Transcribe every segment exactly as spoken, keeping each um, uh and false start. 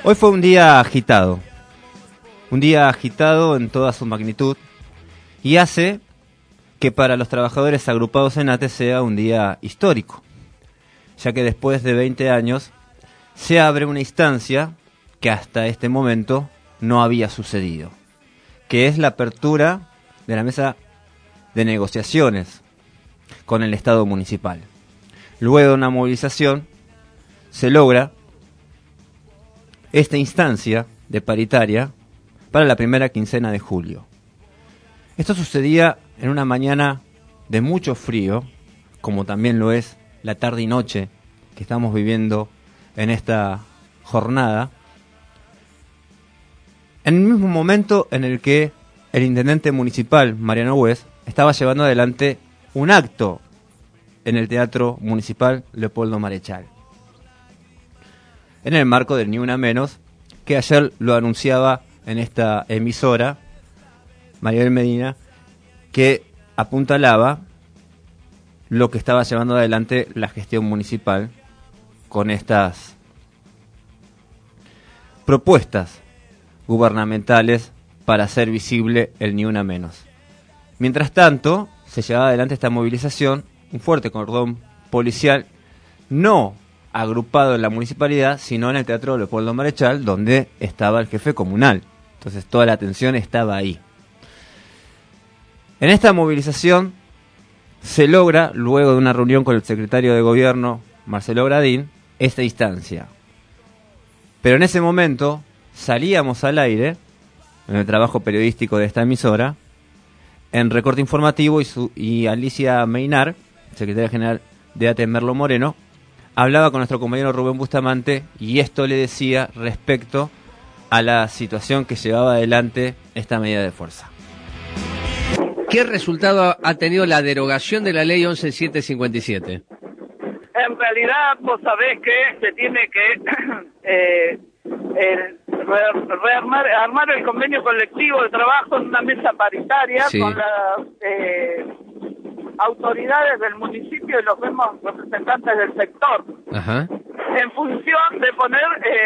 Hoy fue un día agitado, un día agitado en toda su magnitud y hace que para los trabajadores agrupados en ATE sea un día histórico, ya que después de veinte años se abre una instancia que hasta este momento no había sucedido, que es la apertura de la mesa de negociaciones con el Estado municipal. Luego de una movilización se logra esta instancia de paritaria para la primera quincena de julio. Esto sucedía en una mañana de mucho frío, como también lo es la tarde y noche que estamos viviendo en esta jornada, en el mismo momento en el que el intendente municipal, Mariano Güez, estaba llevando adelante un acto en el Teatro Municipal Leopoldo Marechal, en el marco del Ni Una Menos, que ayer lo anunciaba en esta emisora Maribel Medina, que apuntalaba lo que estaba llevando adelante la gestión municipal con estas propuestas gubernamentales para hacer visible el Ni Una Menos. Mientras tanto, se llevaba adelante esta movilización, un fuerte cordón policial, no agrupado en la municipalidad, sino en el Teatro Leopoldo Marechal, donde estaba el jefe comunal. Entonces toda la atención estaba ahí. En esta movilización se logra, luego de una reunión con el secretario de Gobierno, Marcelo Gradín, esta instancia. Pero en ese momento salíamos al aire, en el trabajo periodístico de esta emisora, en Recorte Informativo, y, su, y Alicia Meinar, secretaria general de ATE Merlo Moreno, hablaba con nuestro compañero Rubén Bustamante y esto le decía respecto a la situación que llevaba adelante esta medida de fuerza. ¿Qué resultado ha tenido la derogación de la ley once mil setecientos cincuenta y siete? En realidad, vos sabés que se tiene que eh, eh, re, rearmar armar el convenio colectivo de trabajo en una mesa paritaria, sí, con las eh, autoridades del municipio y los mismos representantes del sector. Ajá. En función de poner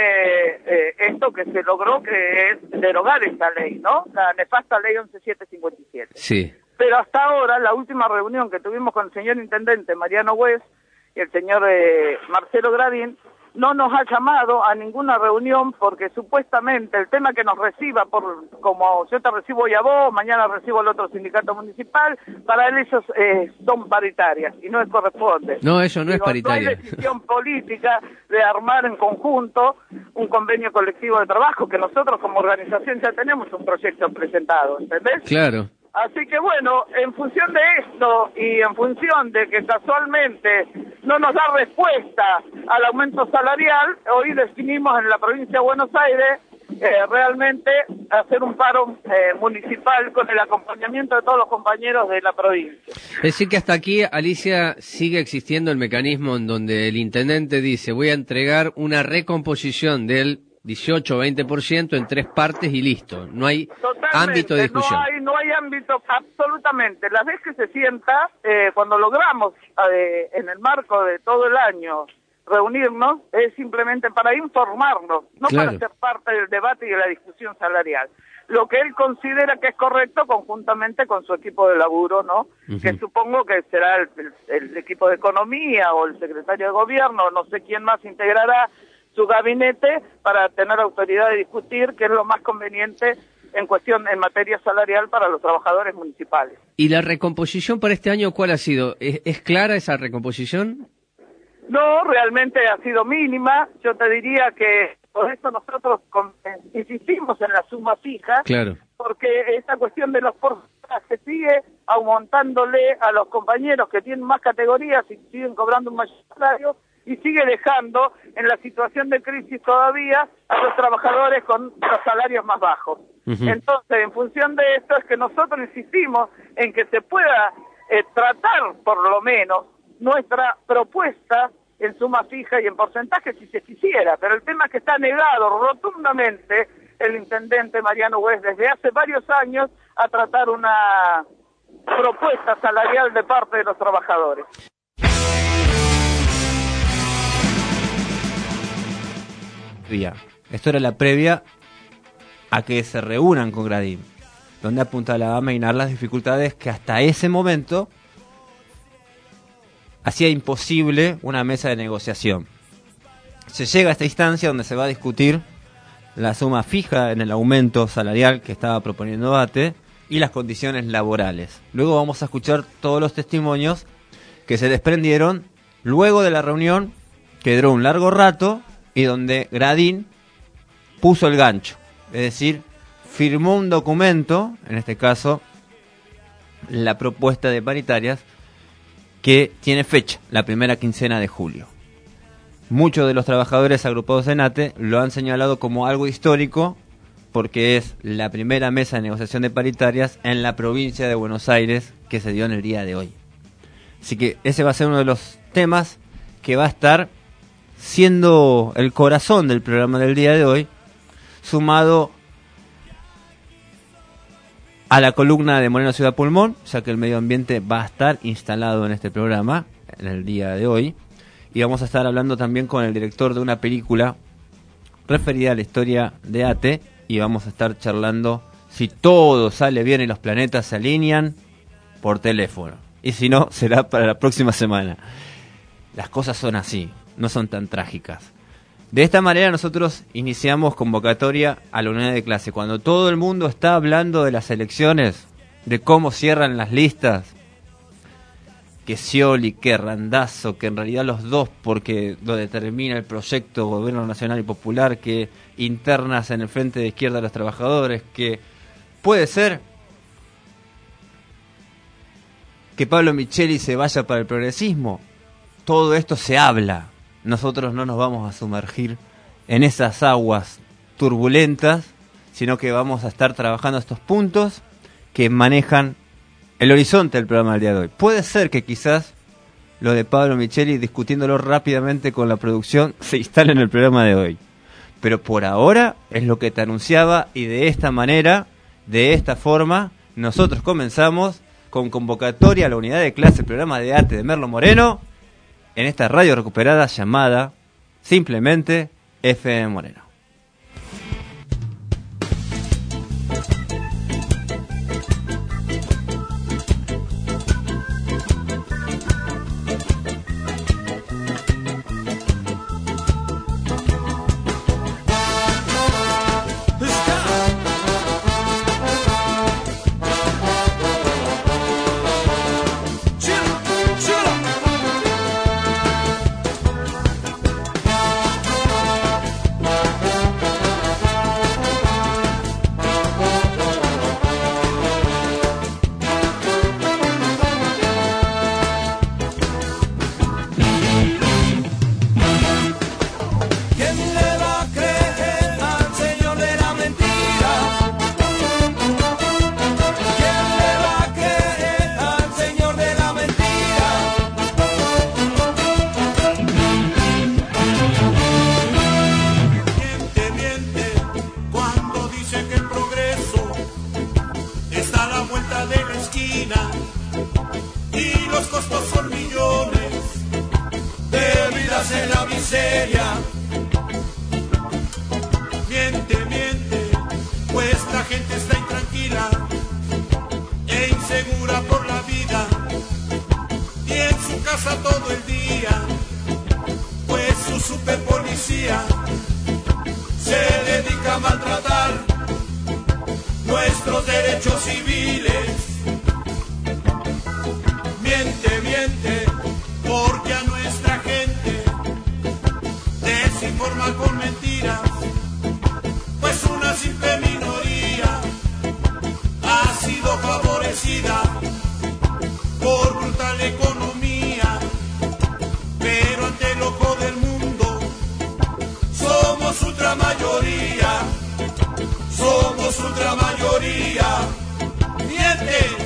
eh, eh, esto que se logró, que es derogar esta ley, ¿no? La nefasta ley once mil setecientos cincuenta y siete. Sí. Pero hasta ahora, la última reunión que tuvimos con el señor intendente Mariano Güez y el señor eh, Marcelo Gradín, no nos ha llamado a ninguna reunión porque supuestamente el tema que nos reciba, por como yo te recibo hoy a vos, mañana recibo al otro sindicato municipal, para él ellos eh, son paritarias y no les corresponde. No, eso no Digo, es paritaria. No hay decisión política de armar en conjunto un convenio colectivo de trabajo, que nosotros como organización ya tenemos un proyecto presentado, ¿entendés? Claro. Así que bueno, en función de esto y en función de que casualmente no nos da respuesta al aumento salarial, hoy definimos en la provincia de Buenos Aires eh, realmente hacer un paro eh, municipal con el acompañamiento de todos los compañeros de la provincia. Es decir que hasta aquí, Alicia, sigue existiendo el mecanismo en donde el intendente dice voy a entregar una recomposición del dieciocho o veinte por ciento en tres partes y listo. No hay Totalmente, ámbito de discusión. No hay, no hay ámbito, absolutamente. La vez que se sienta, eh, cuando logramos eh, en el marco de todo el año reunirnos, es simplemente para informarnos, no claro. para ser parte del debate y de la discusión salarial. Lo que él considera que es correcto conjuntamente con su equipo de laburo, ¿no? Uh-huh. Que supongo que será el, el, el equipo de economía o el secretario de gobierno, no sé quién más integrará su gabinete para tener autoridad de discutir qué es lo más conveniente en cuestión en materia salarial para los trabajadores municipales. ¿Y la recomposición para este año cuál ha sido? ¿Es, es clara esa recomposición? No, realmente ha sido mínima. Yo te diría que por eso nosotros con, eh, insistimos en la suma fija, claro, porque esta cuestión de los porcentajes sigue aumentándole a los compañeros que tienen más categorías y siguen cobrando un mayor salario, y sigue dejando en la situación de crisis todavía a los trabajadores con los salarios más bajos. Uh-huh. Entonces, en función de esto es que nosotros insistimos en que se pueda eh, tratar, por lo menos, nuestra propuesta en suma fija y en porcentaje si se quisiera, pero el tema es que está negado rotundamente el intendente Mariano Güez desde hace varios años a tratar una propuesta salarial de parte de los trabajadores. Día. Esto era la previa a que se reúnan con Gradín, donde apuntaba a mainar las dificultades que hasta ese momento hacía imposible una mesa de negociación. Se llega a esta instancia donde se va a discutir la suma fija en el aumento salarial que estaba proponiendo ATE y las condiciones laborales. Luego vamos a escuchar todos los testimonios que se desprendieron luego de la reunión, que duró un largo rato y donde Gradín puso el gancho, es decir, firmó un documento, en este caso la propuesta de paritarias, que tiene fecha, la primera quincena de julio. Muchos de los trabajadores agrupados en ATE lo han señalado como algo histórico porque es la primera mesa de negociación de paritarias en la provincia de Buenos Aires que se dio en el día de hoy. Así que ese va a ser uno de los temas que va a estar siendo el corazón del programa del día de hoy, sumado a la columna de Moreno Ciudad Pulmón, ya que el medio ambiente va a estar instalado en este programa en el día de hoy. Y vamos a estar hablando también con el director de una película referida a la historia de ATE. Y vamos a estar charlando si todo sale bien y los planetas se alinean por teléfono. Y si no, será para la próxima semana. Las cosas son así, no son tan trágicas. De esta manera nosotros iniciamos convocatoria a la unidad de clase. Cuando todo el mundo está hablando de las elecciones, de cómo cierran las listas, que Scioli, que Randazzo, que en realidad los dos, porque lo determina el proyecto Gobierno Nacional y Popular, que internas en el Frente de Izquierda de los Trabajadores, que puede ser que Pablo Micheli se vaya para el progresismo. Todo esto se habla. Nosotros no nos vamos a sumergir en esas aguas turbulentas, sino que vamos a estar trabajando estos puntos que manejan el horizonte del programa del día de hoy. Puede ser que quizás lo de Pablo Micheli, discutiéndolo rápidamente con la producción, se instale en el programa de hoy. Pero por ahora es lo que te anunciaba, y de esta manera, de esta forma, nosotros comenzamos con convocatoria a la unidad de clase, programa de arte de Merlo Moreno, en esta radio recuperada llamada simplemente F M Moreno. Somos ultra mayoría, miente.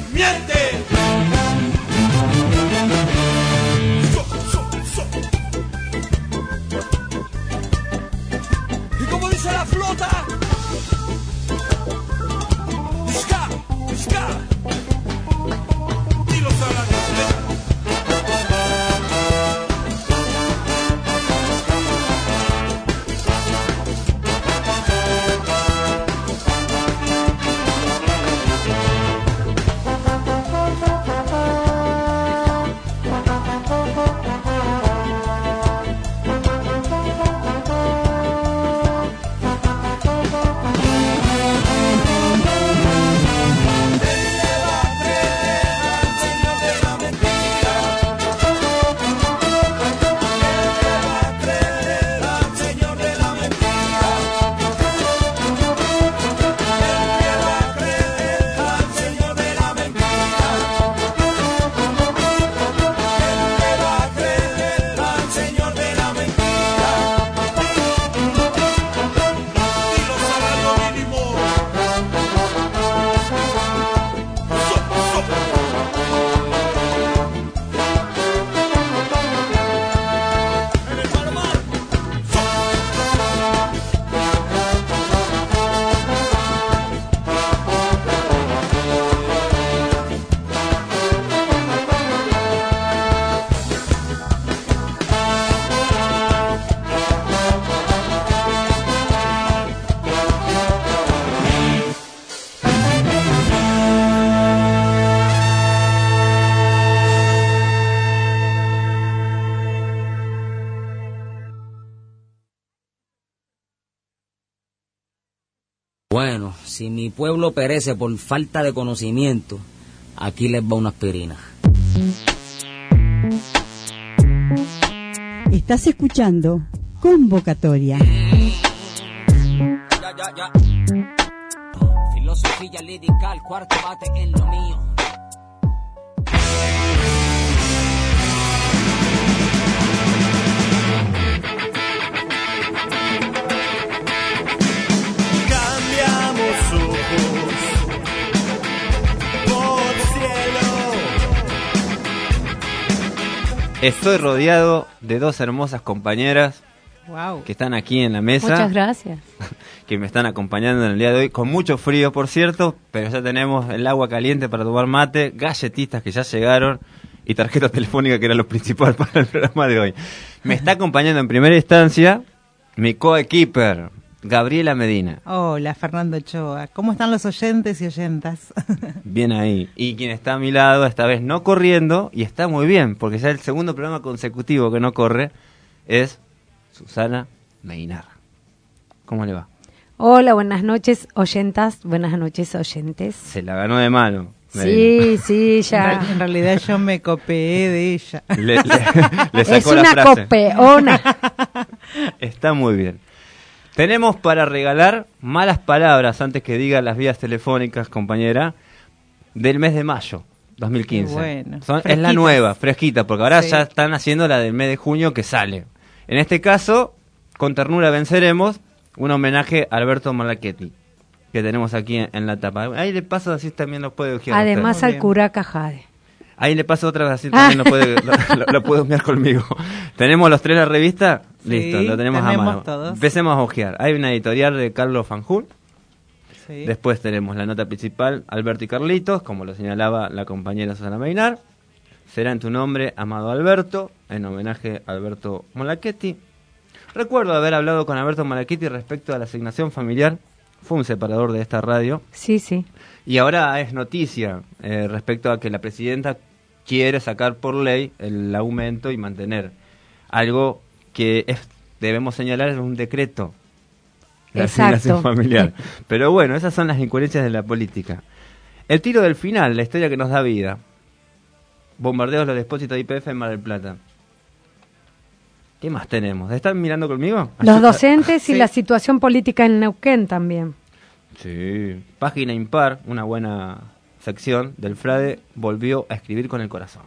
Bueno, si mi pueblo perece por falta de conocimiento, aquí les va una aspirina. Estás escuchando Convocatoria. Ya, ya, ya. Filosofía lírica, el cuarto bate en lo mío. Estoy rodeado de dos hermosas compañeras wow. que están aquí en la mesa. Muchas gracias. Que me están acompañando en el día de hoy, con mucho frío, por cierto, pero ya tenemos el agua caliente para tomar mate, galletitas que ya llegaron y tarjeta telefónica, que era lo principal para el programa de hoy. Me está acompañando en primera instancia mi coequiper, Gabriela Medina. Hola, Fernando Ochoa. ¿Cómo están los oyentes y oyentas? Bien ahí. Y quien está a mi lado, esta vez no corriendo, y está muy bien, porque ya el segundo programa consecutivo que no corre, es Susana Meinar. ¿Cómo le va? Hola, buenas noches, oyentas. Buenas noches, oyentes. Se la ganó de mano. Sí, sí, ya. En realidad yo me copié de ella. Le, le, le sacó es la una frase. copeona. Está muy bien. Tenemos para regalar malas palabras, antes que diga las vías telefónicas, compañera, del mes de mayo dos mil quince. Bueno, Son, es la nueva, fresquita, porque ahora sí. Ya están haciendo la del mes de junio que sale. En este caso, con ternura venceremos, un homenaje a Alberto Malachetti, que tenemos aquí en, en la tapa. Ahí le paso, así también lo puede ojear. Además al curaca Jade. Ahí le paso otra vez, así también lo puede, lo, lo, lo puede ojear conmigo. ¿Tenemos los tres la revista? Sí, listo, lo tenemos, tenemos a mano. Todos. Empecemos a ojear. Hay una editorial de Carlos Fanjul. Sí. Después tenemos la nota principal, Alberto y Carlitos, como lo señalaba la compañera Susana Meinar. Será en tu nombre, amado Alberto, en homenaje a Alberto Malachetti. Recuerdo haber hablado con Alberto Malachetti respecto a la asignación familiar. Fue un separador de esta radio. Sí, sí. Y ahora es noticia eh, respecto a que la presidenta quiere sacar por ley el aumento y mantener algo que es, debemos señalar, es un decreto. La Exacto. asignación familiar. Pero bueno, esas son las incoherencias de la política. El tiro del final, la historia que nos da vida. Bombardeos de los depósitos de Y P F en Mar del Plata. ¿Qué más tenemos? ¿Están mirando conmigo? Los docentes y sí. la situación política en Neuquén también. Sí. Página impar, una buena sección del Frade, volvió a escribir con el corazón.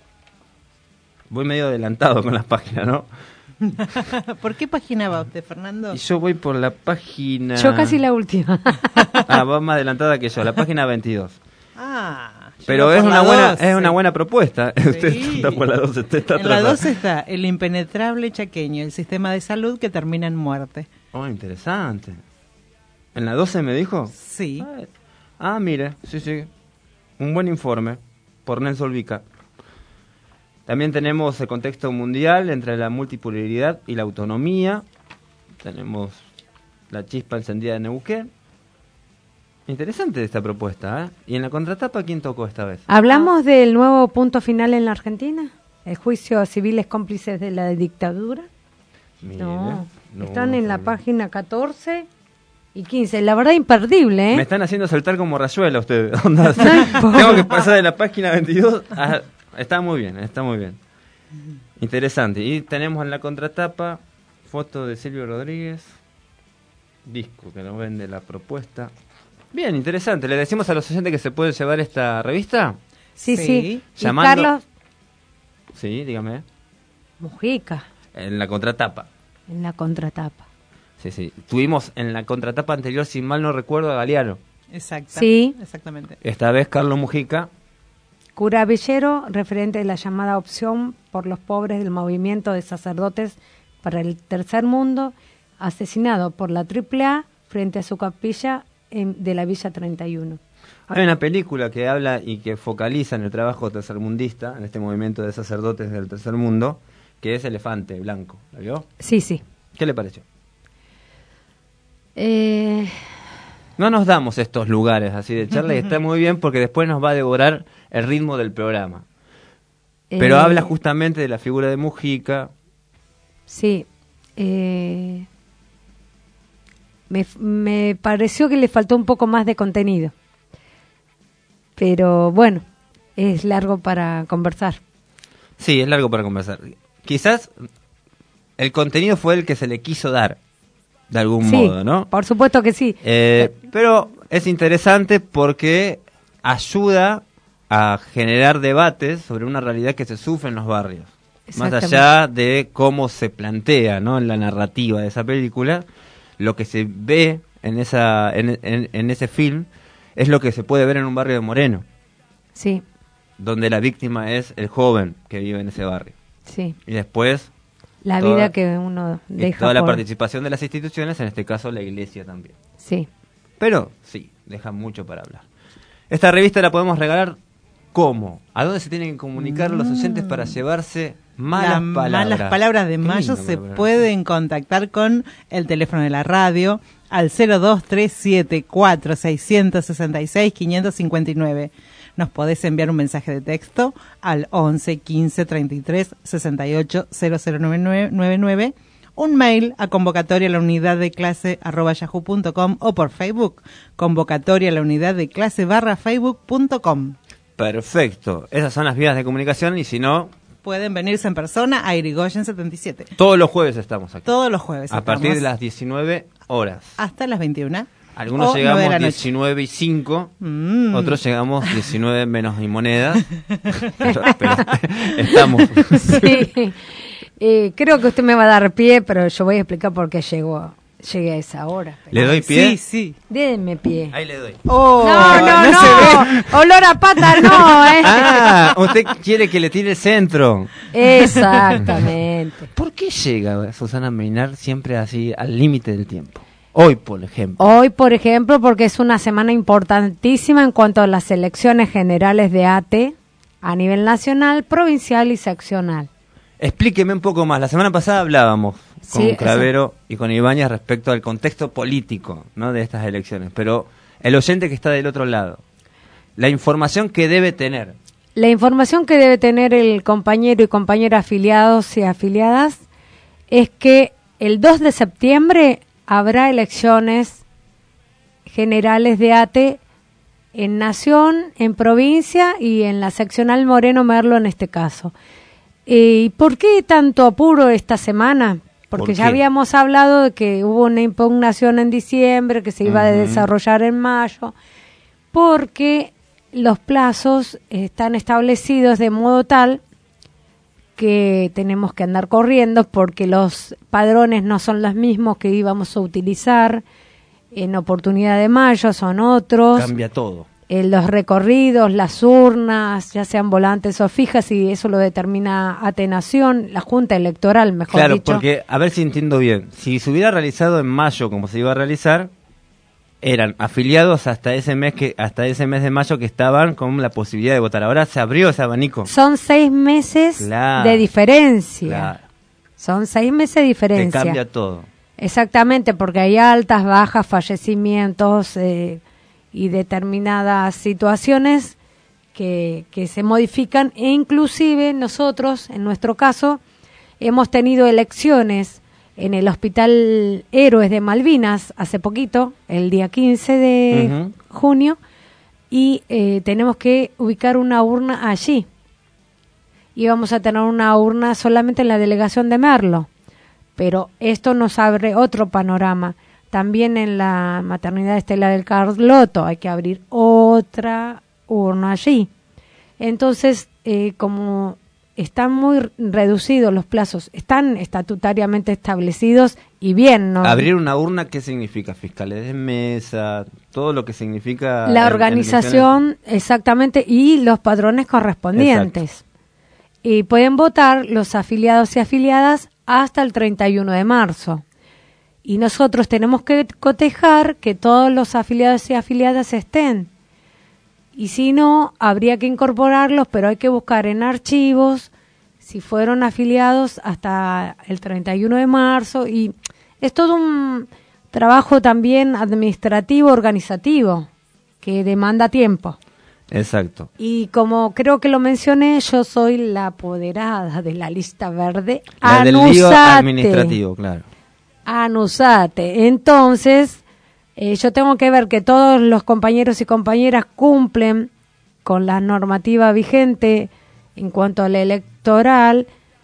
Voy medio adelantado con las páginas, ¿no? ¿Por qué página va usted, Fernando? Y yo voy por la página... Yo casi la última. Ah, va más adelantada que yo, la página veintidós. Ah, pero es una buena dos, es una sí. buena propuesta. Sí. Usted está por la dos, usted está en la atrasado. dos está el impenetrable chaqueño, el sistema de salud que termina en muerte. Oh, interesante. ¿En la doce me dijo? Sí. Ah, ah, mire, sí, sí. Un buen informe por Nelson Vica. También tenemos el contexto mundial entre la multipolaridad y la autonomía. Tenemos la chispa encendida de Neuquén. Interesante esta propuesta, ¿eh? ¿Y en la contratapa quién tocó esta vez? ¿Hablamos ah. del nuevo punto final en la Argentina? ¿El juicio a civiles cómplices de la dictadura? Mire, no, no, están en no, la no. página catorce y quince. La verdad, imperdible, ¿eh? Me están haciendo saltar como rayuela ustedes. Onda, tengo que pasar de la página veintidós a... Está muy bien, está muy bien. Interesante. Y tenemos en la contratapa foto de Silvio Rodríguez, disco que nos vende la propuesta. Bien, interesante. ¿Le decimos a los oyentes que se pueden llevar esta revista? Sí, sí. sí. Llamando... Y Carlos... Sí, dígame. Mujica. En la contratapa. En la contratapa. Sí, sí. Tuvimos en la contratapa anterior, si mal no recuerdo, a Galeano. Exacto. Sí. Exactamente. Esta vez Carlos Mujica. Cura Villero, referente de la llamada opción por los pobres del movimiento de sacerdotes para el tercer mundo, asesinado por la triple A frente a su capilla en, de la Villa treinta y uno. Hay una película que habla y que focaliza en el trabajo tercermundista, en este movimiento de sacerdotes del tercer mundo, que es Elefante Blanco. ¿La vio? Sí, sí. ¿Qué le pareció? Eh... No nos damos estos lugares así de charla y está muy bien porque después nos va a devorar el ritmo del programa. Pero eh... habla justamente de la figura de Mujica. Sí. Eh... me, me pareció que le faltó un poco más de contenido. Pero bueno, es largo para conversar. Sí, es largo para conversar. Quizás el contenido fue el que se le quiso dar, de algún Sí, modo, ¿no? por supuesto que sí. Eh, pero es interesante porque ayuda a generar debates sobre una realidad que se sufre en los barrios. Más allá de cómo se plantea, ¿no?, en la narrativa de esa película, lo que se ve en esa en, en, en ese film es lo que se puede ver en un barrio de Moreno. Sí. Donde la víctima es el joven que vive en ese barrio. Sí. Y después la toda, vida que uno y deja toda la por... participación de las instituciones, en este caso la iglesia también. Sí. Pero sí, deja mucho para hablar. Esta revista la podemos regalar ¿cómo? ¿A dónde se tienen que comunicar mm. los oyentes para llevarse malas Las palabras? Malas palabras de Qué Mayo lindo, se palabra. pueden contactar con el teléfono de la radio al cero dos tres siete cuatro seis seis seis cinco cinco nueve. Nos podés enviar un mensaje de texto al once quince treinta y tres sesenta y ocho cero cero nueve nueve, un mail a convocatoria a la unidad de clase arroba yahoo punto com o por Facebook, convocatoria a la unidad de clase barra facebook punto com. Perfecto, esas son las vías de comunicación y si no... Pueden venirse en persona a Irigoyen setenta y siete. Todos los jueves estamos aquí. Todos los jueves. A estamos. partir de las diecinueve horas. Hasta las veintiuna. Algunos o llegamos diecinueve y cinco, mm. otros llegamos diecinueve menos y monedas, pero, pero estamos. Sí, eh, creo que usted me va a dar pie, pero yo voy a explicar por qué llegó, llegué a esa hora. ¿Le doy pie? Sí, sí. Déme pie. Ahí le doy. Oh, no, no, no, no. Olor a pata no, ¿eh? Ah, usted quiere que le tire el centro. Exactamente. ¿Por qué llega Susana Meinar siempre así al límite del tiempo? Hoy, por ejemplo. Hoy, por ejemplo, porque es una semana importantísima en cuanto a las elecciones generales de A T E a nivel nacional, provincial y seccional. Explíqueme un poco más. La semana pasada hablábamos con Sí, Cravero y con Ibáñez respecto al contexto político, ¿no?, de estas elecciones. Pero el oyente que está del otro lado, la información que debe tener. La información que debe tener el compañero y compañera afiliados y afiliadas es que el dos de septiembre habrá elecciones generales de A T E en Nación, en provincia y en la seccional Moreno Merlo en este caso. ¿Y por qué tanto apuro esta semana? Porque ¿Por ya qué? habíamos hablado de que hubo una impugnación en diciembre, que se iba a Uh-huh. desarrollar en mayo, porque los plazos están establecidos de modo tal que tenemos que andar corriendo porque los padrones no son los mismos que íbamos a utilizar en oportunidad de mayo, son otros. Cambia todo. Eh, los recorridos, las urnas, ya sean volantes o fijas, y eso lo determina Atenación, la Junta Electoral, mejor Claro, dicho. porque, a ver si entiendo bien, si se hubiera realizado en mayo como se iba a realizar, eran afiliados hasta ese mes que hasta ese mes de mayo que estaban con la posibilidad de votar. Ahora se abrió ese abanico. Son seis meses Claro, de diferencia. Claro, Son seis meses de que diferencia. cambia todo. Exactamente, porque hay altas, bajas, fallecimientos eh, y determinadas situaciones que, que se modifican, e inclusive nosotros, en nuestro caso, hemos tenido elecciones en el Hospital Héroes de Malvinas hace poquito, el día quince de Ujú. junio, y eh, tenemos que ubicar una urna allí. Y vamos a tener una urna solamente en la delegación de Merlo. Pero esto nos abre otro panorama. También en la maternidad Estela del Carloto hay que abrir otra urna allí. Entonces, eh, como están muy reducidos los plazos, están estatutariamente establecidos y bien, ¿no? Abrir una urna, ¿qué significa? Fiscales de mesa, todo lo que significa... La en- en organización, exactamente, y los padrones correspondientes. Y pueden votar los afiliados y afiliadas hasta el treinta y uno de marzo. Y nosotros tenemos que cotejar que todos los afiliados y afiliadas estén. Y si no, habría que incorporarlos, pero hay que buscar en archivos si fueron afiliados hasta el treinta y uno de marzo. Y es todo un trabajo también administrativo, organizativo, que demanda tiempo. Exacto. Y como creo que lo mencioné, yo soy la apoderada de la lista verde. La del lío Anusate. administrativo, claro. Anusate. Entonces, Eh, yo tengo que ver que todos los compañeros y compañeras cumplen con la normativa vigente en cuanto a la electoral,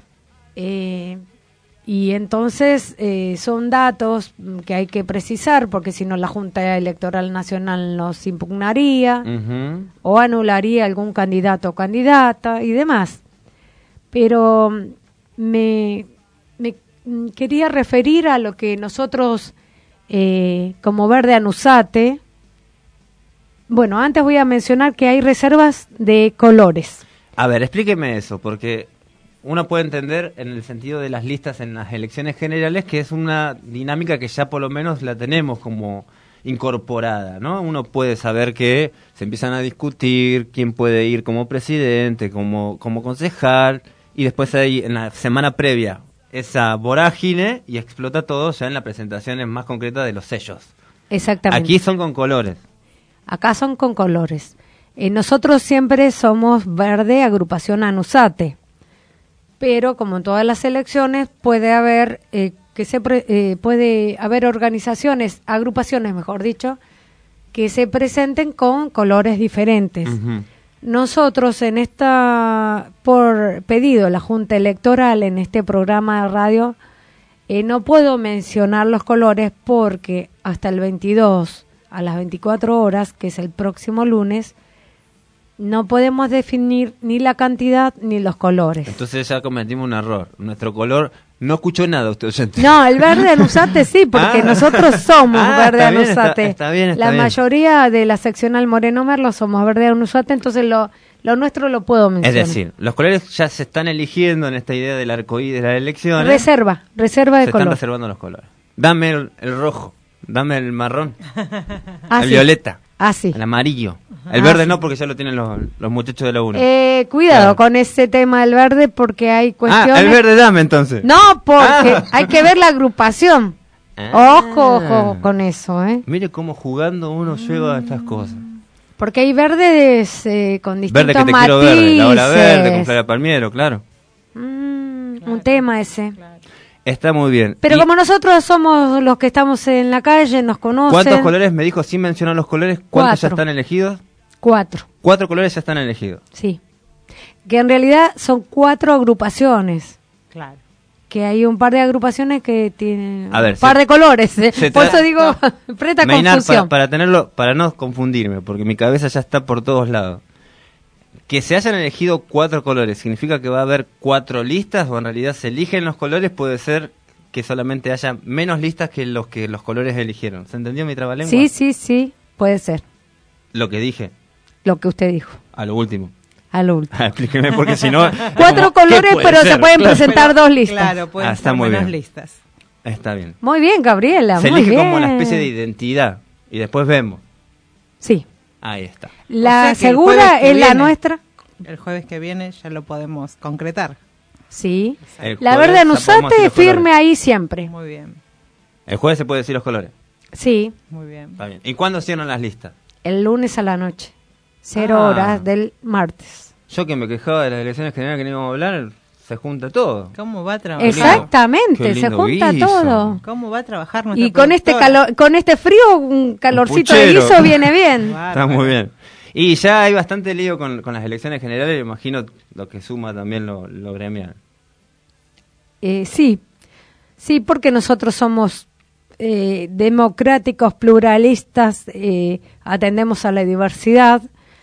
eh, y entonces eh, son datos que hay que precisar, porque si no la Junta Electoral Nacional nos impugnaría Ujú. o anularía algún candidato o candidata y demás. Pero me, me quería referir a lo que nosotros, eh, como Verde Anusate, bueno, antes voy a mencionar que hay reservas de colores. A ver, explíqueme eso, porque uno puede entender en el sentido de las listas en las elecciones generales que es una dinámica que ya por lo menos la tenemos como incorporada, ¿no? Uno puede saber que se empiezan a discutir quién puede ir como presidente, como, como concejal, y después hay en la semana previa esa vorágine y explota todo ya en las presentaciones más concretas de los sellos. Exactamente. Aquí son con colores. Acá son con colores. Eh, nosotros siempre somos Verde Agrupación Anusate, pero como en todas las elecciones puede haber eh, que se pre- eh, puede haber organizaciones, agrupaciones, mejor dicho, que se presenten con colores diferentes. Ujú. Nosotros en esta, por pedido de la Junta Electoral en este programa de radio, eh, no puedo mencionar los colores porque hasta el veintidós a las veinticuatro horas, que es el próximo lunes, no podemos definir ni la cantidad ni los colores. Entonces ya cometimos un error. Nuestro color no escuchó nada, usted oyente. No, el Verde Anusate sí, porque Ah. nosotros somos Ah, Verde está bien, Anusate. está- está bien, está la bien. mayoría de la seccional Moreno Merlo somos Verde Anusate, entonces lo, lo nuestro lo puedo Es mencionar. decir, los colores ya se están eligiendo en esta idea del arcoíris de las elecciones. Reserva, reserva de se están color. reservando los colores. Dame el, el rojo, dame el marrón, Ah, el sí. violeta, Ah, sí. el amarillo. El Ah, verde sí. no, porque ya lo tienen los, los muchachos de la uno. Eh, cuidado Claro. con ese tema del verde porque hay cuestiones... Ah, el verde dame entonces. No, porque Ah. hay que ver la agrupación. Ah. Ojo, ojo con eso, ¿eh? Mire cómo jugando uno llega a estas cosas. Porque hay verdes eh, con distintos Verde que te matices. quiero verde, la ola verde con Clara Palmiero, claro. Mm, un tema ese. Está muy bien. Pero ¿Y como nosotros somos los que estamos en la calle, nos conocen. ¿Cuántos colores me dijo sin mencionar los colores? ¿Cuántos ya Cuatro. están elegidos? Cuatro, Cuatro colores ya están elegidos. sí. Que en realidad son cuatro agrupaciones. Claro. Que hay un par de agrupaciones que tienen A ver, un par se- de colores. ¿eh? se Por tra- eso digo, presta Maynard, confusión. para, para tenerlo, para no confundirme, porque mi cabeza ya está por todos lados. Que se hayan elegido cuatro colores, ¿significa que va a haber cuatro listas o en realidad se eligen los colores? Puede ser que solamente haya menos listas que los que los colores eligieron. ¿Se entendió mi trabalengua? Sí, sí, sí, puede ser. Lo que dije, Lo que usted dijo. a lo último. A lo último. Explíqueme, porque si no... Cuatro ¿qué colores, puede pero se ser? pueden Claro. presentar dos listas. Claro, pueden Ah, está ser muy menos bien. listas. Está bien. Muy bien, Gabriela. Se muy elige bien. como una especie de identidad y después vemos. Sí. Ahí está. La O sea que el segura jueves que es la viene- nuestra. El jueves que viene ya lo podemos concretar. Sí. El La jueves Verde ya podemos Anusate decir los firme colores. ahí siempre. Muy bien, El jueves se puede decir los colores. Sí. muy bien. Está bien. ¿Y cuándo cierran las listas? El lunes a la noche. Cero Ah. horas del martes. Yo que me quejaba de las elecciones generales que no íbamos a hablar, se junta todo. ¿Cómo va a trabajar? Exactamente, Qué se lindo junta guiso. todo. ¿Cómo va a trabajar nuestra Y con este productora? calor, con este frío, un calorcito de puchero. guiso viene bien. Está muy bien. Y ya hay bastante lío con, con las elecciones generales, imagino lo que suma también lo, lo gremial. Eh, sí, sí, porque nosotros somos eh, democráticos, pluralistas, eh, atendemos a la diversidad.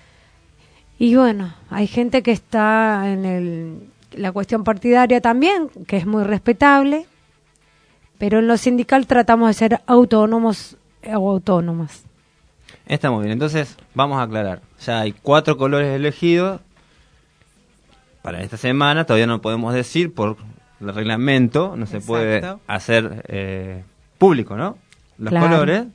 Y bueno, hay gente que está en el, la cuestión partidaria también, que es muy respetable, pero en lo sindical tratamos de ser autónomos o autónomas. Está muy bien, entonces vamos a aclarar. Ya hay cuatro colores elegidos para esta semana, todavía no podemos decir por el reglamento, no se Exacto. puede hacer eh, público, ¿no? Los Claro. colores.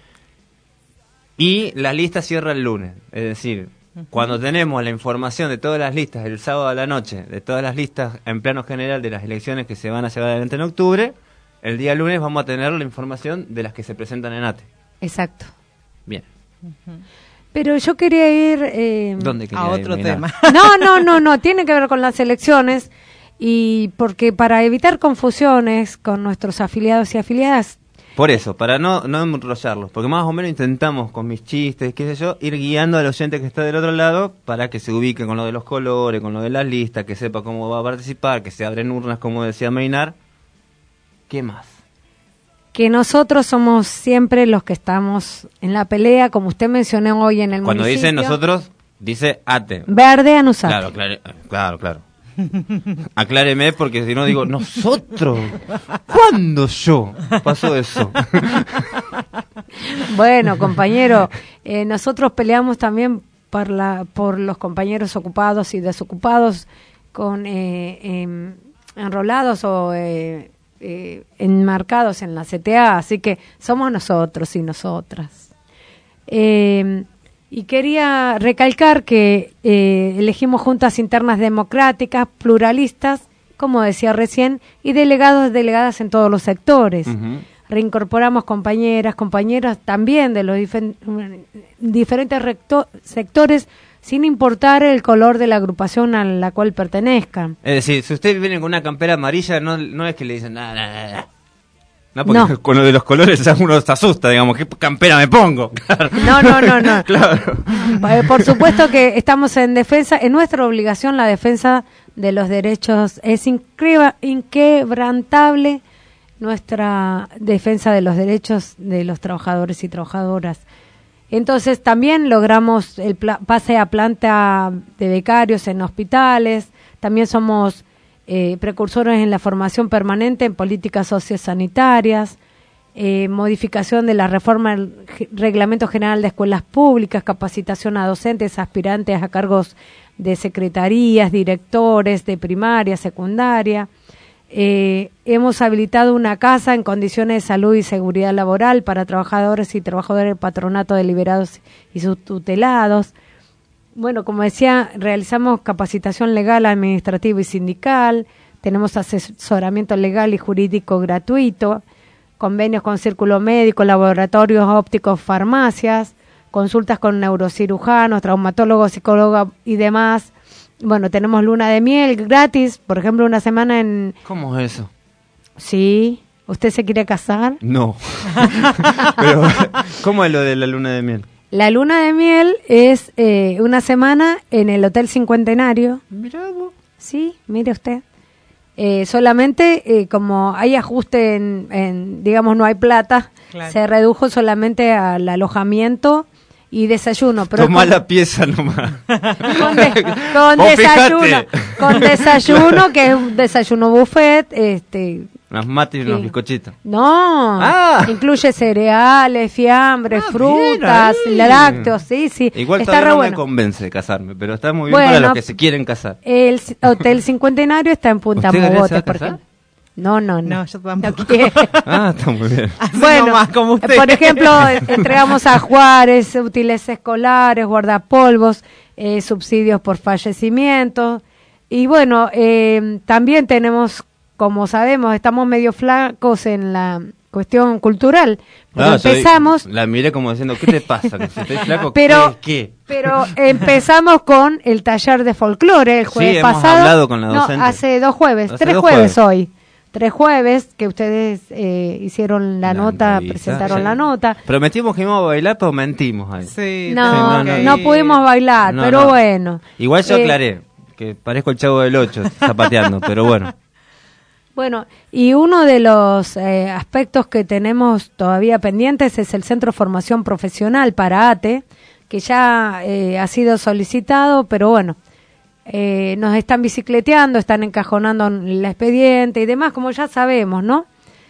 Y la lista cierra el lunes, es decir, cuando tenemos la información de todas las listas el sábado a la noche, de todas las listas en plano general de las elecciones que se van a llevar adelante en octubre, el día lunes vamos a tener la información de las que se presentan en A T E. Exacto. Bien. Pero yo quería ir... eh, ¿Dónde quería A ir, otro Maynard? tema. No, no, no, no, tiene que ver con las elecciones y porque para evitar confusiones con nuestros afiliados y afiliadas, Por eso, para no, no enrollarlos, porque más o menos intentamos con mis chistes, qué sé yo, ir guiando al oyente que está del otro lado para que se ubique con lo de los colores, con lo de las listas, que sepa cómo va a participar, que se abren urnas, como decía Meinar. ¿Qué más? Que nosotros somos siempre los que estamos en la pelea, como usted mencionó hoy en el Cuando municipio. dice nosotros, dice ATE. Verde Anusate. Claro, claro, claro, claro. Acláreme, porque si no digo, nosotros. ¿Cuándo yo pasó eso? Bueno, compañero, eh, nosotros peleamos también por, la, por los compañeros ocupados y desocupados, con eh, eh, enrolados o eh, eh, enmarcados en la C T A, así que somos nosotros y nosotras. Eh, Y quería recalcar que eh, elegimos juntas internas democráticas, pluralistas, como decía recién, y delegados, delegadas en todos los sectores. Uh-huh. Reincorporamos compañeras, compañeros también de los difer- diferentes recto- sectores, sin importar el color de la agrupación a la cual pertenezcan. Es decir, si usted viene con una campera amarilla, no, no es que le dicen nada, nada, nada. No, porque no. Con lo de los colores uno se asusta, digamos, ¿qué campera me pongo? Claro. No, no, no, no. Claro. Por supuesto que estamos en defensa, en nuestra obligación la defensa de los derechos, es incre- inquebrantable nuestra defensa de los derechos de los trabajadores y trabajadoras. Entonces también logramos el pla- pase a planta de becarios en hospitales, también somos Eh, precursores en la formación permanente en políticas sociosanitarias, eh, modificación de la reforma del Reglamento General de Escuelas Públicas, capacitación a docentes, aspirantes a cargos de secretarías, directores de primaria, secundaria. Eh, hemos habilitado una casa en condiciones de salud y seguridad laboral para trabajadores y trabajadores del patronato de liberados y sus tutelados. Bueno, como decía, realizamos capacitación legal, administrativa y sindical, tenemos asesoramiento legal y jurídico gratuito, convenios con Círculo Médico, laboratorios ópticos, farmacias, consultas con neurocirujanos, traumatólogos, psicólogos y demás. Bueno, tenemos luna de miel gratis, por ejemplo, una semana en... ¿Cómo es eso? Sí, ¿usted se quiere casar? No. Pero, ¿cómo es lo de la luna de miel? La luna de miel es eh, una semana en el Hotel Cincuentenario. Mirá vos. Sí, mire usted. Eh, solamente eh, como hay ajuste en, en, digamos, no hay plata, claro. Se redujo solamente al alojamiento y desayuno. Pero Tomá con, la pieza nomás. Con, de, con desayuno, con desayuno, que es un desayuno buffet, este... Unas mates y unos sí. bizcochitos. No, ah. Incluye cereales, fiambres, ah, frutas, lácteos, sí, sí. Igual está todavía no bueno. me convence casarme, pero está muy bien bueno, para los que se quieren casar. El Hotel Cincuentenario está en Punta Mogotes, por ejemplo. No, no, no. No, yo tampoco. No ah, está muy bien. Así bueno, nomás, como usted. Por ejemplo, entregamos a Juárez útiles escolares, guardapolvos, eh, subsidios por fallecimientos. Y bueno, eh, también tenemos... Como sabemos, estamos medio flacos en la cuestión cultural. Pero no, empezamos... La miré como diciendo, ¿qué te pasa? ¿Que si estoy flaco? Pero, ¿qué? Pero empezamos con el taller de folclore el jueves sí, hemos pasado. hablado con la docente. No, hace dos jueves, hace tres dos jueves, jueves hoy. Tres jueves que ustedes eh, hicieron la, la nota, presentaron sí. la nota. Prometimos que íbamos a bailar, pero mentimos ahí. Sí, no, sí, no, no, no pudimos bailar, no, pero no. bueno. Igual yo eh, aclaré, que parezco el Chavo del Ocho zapateando, pero bueno. Bueno, y uno de los eh, aspectos que tenemos todavía pendientes es el Centro de Formación Profesional para ATE, que ya eh, ha sido solicitado, pero bueno, eh, nos están bicicleteando, están encajonando el expediente y demás, como ya sabemos, ¿no?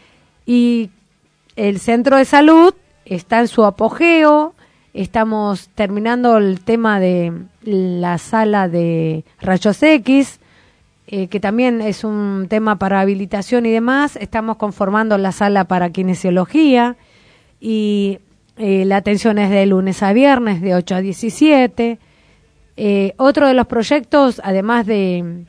Y el Centro de Salud está en su apogeo, estamos terminando el tema de la sala de rayos X, Eh, que también es un tema para habilitación y demás. Estamos conformando la sala para kinesiología y eh, la atención es de lunes a viernes de ocho a diecisiete. Eh, otro de los proyectos, además de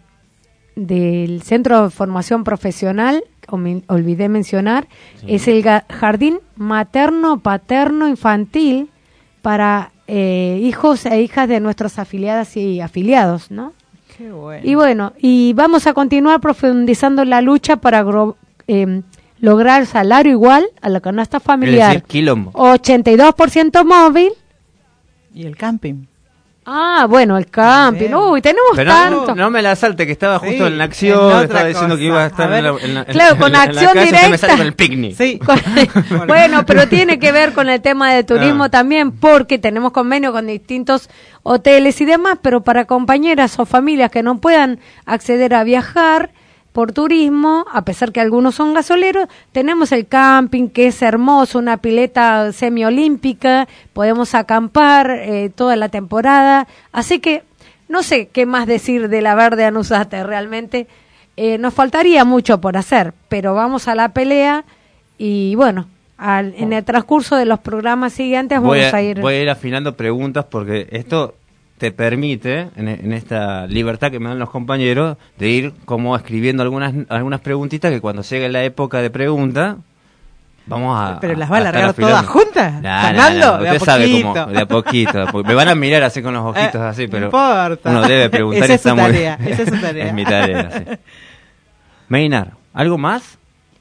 del Centro de Formación Profesional, olvidé mencionar, sí. es el Jardín Materno, Paterno, Infantil para eh, hijos e hijas de nuestros afiliadas y afiliados, ¿no? Qué bueno. Y bueno, y vamos a continuar profundizando la lucha para agro, eh, lograr salario igual a la canasta Es familiar. decir, quilombo. ochenta y dos por ciento móvil. Y el camping. Ah, bueno, el camping. Bien. Uy, tenemos Pero tanto. no, no me la salte, que estaba Sí, justo en la en acción, otra estaba diciendo cosa. que iba a estar A en la, ver. en la- Claro, en con la- en la acción calle, usted me sale directa. con el picnic. Sí. Con- bueno, pero tiene que ver con el tema de turismo Ah. también, porque tenemos convenio con distintos hoteles y demás, pero para compañeras o familias que no puedan acceder a viajar por turismo, a pesar que algunos son gasoleros, tenemos el camping, que es hermoso, una pileta semiolímpica, podemos acampar eh, toda la temporada, así que no sé qué más decir de la Verde Anusate, realmente eh, nos faltaría mucho por hacer, pero vamos a la pelea y bueno, al- en el transcurso de los programas siguientes vamos Voy a, a, ir... voy a ir afinando preguntas porque esto te permite, en, en esta libertad que me dan los compañeros, de ir como escribiendo algunas algunas preguntitas que cuando llegue la época de pregunta vamos a... Pero las va a estar largar afilando. todas juntas, No, Fernando, no, no, de a usted sabe poquito. cómo, de a poquito, de a poquito. Me van a mirar así con los ojitos Eh, así, no pero importa. uno debe preguntar Esa y es su está muy- tarea, esa es su tarea. Es mi tarea, sí. Meinar, ¿algo más?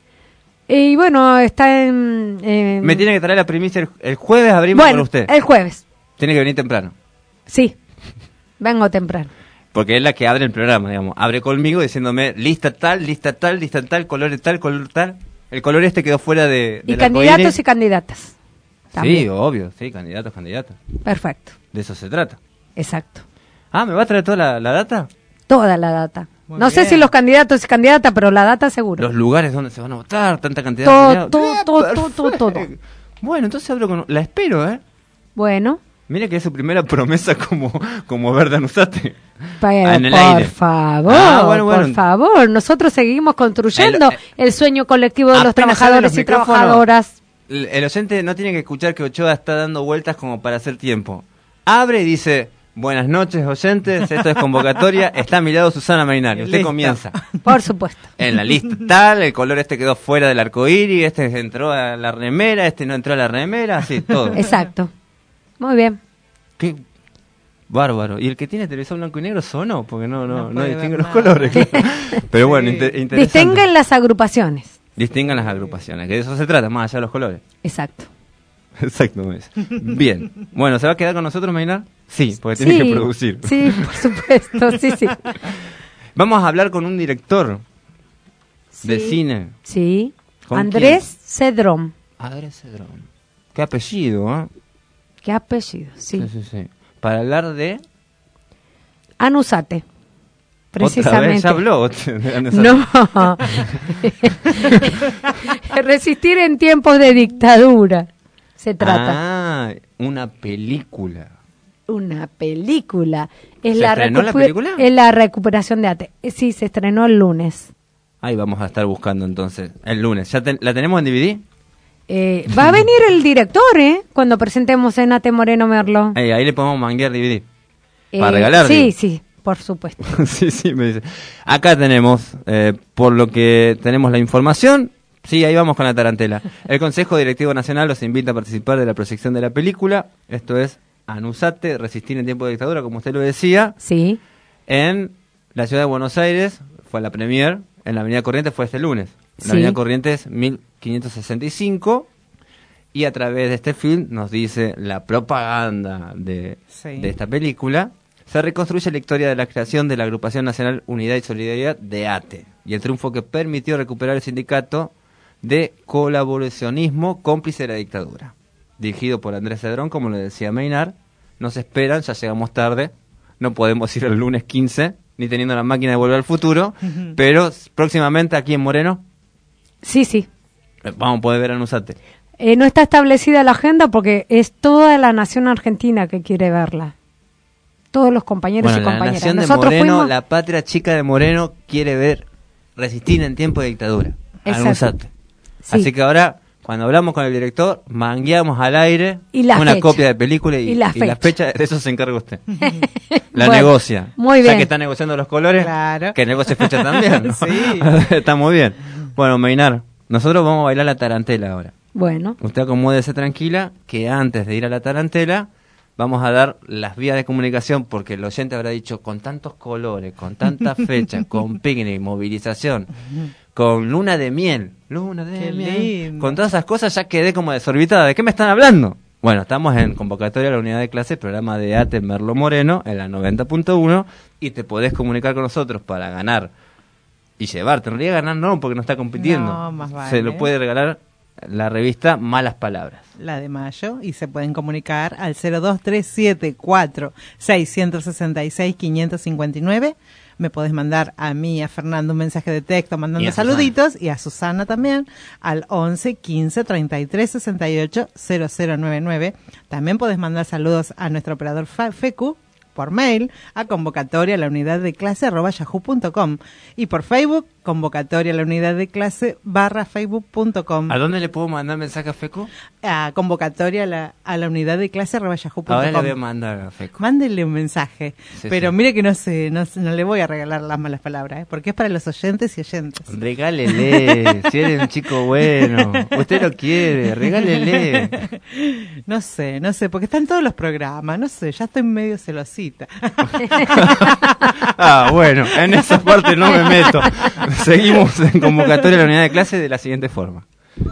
Y bueno, está en... en- Me tiene que traer la primicia el, el jueves, abrimos bueno, con usted. el jueves, Tiene que venir temprano. sí, vengo temprano. Porque es la que abre el programa, digamos. Abre conmigo diciéndome lista tal, lista tal, lista tal, color tal, color tal. El color este quedó fuera de... Y del candidatos arcoíris. y candidatas. Sí, También. obvio, sí, candidatos, candidatas. Perfecto, De eso se trata. exacto. Ah, ¿me va a traer toda la, la data? Toda la data. Muy no sé bien. si los candidatos y candidatas, pero la data seguro. Los lugares donde se van a votar, tanta cantidad Todo, de... todo, ¡Eh, todo, todo, todo, perfecto! todo. Bueno, entonces hablo con... La espero, ¿eh? Bueno, Mire que es su primera promesa como, como Verde Anusate. pero Ah, en el por aire. favor, Ah, bueno, bueno. por favor, nosotros seguimos construyendo El- el, sueño colectivo de los Apenas trabajadores abren y los micrófonos, trabajadoras. El, el oyente no tiene que escuchar que Ochoa está dando vueltas como para hacer tiempo. Abre y dice, buenas noches oyentes, esto es convocatoria, está a mi lado Susana Mainari. Usted Listo. comienza. Por supuesto. En la lista tal, el color este quedó fuera del arco iris, este entró a la remera, este no entró a la remera, así, todo. Exacto. Muy bien. Qué bárbaro. Y el que tiene televisor blanco y negro sonó, porque no, no, No no, puede distingue ver los nada. colores. claro. Pero bueno, Sí. inter- interesante. Distinguen las agrupaciones. Distingan las agrupaciones, que de eso se trata, más allá de los colores. Exacto. Exacto, me dice. Bien. Bueno, ¿se va a quedar con nosotros, Mainar? Sí, porque tiene Sí, que producir. Sí, por supuesto, sí, sí. Vamos a hablar con un director de Sí. cine. Sí. ¿Con Andrés Cedrón. Andrés Cedrón. Qué apellido, ¿eh? ¿Qué apellido? Sí. Sí, sí, sí. Para hablar de... Anusate. Otra vez Precisamente. ya habló. de Andrés No. Resistir en tiempos de dictadura. Se trata. Ah, una película. Una película. Es ¿Se la estrenó la recuper- película? Es la recuperación de Ate. Eh, Sí, se estrenó el lunes. Ahí vamos a estar buscando entonces. El lunes. ¿Ya ten- la tenemos en D V D? Eh, va a venir el director, ¿eh? Cuando presentemos en Ate Moreno Merlo. Ahí, ahí le podemos manguear D V D. Eh, para regalar, Sí, digo. sí, por supuesto. sí, sí, me dice. Acá tenemos, eh, por lo que tenemos la información, sí, ahí vamos con la tarantela. El Consejo Directivo Nacional los invita a participar de la proyección de la película, esto es Anusate, Resistir en tiempo de dictadura, como usted lo decía, Sí, en la ciudad de Buenos Aires, fue la premier, en la Avenida Corrientes fue este lunes, en Sí. la Avenida Corrientes mil quinientos sesenta y cinco, y a través de este film nos dice la propaganda de, Sí. de esta película, se reconstruye la historia de la creación de la Agrupación Nacional Unidad y Solidaridad de ATE y el triunfo que permitió recuperar el sindicato de colaboracionismo cómplice de la dictadura. Dirigido por Andrés Cedrón, como le decía Meinar, nos esperan, ya llegamos tarde, no podemos ir el lunes quince, ni teniendo la máquina de Volver al Futuro, pero próximamente aquí en Moreno sí, sí. eh, vamos a poder ver a Anusate. Eh, no está establecida la agenda porque es toda la nación argentina que quiere verla. Todos los compañeros Bueno, y la compañeras. nación de Nosotros Moreno, fuimos... la patria chica de Moreno quiere ver Resistir en tiempo de dictadura. Exacto. Anusate. Sí. Así que ahora, cuando hablamos con el director, mangueamos al aire Y la una fecha. copia de película y, Y la y la fecha. fecha, de eso se encarga usted. La Bueno, negocia. muy Ya bien. que está negociando los colores, Claro. que negocie fecha también. ¿no? Sí. Está muy bien. Bueno, Meinar, nosotros vamos a bailar la tarantela ahora. Bueno, Usted acomódese tranquila, que antes de ir a la tarantela, vamos a dar las vías de comunicación, porque el oyente habrá dicho, con tantos colores, con tantas fechas, con picnic, movilización, con Luna de Miel. Luna de Qué Miel. lindo. Con todas esas cosas ya quedé como desorbitada. ¿De qué me están hablando? Bueno, estamos en convocatoria a la unidad de clase, programa de A T E Merlo Moreno, en la noventa punto uno, y te podés comunicar con nosotros para ganar y llevarte. En realidad ganar no, porque no está compitiendo. No, más vale. Se lo puede regalar la revista Malas Palabras. La de mayo, y se pueden comunicar al cero dos tres siete cuatro seis seis seis cinco cinco nueve. Me podés mandar a mí, a Fernando, un mensaje de texto mandando Y a saluditos, y a Susana también, al once quince treinta y tres sesenta y ocho cero cero nueve nueve. También podés mandar saludos a nuestro operador Fa- Fecu por mail a convocatoria a la unidad de clase arroba yahoo punto com, y por Facebook, convocatoria a la unidad de clase barra facebook punto com. ¿A dónde le puedo mandar mensaje a Feco? A convocatoria a la, a la unidad de clase arroba yahoo punto com. Ahora le voy a mandar a Feco. Mándele un mensaje, Sí, pero sí. mire que no sé, no, no le voy a regalar las malas palabras, ¿eh? Porque es para los oyentes y oyentes. Regálele, si eres un chico bueno, usted lo quiere, regálele. No sé, no sé, porque están todos los programas, no sé, ya estoy medio celosita. Ah, bueno, en esa parte no me meto. Seguimos en convocatoria a la unidad de clase de la siguiente forma.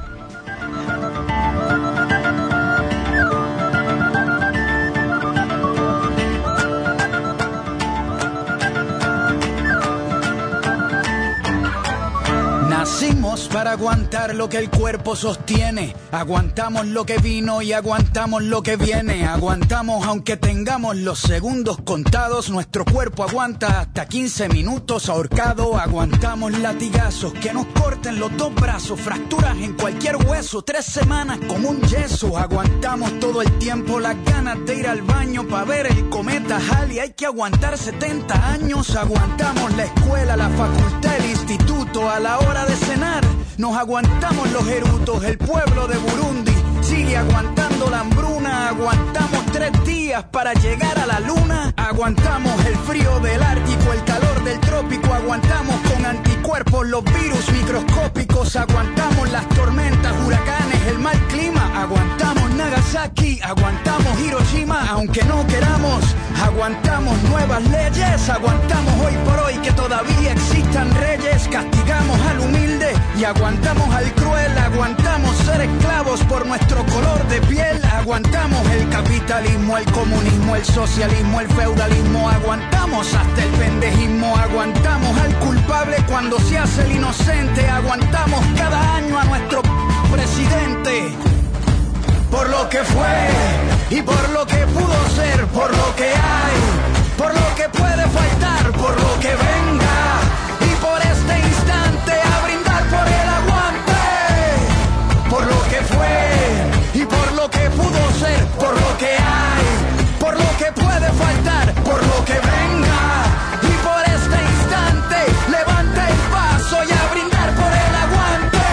Nacimos para aguantar lo que el cuerpo sostiene. Aguantamos lo que vino y aguantamos lo que viene. Aguantamos aunque tengamos los segundos contados. Nuestro cuerpo aguanta hasta quince minutos ahorcado. Aguantamos latigazos que nos corten los dos brazos. Fracturas en cualquier hueso. Tres semanas con un yeso. Aguantamos todo el tiempo las ganas de ir al baño para ver el cometa Halley. Hay que aguantar setenta años. Aguantamos la escuela, la facultad, el instituto. A la hora de cenar nos aguantamos los erutos. El pueblo de Burundi sigue aguantando la hambruna. Aguantamos tres días para llegar a la luna. Aguantamos el frío del Ártico, el calor del trópico. Aguantamos con anticuerpos los virus microscópicos. Aguantamos las tormentas, huracanes, el mal clima. Aguantamos Nagasaki, aguantamos Hiroshima, aunque no queramos. Aguantamos nuevas leyes. Aguantamos hoy por hoy que todavía existan reyes. Castigamos al humilde y aguantamos al cruel. Aguantamos ser esclavos por nuestro color de piel. Aguantamos el capitalismo, el comunismo, el socialismo, el feudalismo. Aguantamos hasta el pendejismo. Aguantamos al culpable cuando se hace el inocente. Aguantamos cada año a nuestro presidente. Por lo que fue y por lo que pudo ser, por lo que hay, por lo que puede faltar, por lo que venga y por este instante a brindar por el aguante. Por lo que fue y por lo que pudo ser, por lo que hay, por lo que puede faltar, por lo que venga y por este instante levanta el paso y a brindar por el aguante.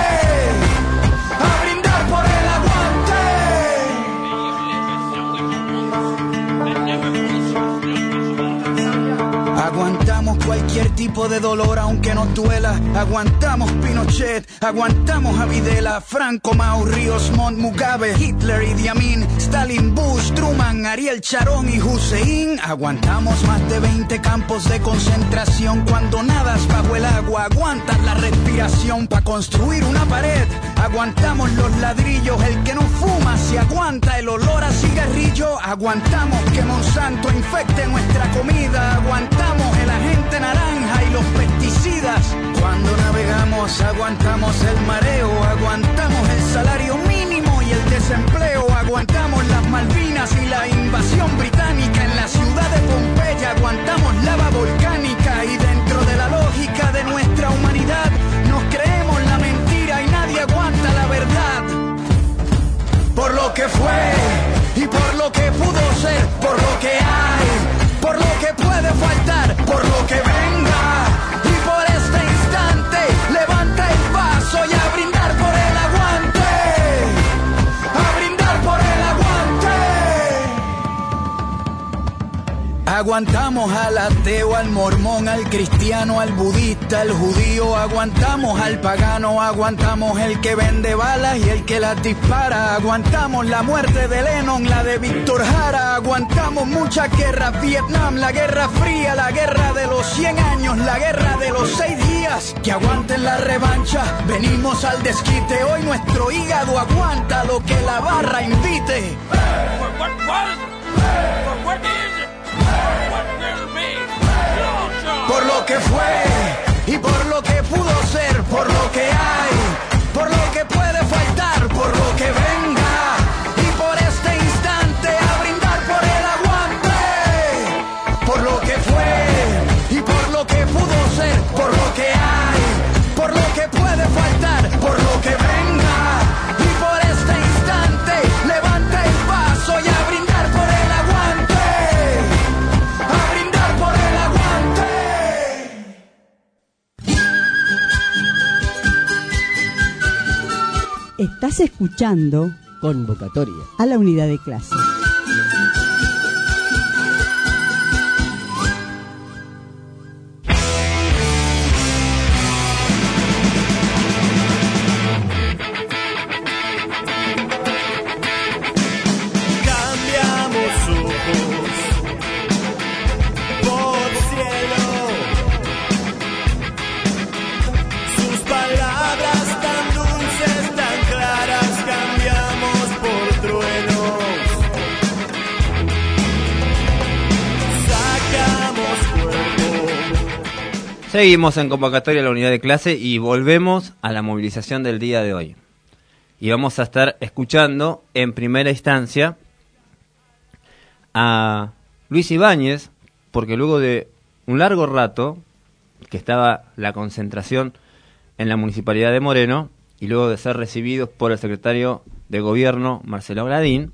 A brindar por el Aguantamos cualquier tipo de dolor aunque nos duela. Aguantamos Pinochet, aguantamos a Videla, Franco, Mao, Ríos Montt, Mugabe, Hitler, Idi Amin, Stalin, Bush, Truman, Ariel Sharon y Hussein. Aguantamos más de veinte campos de concentración. Cuando nadas bajo el agua aguantas la respiración para construir una pared. Aguantamos los ladrillos, el que no fuma se aguanta el olor a cigarrillo. Aguantamos que Monsanto infecte nuestra comida. Aguantamos el agente naranja y los pesticidas. Cuando navegamos aguantamos el mareo. Aguantamos el salario mínimo y el desempleo. Aguantamos las Malvinas y la invasión británica en la ciudad de Pompeya. Aguantamos lava volcánica y dentro de la lógica de nuestra humanidad nos creemos la mentira y nadie aguanta la verdad. Por lo que fue y por lo que pudo ser, por lo que hay, por lo que puede faltar, por lo que venga y por este instante levanta el paso y a brindar por el aguante. A brindar por el aguante. Aguantamos al ateo, al mormón, al cristiano, al budista, al judío. Aguantamos al pagano, aguantamos el que vende balas y el que las dispara. Aguantamos la muerte de Lennon, la de Víctor Jara. Aguantamos muchas guerras, Vietnam, la Guerra Fría, la guerra de los cien años, la guerra de los seis días. días que aguanten la revancha. Venimos al desquite, hoy nuestro hígado aguanta lo que la barra invite. Por lo que fue y por lo que pudo ser, por lo que hay, por lo que puede faltar, por lo que venga y por este instante a brindar por el aguante. Por lo que fue y por lo que pudo ser, por lo que hay, por lo que puede faltar, por lo que venga y por este instante levanta el vaso y a brindar por el aguante, a brindar por el aguante. Estás escuchando Convocatoria a la unidad de clase. Seguimos en convocatoria a la unidad de clase y volvemos a la movilización del día de hoy. Y vamos a estar escuchando en primera instancia a Luis Ibáñez, porque luego de un largo rato que estaba la concentración en la Municipalidad de Moreno y luego de ser recibidos por el secretario de Gobierno, Marcelo Gradín,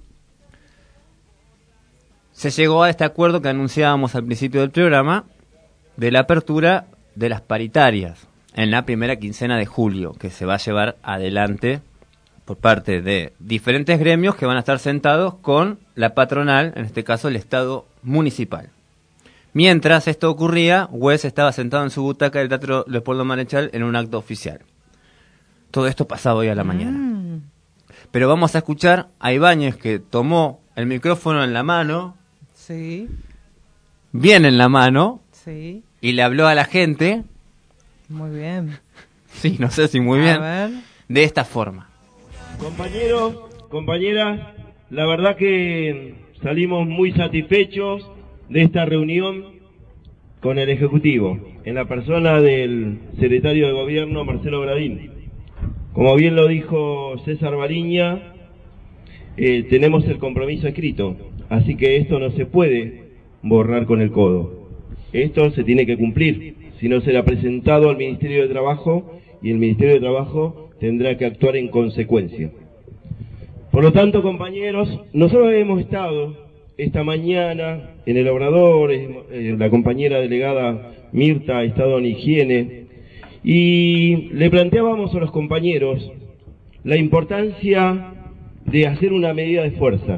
se llegó a este acuerdo que anunciábamos al principio del programa de la apertura de las paritarias en la primera quincena de julio, que se va a llevar adelante por parte de diferentes gremios que van a estar sentados con la patronal, en este caso el Estado municipal. Mientras esto ocurría, Wes estaba sentado en su butaca del Teatro Leopoldo Marechal en un acto oficial. Todo esto pasaba hoy a la mañana. Mm. Pero vamos a escuchar a Ibáñez, que tomó el micrófono en la mano, sí, bien en la mano, sí, y le habló a la gente. Muy bien. Sí, no sé si muy a bien. Ver. De esta forma. Compañeros, compañeras, la verdad que salimos muy satisfechos de esta reunión con el Ejecutivo, en la persona del secretario de Gobierno, Marcelo Gradín. Como bien lo dijo César Bariña, eh, tenemos el compromiso escrito, así que esto no se puede borrar con el codo. Esto se tiene que cumplir, si no será presentado al Ministerio de Trabajo y el Ministerio de Trabajo tendrá que actuar en consecuencia. Por lo tanto, compañeros, nosotros hemos estado esta mañana en el Obrador, eh, la compañera delegada Mirta ha estado en higiene, y le planteábamos a los compañeros la importancia de hacer una medida de fuerza.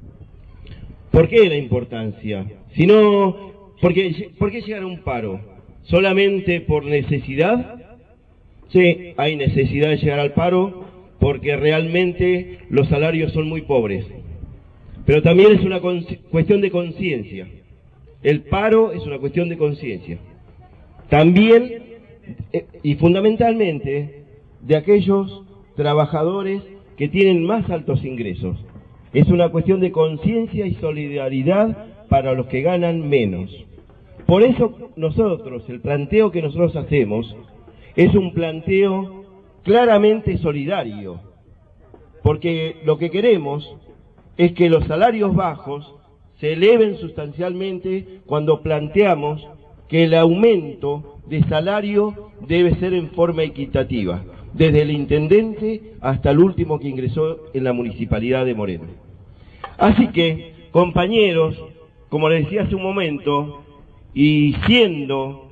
¿Por qué la importancia? Si no... Porque, ¿por qué llegar a un paro? ¿Solamente por necesidad? Sí, hay necesidad de llegar al paro porque realmente los salarios son muy pobres. Pero también es una cuestión de conciencia. El paro es una cuestión de conciencia. También, y fundamentalmente, de aquellos trabajadores que tienen más altos ingresos. Es una cuestión de conciencia y solidaridad para los que ganan menos. Por eso nosotros, el planteo que nosotros hacemos, es un planteo claramente solidario, porque lo que queremos es que los salarios bajos se eleven sustancialmente cuando planteamos que el aumento de salario debe ser en forma equitativa, desde el intendente hasta el último que ingresó en la Municipalidad de Moreno. Así que, compañeros, como les decía hace un momento, y siendo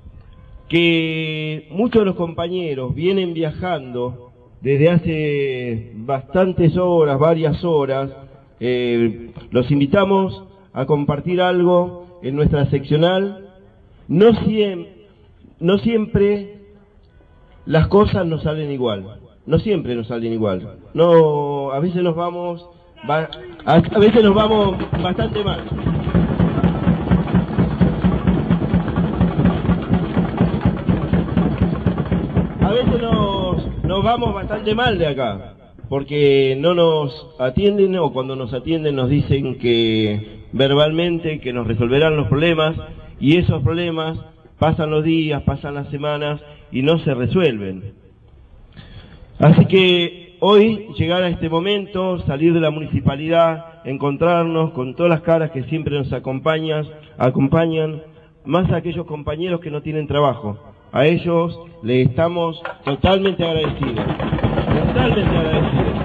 que muchos de los compañeros vienen viajando desde hace bastantes horas, varias horas, eh, los invitamos a compartir algo en nuestra seccional. No, siem- no siempre las cosas nos salen igual, no siempre nos salen igual. No, a veces nos vamos, a, a veces nos vamos bastante mal. nos vamos bastante mal de acá, porque no nos atienden, o cuando nos atienden nos dicen que verbalmente que nos resolverán los problemas, y esos problemas pasan los días, pasan las semanas y no se resuelven. Así que hoy llegar a este momento, salir de la municipalidad, encontrarnos con todas las caras que siempre nos acompañan, acompañan, más a aquellos compañeros que no tienen trabajo. A ellos les estamos totalmente agradecidos, totalmente agradecidos.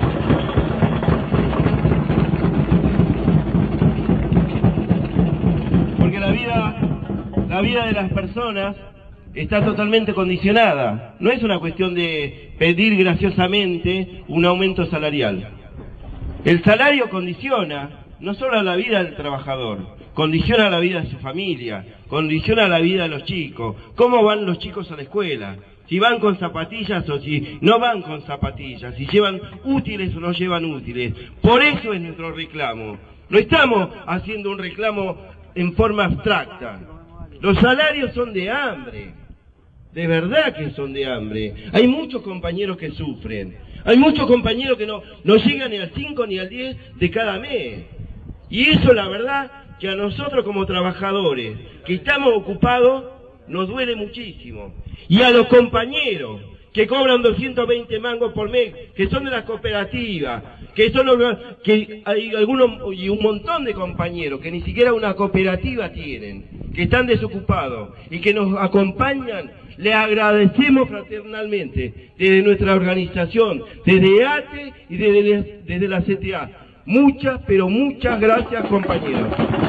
Porque la vida, la vida de las personas está totalmente condicionada. No es una cuestión de pedir graciosamente un aumento salarial. El salario condiciona no solo a la vida del trabajador, condiciona la vida de su familia, condiciona la vida de los chicos, cómo van los chicos a la escuela, si van con zapatillas o si no van con zapatillas, si llevan útiles o no llevan útiles. Por eso es nuestro reclamo. No estamos haciendo un reclamo en forma abstracta. Los salarios son de hambre, de verdad que son de hambre. Hay muchos compañeros que sufren, hay muchos compañeros que no, no llegan ni al cinco ni al diez de cada mes. Y eso, la verdad, que a nosotros como trabajadores que estamos ocupados nos duele muchísimo. Y a los compañeros que cobran doscientos veinte mangos por mes, que son de las cooperativas, que son los, que hay algunos y un montón de compañeros que ni siquiera una cooperativa tienen, que están desocupados y que nos acompañan, les agradecemos fraternalmente desde nuestra organización, desde A T E y desde, desde la C T A. Muchas, pero muchas gracias, compañeros.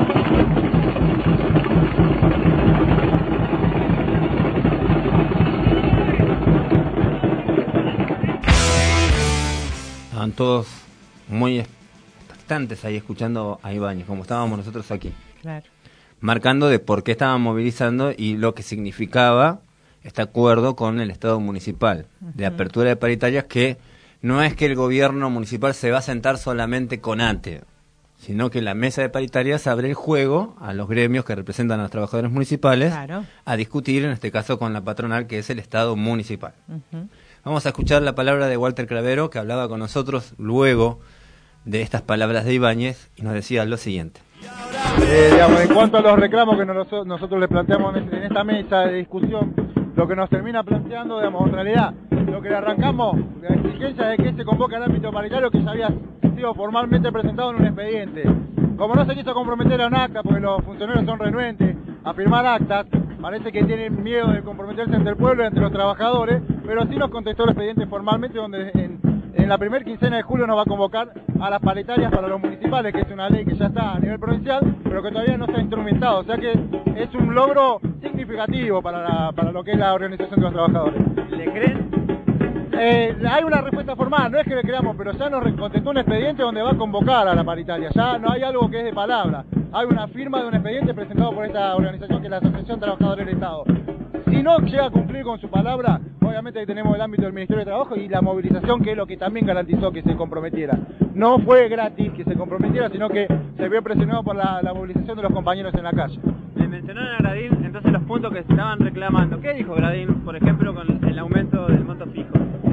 Estaban todos muy expectantes ahí escuchando a Ibáñez, como estábamos nosotros aquí. Claro. Marcando de por qué estaban movilizando y lo que significaba este acuerdo con el Estado municipal, uh-huh, de apertura de paritarias, que no es que el gobierno municipal se va a sentar solamente con A T E, sino que la mesa de paritarias abre el juego a los gremios que representan a los trabajadores municipales, claro, a discutir, en este caso con la patronal, que es el Estado municipal. Uh-huh. Vamos a escuchar la palabra de Walter Cravero, que hablaba con nosotros luego de estas palabras de Ibáñez, y nos decía lo siguiente. Eh, digamos, en cuanto a los reclamos que nos, nosotros le planteamos en esta mesa de discusión, lo que nos termina planteando, digamos, en realidad, lo que le arrancamos, la exigencia de que se convoque al ámbito paritario que ya había sido formalmente presentado en un expediente. Como no se quiso comprometer a un acta, porque los funcionarios son renuentes a firmar actas, parece que tienen miedo de comprometerse entre el pueblo y entre los trabajadores, pero sí nos contestó el expediente formalmente, donde en, en la primera quincena de julio nos va a convocar a las paritarias para los municipales, que es una ley que ya está a nivel provincial, pero que todavía no está instrumentado, o sea que es un logro significativo para, la, para lo que es la organización de los trabajadores. ¿Le creen? Eh, hay una respuesta formal, no es que le creamos, pero ya nos contestó un expediente donde va a convocar a la paritaria, ya no hay algo que es de palabra, hay una firma de un expediente presentado por esta organización que es la Asociación de Trabajadores del Estado. Si no llega a cumplir con su palabra, obviamente ahí tenemos el ámbito del Ministerio de Trabajo y la movilización, que es lo que también garantizó que se comprometiera. No fue gratis que se comprometiera, sino que se vio presionado por la, la movilización de los compañeros en la calle. Le mencionaron a Gradín entonces los puntos que se estaban reclamando. ¿Qué dijo Gradín, por ejemplo, con el aumento del monto fijo?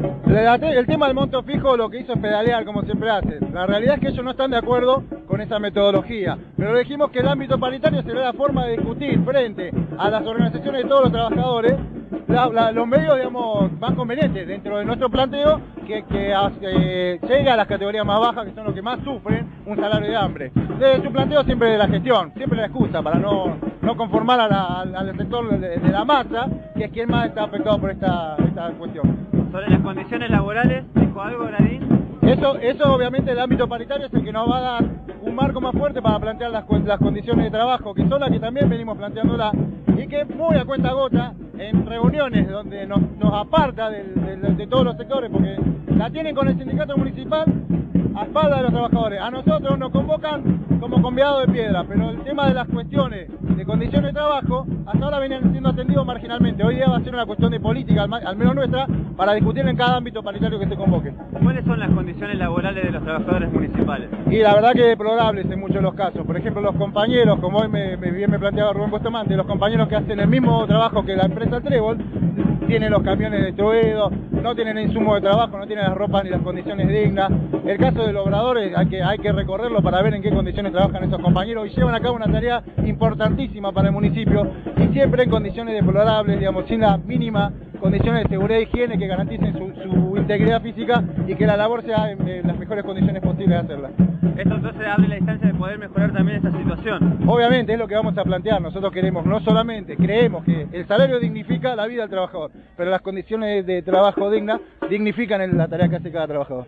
El tema del monto fijo lo que hizo es pedalear, como siempre hace. La realidad es que ellos no están de acuerdo con esa metodología, pero dijimos que el ámbito paritario será la forma de discutir frente a las organizaciones de todos los trabajadores la, la, los medios, digamos, más convenientes dentro de nuestro planteo, que, que eh, llegue a las categorías más bajas, que son los que más sufren un salario de hambre. De su planteo siempre de la gestión, siempre la excusa para no, no conformar a la, al, al sector de, de la masa, que es quien más está afectado por esta, esta cuestión. Sobre las condiciones laborales, ¿dijo algo Gradín? Eso, eso obviamente el ámbito paritario es el que nos va a dar un marco más fuerte para plantear las, las condiciones de trabajo, que son las que también venimos planteándola, y que muy a cuenta gota, en reuniones donde nos, nos aparta de, de, de todos los sectores, porque la tienen con el sindicato municipal a espalda de los trabajadores. A nosotros nos convocan como convidados de piedra, pero el tema de las cuestiones de condiciones de trabajo hasta ahora venían siendo atendidos marginalmente. Hoy día va a ser una cuestión de política, al, al menos nuestra, para discutir en cada ámbito paritario que se convoque. ¿Cuáles son las condiciones laborales de los trabajadores municipales? Y la verdad que deplorables en muchos de los casos. Por ejemplo, los compañeros, como hoy me, me, bien me planteaba Rubén Bustamante, los compañeros que hacen el mismo trabajo que la empresa Trébol, tienen los camiones destruidos, no tienen insumos de trabajo, no tienen las ropas ni las condiciones dignas. El caso del obrador es, hay, que, hay que recorrerlo para ver en qué condiciones trabajan esos compañeros y llevan a cabo una tarea importantísima para el municipio y siempre en condiciones deplorables, digamos, sin la mínima condiciones de seguridad e higiene que garanticen su, su integridad física y que la labor sea en, en las mejores condiciones posibles de hacerla. Esto entonces abre la instancia de poder mejorar también esta situación. Obviamente es lo que vamos a plantear. Nosotros queremos, no solamente, creemos que el salario dignifica la vida del trabajador, pero las condiciones de trabajo dignas dignifican la tarea que hace cada trabajador.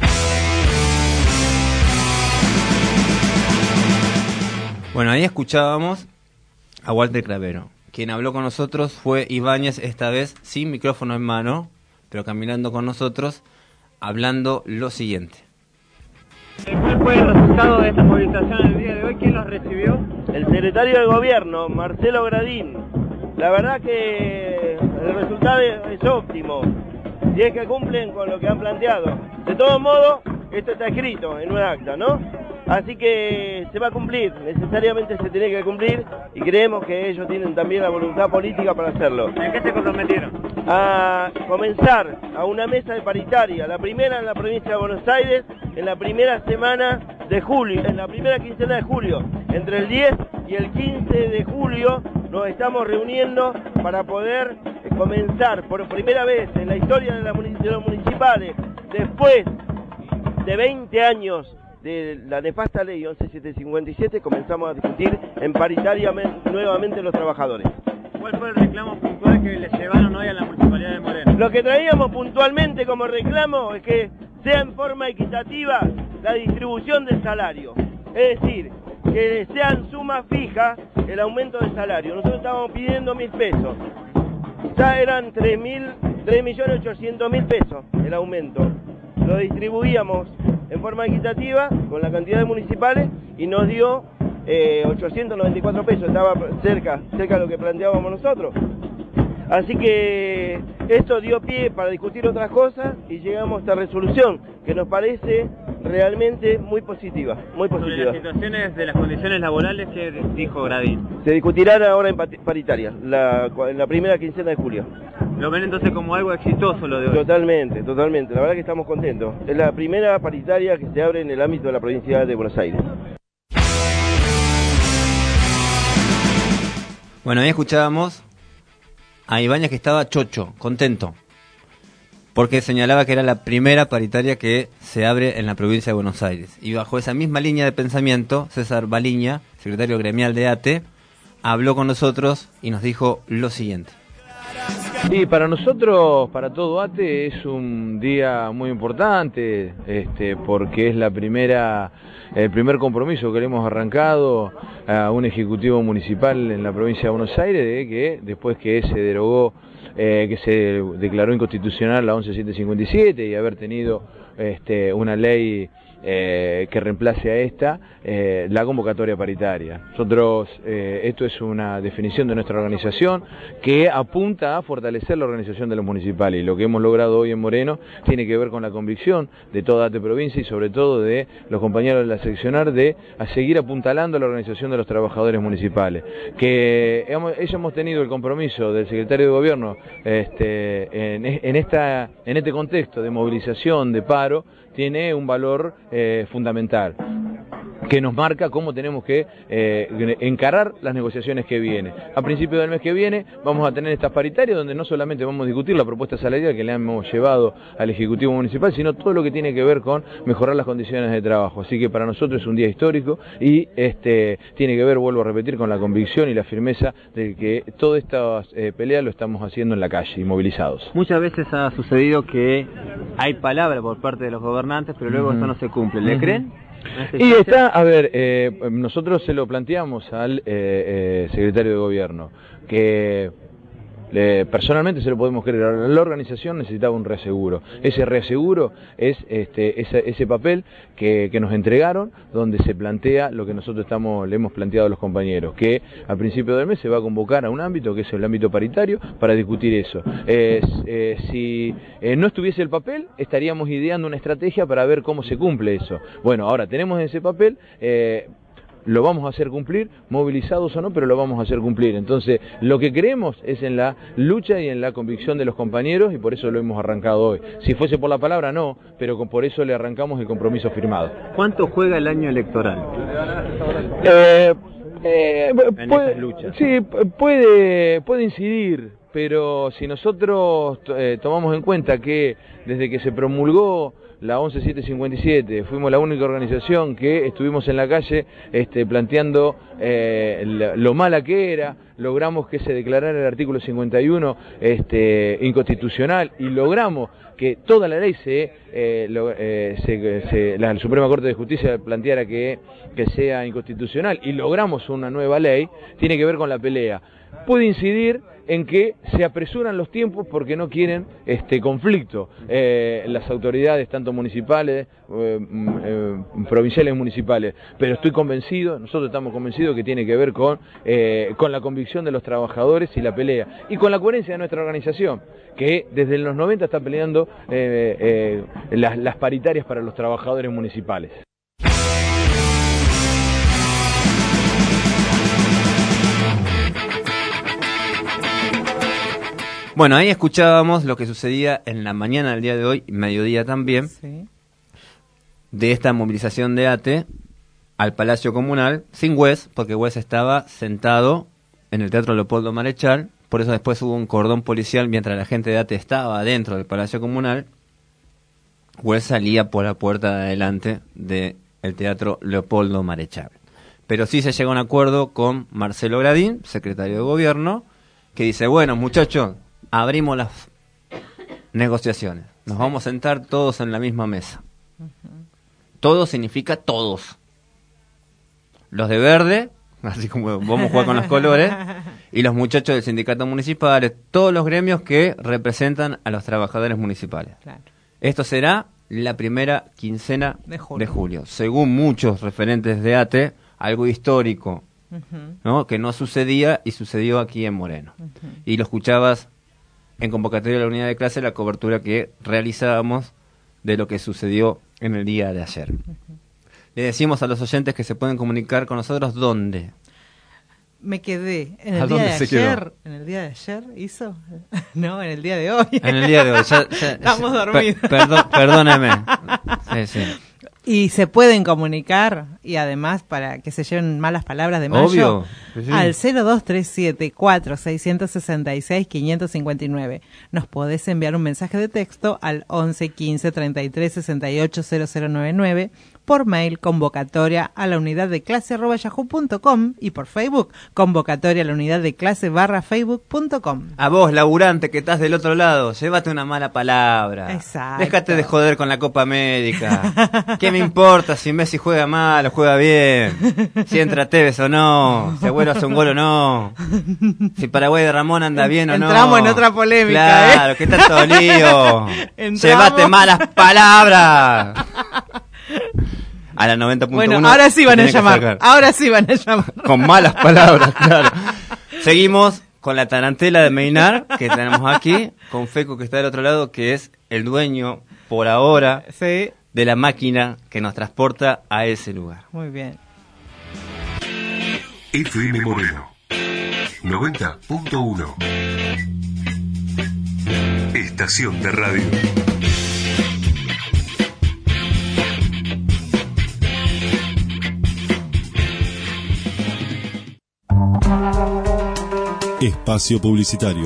Bueno, ahí escuchábamos a Walter Cravero. Quien habló con nosotros fue Ibáñez, esta vez sin micrófono en mano, pero caminando con nosotros, hablando lo siguiente. ¿Cuál fue el resultado de esta movilización el día de hoy? ¿Quién los recibió? El secretario de Gobierno, Marcelo Gradín. La verdad que el resultado es óptimo, si es que cumplen con lo que han planteado. De todos modos, esto está escrito en un acta, ¿no? Así que se va a cumplir, necesariamente se tiene que cumplir y creemos que ellos tienen también la voluntad política para hacerlo. ¿En qué se comprometieron? A comenzar a una mesa de paritaria, la primera en la provincia de Buenos Aires, en la primera semana de julio, en la primera quincena de julio, entre el diez y el quince de julio nos estamos reuniendo para poder comenzar por primera vez en la historia de, la, de los municipales, después de veinte años de la nefasta ley once mil setecientos cincuenta y siete, comenzamos a discutir en paritaria nuevamente los trabajadores. ¿Cuál fue el reclamo puntual que le llevaron hoy a la Municipalidad de Moreno? Lo que traíamos puntualmente como reclamo es que sea en forma equitativa la distribución del salario. Es decir, que sean sumas fijas el aumento del salario. Nosotros estábamos pidiendo mil pesos. Ya eran tres millones ochocientos mil pesos el aumento. Lo distribuíamos en forma equitativa con la cantidad de municipales y nos dio eh, ochocientos noventa y cuatro pesos, estaba cerca, cerca de lo que planteábamos nosotros. Así que esto dio pie para discutir otras cosas y llegamos a esta resolución que nos parece realmente muy positiva, muy positiva. Sobre las situaciones de las condiciones laborales, ¿qué dijo Gradín? Se discutirán ahora en paritaria, la, en la primera quincena de julio. ¿Lo ven entonces como algo exitoso lo de hoy? Totalmente, totalmente. La verdad que estamos contentos. Es la primera paritaria que se abre en el ámbito de la provincia de Buenos Aires. Bueno, ahí escuchábamos a Ibáñez que estaba chocho, contento, porque señalaba que era la primera paritaria que se abre en la provincia de Buenos Aires. Y bajo esa misma línea de pensamiento, César Baliña, secretario gremial de A T E, habló con nosotros y nos dijo lo siguiente. Y para nosotros, para todo A T E, es un día muy importante, este, porque es la primera, el primer compromiso que le hemos arrancado a un ejecutivo municipal en la provincia de Buenos Aires, de que después que se derogó, eh, que se declaró inconstitucional la once mil setecientos cincuenta y siete y haber tenido este, una ley Eh, que reemplace a esta, eh, la convocatoria paritaria. Nosotros, eh, esto es una definición de nuestra organización que apunta a fortalecer la organización de los municipales, y lo que hemos logrado hoy en Moreno tiene que ver con la convicción de toda A T E provincia y sobre todo de los compañeros de la seccionar de a seguir apuntalando la organización de los trabajadores municipales, que hemos, ellos hemos tenido el compromiso del secretario de Gobierno este, en, en, esta, en este contexto de movilización, de paro, tiene un valor eh, fundamental que nos marca cómo tenemos que eh, encarar las negociaciones que vienen. A principios del mes que viene vamos a tener estas paritarias donde no solamente vamos a discutir la propuesta salarial que le hemos llevado al Ejecutivo Municipal, sino todo lo que tiene que ver con mejorar las condiciones de trabajo. Así que para nosotros es un día histórico y este tiene que ver, vuelvo a repetir, con la convicción y la firmeza de que todas estas eh, peleas lo estamos haciendo en la calle y movilizados. Muchas veces ha sucedido que hay palabra por parte de los gobernantes, pero luego uh-huh. esto no se cumple. ¿Le uh-huh. creen? Y está, a ver, eh, nosotros se lo planteamos al eh, eh, secretario de Gobierno, que le, personalmente se lo podemos creer. La organización necesitaba un reaseguro. Ese reaseguro es este, ese, ese papel que, que nos entregaron, donde se plantea lo que nosotros estamos, le hemos planteado a los compañeros, que a principio del mes se va a convocar a un ámbito, que es el ámbito paritario, para discutir eso. Eh, eh, si eh, no estuviese el papel, estaríamos ideando una estrategia para ver cómo se cumple eso. Bueno, ahora tenemos ese papel. Eh, lo vamos a hacer cumplir, movilizados o no, pero lo vamos a hacer cumplir. Entonces, lo que creemos es en la lucha y en la convicción de los compañeros, y por eso lo hemos arrancado hoy. Si fuese por la palabra, no, pero con, por eso le arrancamos el compromiso firmado. ¿Cuánto juega el año electoral? Eh, eh, puede, sí, puede, puede incidir, pero si nosotros eh, tomamos en cuenta que desde que se promulgó la once mil setecientos cincuenta y siete, fuimos la única organización que estuvimos en la calle este, planteando eh, lo mala que era, logramos que se declarara el artículo cincuenta y uno este, inconstitucional, y logramos que toda la ley se, eh, lo, eh, se, se la Suprema Corte de Justicia planteara que, que sea inconstitucional, y logramos una nueva ley. Tiene que ver con la pelea. Puede incidir en que se apresuran los tiempos porque no quieren este conflicto. Eh, las autoridades, tanto municipales, eh, eh, provinciales y municipales, pero estoy convencido, nosotros estamos convencidos que tiene que ver con, eh, con la convicción de los trabajadores y la pelea, y con la coherencia de nuestra organización, que desde los noventa está peleando eh, eh, las, las paritarias para los trabajadores municipales. Bueno, ahí escuchábamos lo que sucedía en la mañana del día de hoy, mediodía también, sí, de esta movilización de A T E al Palacio Comunal, sin Wes, porque Wes estaba sentado en el Teatro Leopoldo Marechal, por eso después hubo un cordón policial mientras la gente de A T E estaba dentro del Palacio Comunal. Wes salía por la puerta de adelante del Teatro Leopoldo Marechal. Pero sí se llegó a un acuerdo con Marcelo Gradín, secretario de Gobierno, que dice, bueno, muchachos, abrimos las negociaciones. Nos vamos a sentar todos en la misma mesa. Uh-huh. Todo significa todos. Los de verde, así como vamos a jugar con los colores, y los muchachos del sindicato municipal, todos los gremios que representan a los trabajadores municipales. Claro. Esto será la primera quincena de julio. de julio. Según muchos referentes de A T E, algo histórico, uh-huh, ¿no? Que no sucedía y sucedió aquí en Moreno. Uh-huh. Y lo escuchabas en convocatoria de la unidad de clase, la cobertura que realizábamos de lo que sucedió en el día de ayer. Uh-huh. Le decimos a los oyentes que se pueden comunicar con nosotros, ¿dónde? Me quedé en el día de ayer. Quedó? ¿En el día de ayer hizo? No, en el día de hoy. En el día de hoy. Ya, ya, Estamos dormidos. Per, perdón, perdóneme. Sí, sí. Y se pueden comunicar, y además para que se lleven malas palabras de Mayo, obvio, sí, al cero dos tres siete, cuatro seis seis seis, cinco cinco nueve. Nos podés enviar un mensaje de texto al once quince treinta y tres sesenta y ocho cero cero noventa y nueve, por mail convocatoria a la unidad de clase arroba yahoo punto com, y por Facebook convocatoria a la unidad de clase barra facebook punto com. A vos, laburante que estás del otro lado, llévate una mala palabra. Exacto. Déjate de joder con la Copa América. ¿Qué me importa si Messi juega mal o juega bien? Si entra Tevez o no, si Agüero hace un gol o no, si Paraguay de Ramón anda bien o no. Entramos en otra polémica. Claro, ¿eh? que está todo lío. Llévate malas palabras. A la noventa punto uno. Bueno, ahora sí van a llamar. Ahora sí van a llamar. Con malas palabras, claro. Seguimos con la tarantela de Meinar, que tenemos aquí, con Feco, que está del otro lado, que es el dueño, por ahora, sí, de la máquina que nos transporta a ese lugar. Muy bien. F M Moreno, noventa punto uno. Estación de radio. Espacio publicitario.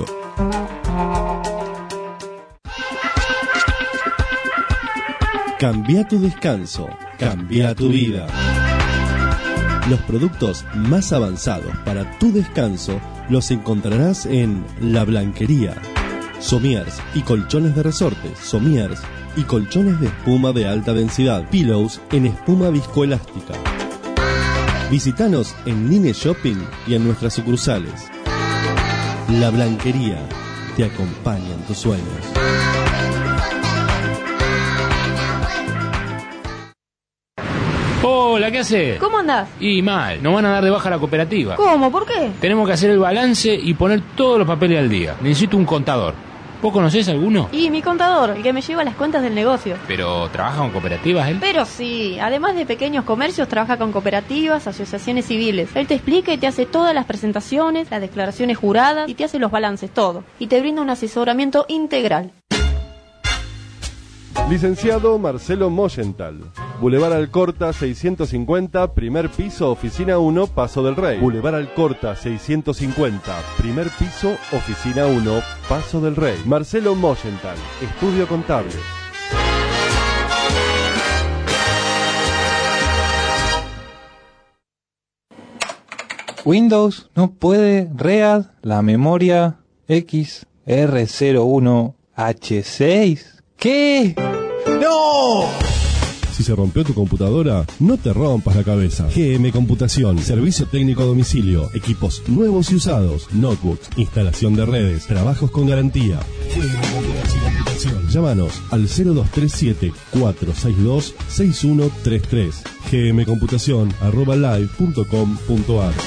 Cambia tu descanso, cambia tu vida. Los productos más avanzados para tu descanso los encontrarás en La Blanquería. Somiers y colchones de resortes, somiers y colchones de espuma de alta densidad, pillows en espuma viscoelástica. Visítanos en Nine Shopping y en nuestras sucursales. La Blanquería te acompaña en tus sueños. Hola, ¿qué haces? ¿Cómo andás? Y mal, nos van a dar de baja la cooperativa. ¿Cómo? ¿Por qué? Tenemos que hacer el balance y poner todos los papeles al día. Necesito un contador. ¿Vos conocés alguno? Y mi contador, el que me lleva las cuentas del negocio. ¿Pero trabaja con cooperativas él? Pero sí, además de pequeños comercios, trabaja con cooperativas, asociaciones civiles. Él te explica y te hace todas las presentaciones, las declaraciones juradas y te hace los balances, todo. Y te brinda un asesoramiento integral. Licenciado Marcelo Moyental. Boulevard Alcorta seiscientos cincuenta, primer piso, oficina uno, Paso del Rey. Boulevard Alcorta seiscientos cincuenta, primer piso, oficina uno, Paso del Rey. Marcelo Moyental, estudio contable. Windows no puede read la memoria X R cero uno H seis. ¿Qué? ¡No! Si se rompió tu computadora, no te rompas la cabeza. G M Computación, servicio técnico a domicilio, equipos nuevos y usados, notebooks, instalación de redes, trabajos con garantía. G M Computación. Llámanos al cero dos tres siete, cuatro seis dos, seis uno tres tres. gmcomputación arroba live punto com punto ar.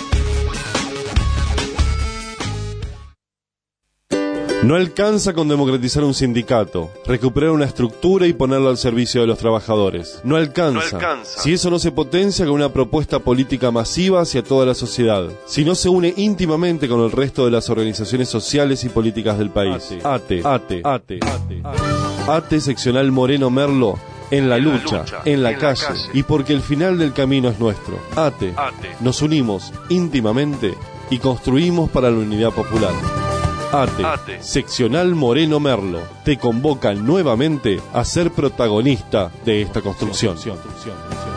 No alcanza con democratizar un sindicato, recuperar una estructura y ponerlo al servicio de los trabajadores. No alcanza, no alcanza. Si eso no se potencia con una propuesta política masiva hacia toda la sociedad. Si no se une íntimamente con el resto de las organizaciones sociales y políticas del país. ATE, ATE, ATE, ATE, ATE seccional Moreno Merlo. En la, en lucha, la lucha, en la, en calle, la calle, y porque el final del camino es nuestro. ATE, ATE. Nos unimos íntimamente y construimos para la unidad popular. ATE, ATE, seccional Moreno Merlo, te convoca nuevamente a ser protagonista de esta construcción. construcción, construcción.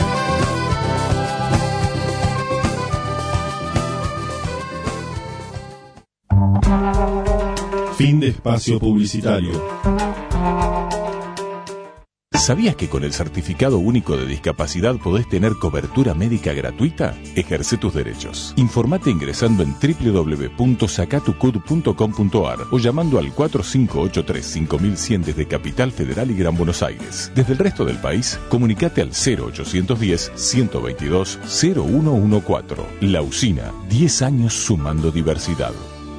Fin de espacio publicitario. ¿Sabías que con el Certificado Único de Discapacidad podés tener cobertura médica gratuita? Ejerce tus derechos. Informate ingresando en doble u doble u doble u punto sacatucud punto com punto ar o llamando al cuatro cinco ocho tres cinco mil cien desde Capital Federal y Gran Buenos Aires. Desde el resto del país, comunicate al cero ochocientos diez, ciento veintidós, cero uno catorce. La Usina, diez años sumando diversidad.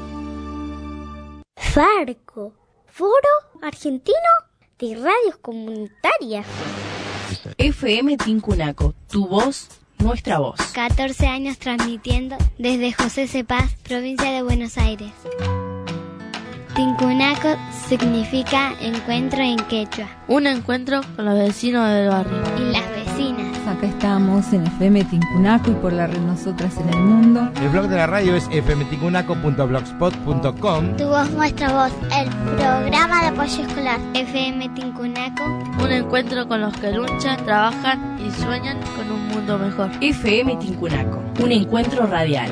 Farco, Foro Argentino de Radios Comunitarias. F M Tincunaco, tu voz, nuestra voz. catorce años transmitiendo desde José Cepaz, provincia de Buenos Aires. Tincunaco significa encuentro en quechua. Un encuentro con los vecinos del barrio. Y las vecinas. Acá estamos en F M Tincunaco y por la red Nosotras en el Mundo. El blog de la radio es f m tincunaco punto blogspot punto com. Tu voz, nuestra voz. El programa de apoyo escolar. F M Tincunaco. Un encuentro con los que luchan, trabajan y sueñan con un mundo mejor. F M Tincunaco. Un encuentro radial.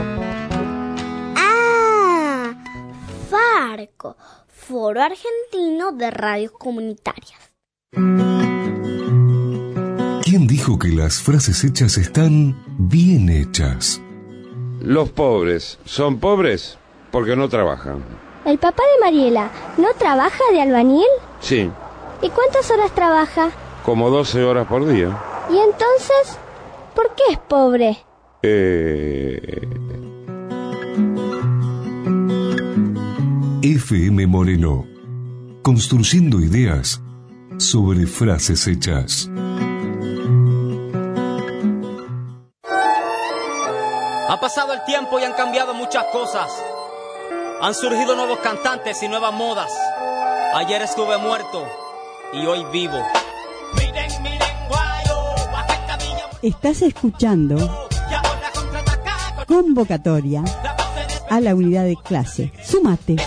Ah, Farco, Foro Argentino de Radios Comunitarias. ¿Quién dijo que las frases hechas están bien hechas? Los pobres son pobres porque no trabajan. ¿El papá de Mariela no trabaja de albañil? Sí. ¿Y cuántas horas trabaja? Como doce horas por día. ¿Y entonces por qué es pobre? Eh... F M Moreno, construyendo ideas sobre frases hechas. Ha pasado el tiempo y han cambiado muchas cosas. Han surgido nuevos cantantes y nuevas modas. Ayer estuve muerto y hoy vivo. Estás escuchando Convocatoria a la unidad de clase. Súmate.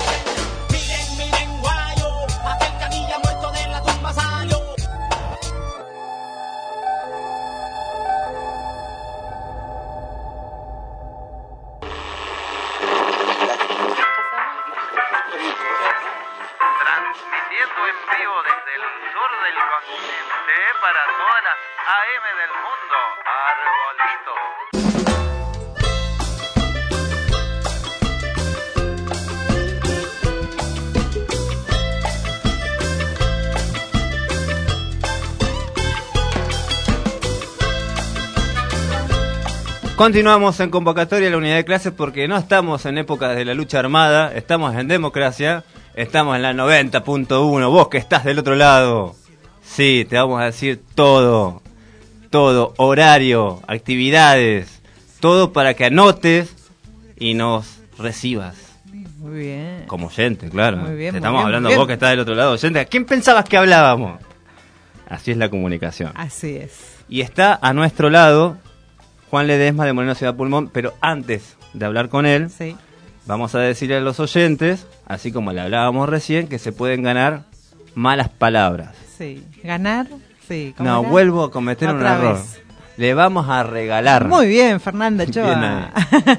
Continuamos en convocatoria a la unidad de clases porque no estamos en épocas de la lucha armada, estamos en democracia. Estamos en la noventa punto uno. Vos que estás del otro lado. Sí, te vamos a decir todo. Todo. Horario, actividades. Todo para que anotes y nos recibas. Muy bien. Como oyente, claro. Muy bien, te muy estamos bien, hablando muy bien. vos que estás del otro lado. Oyente, ¿a quién pensabas que hablábamos? Así es la comunicación. Así es. Y está a nuestro lado Juan Ledesma de Moreno Ciudad Pulmón, pero antes de hablar con él, sí. vamos a decirle a los oyentes, así como le hablábamos recién, que se pueden ganar malas palabras. Sí. ¿Ganar? Sí. ¿Cómo No, era? vuelvo a cometer Otra un error. vez. Le vamos a regalar. Muy bien, Fernanda Bien Ochoa.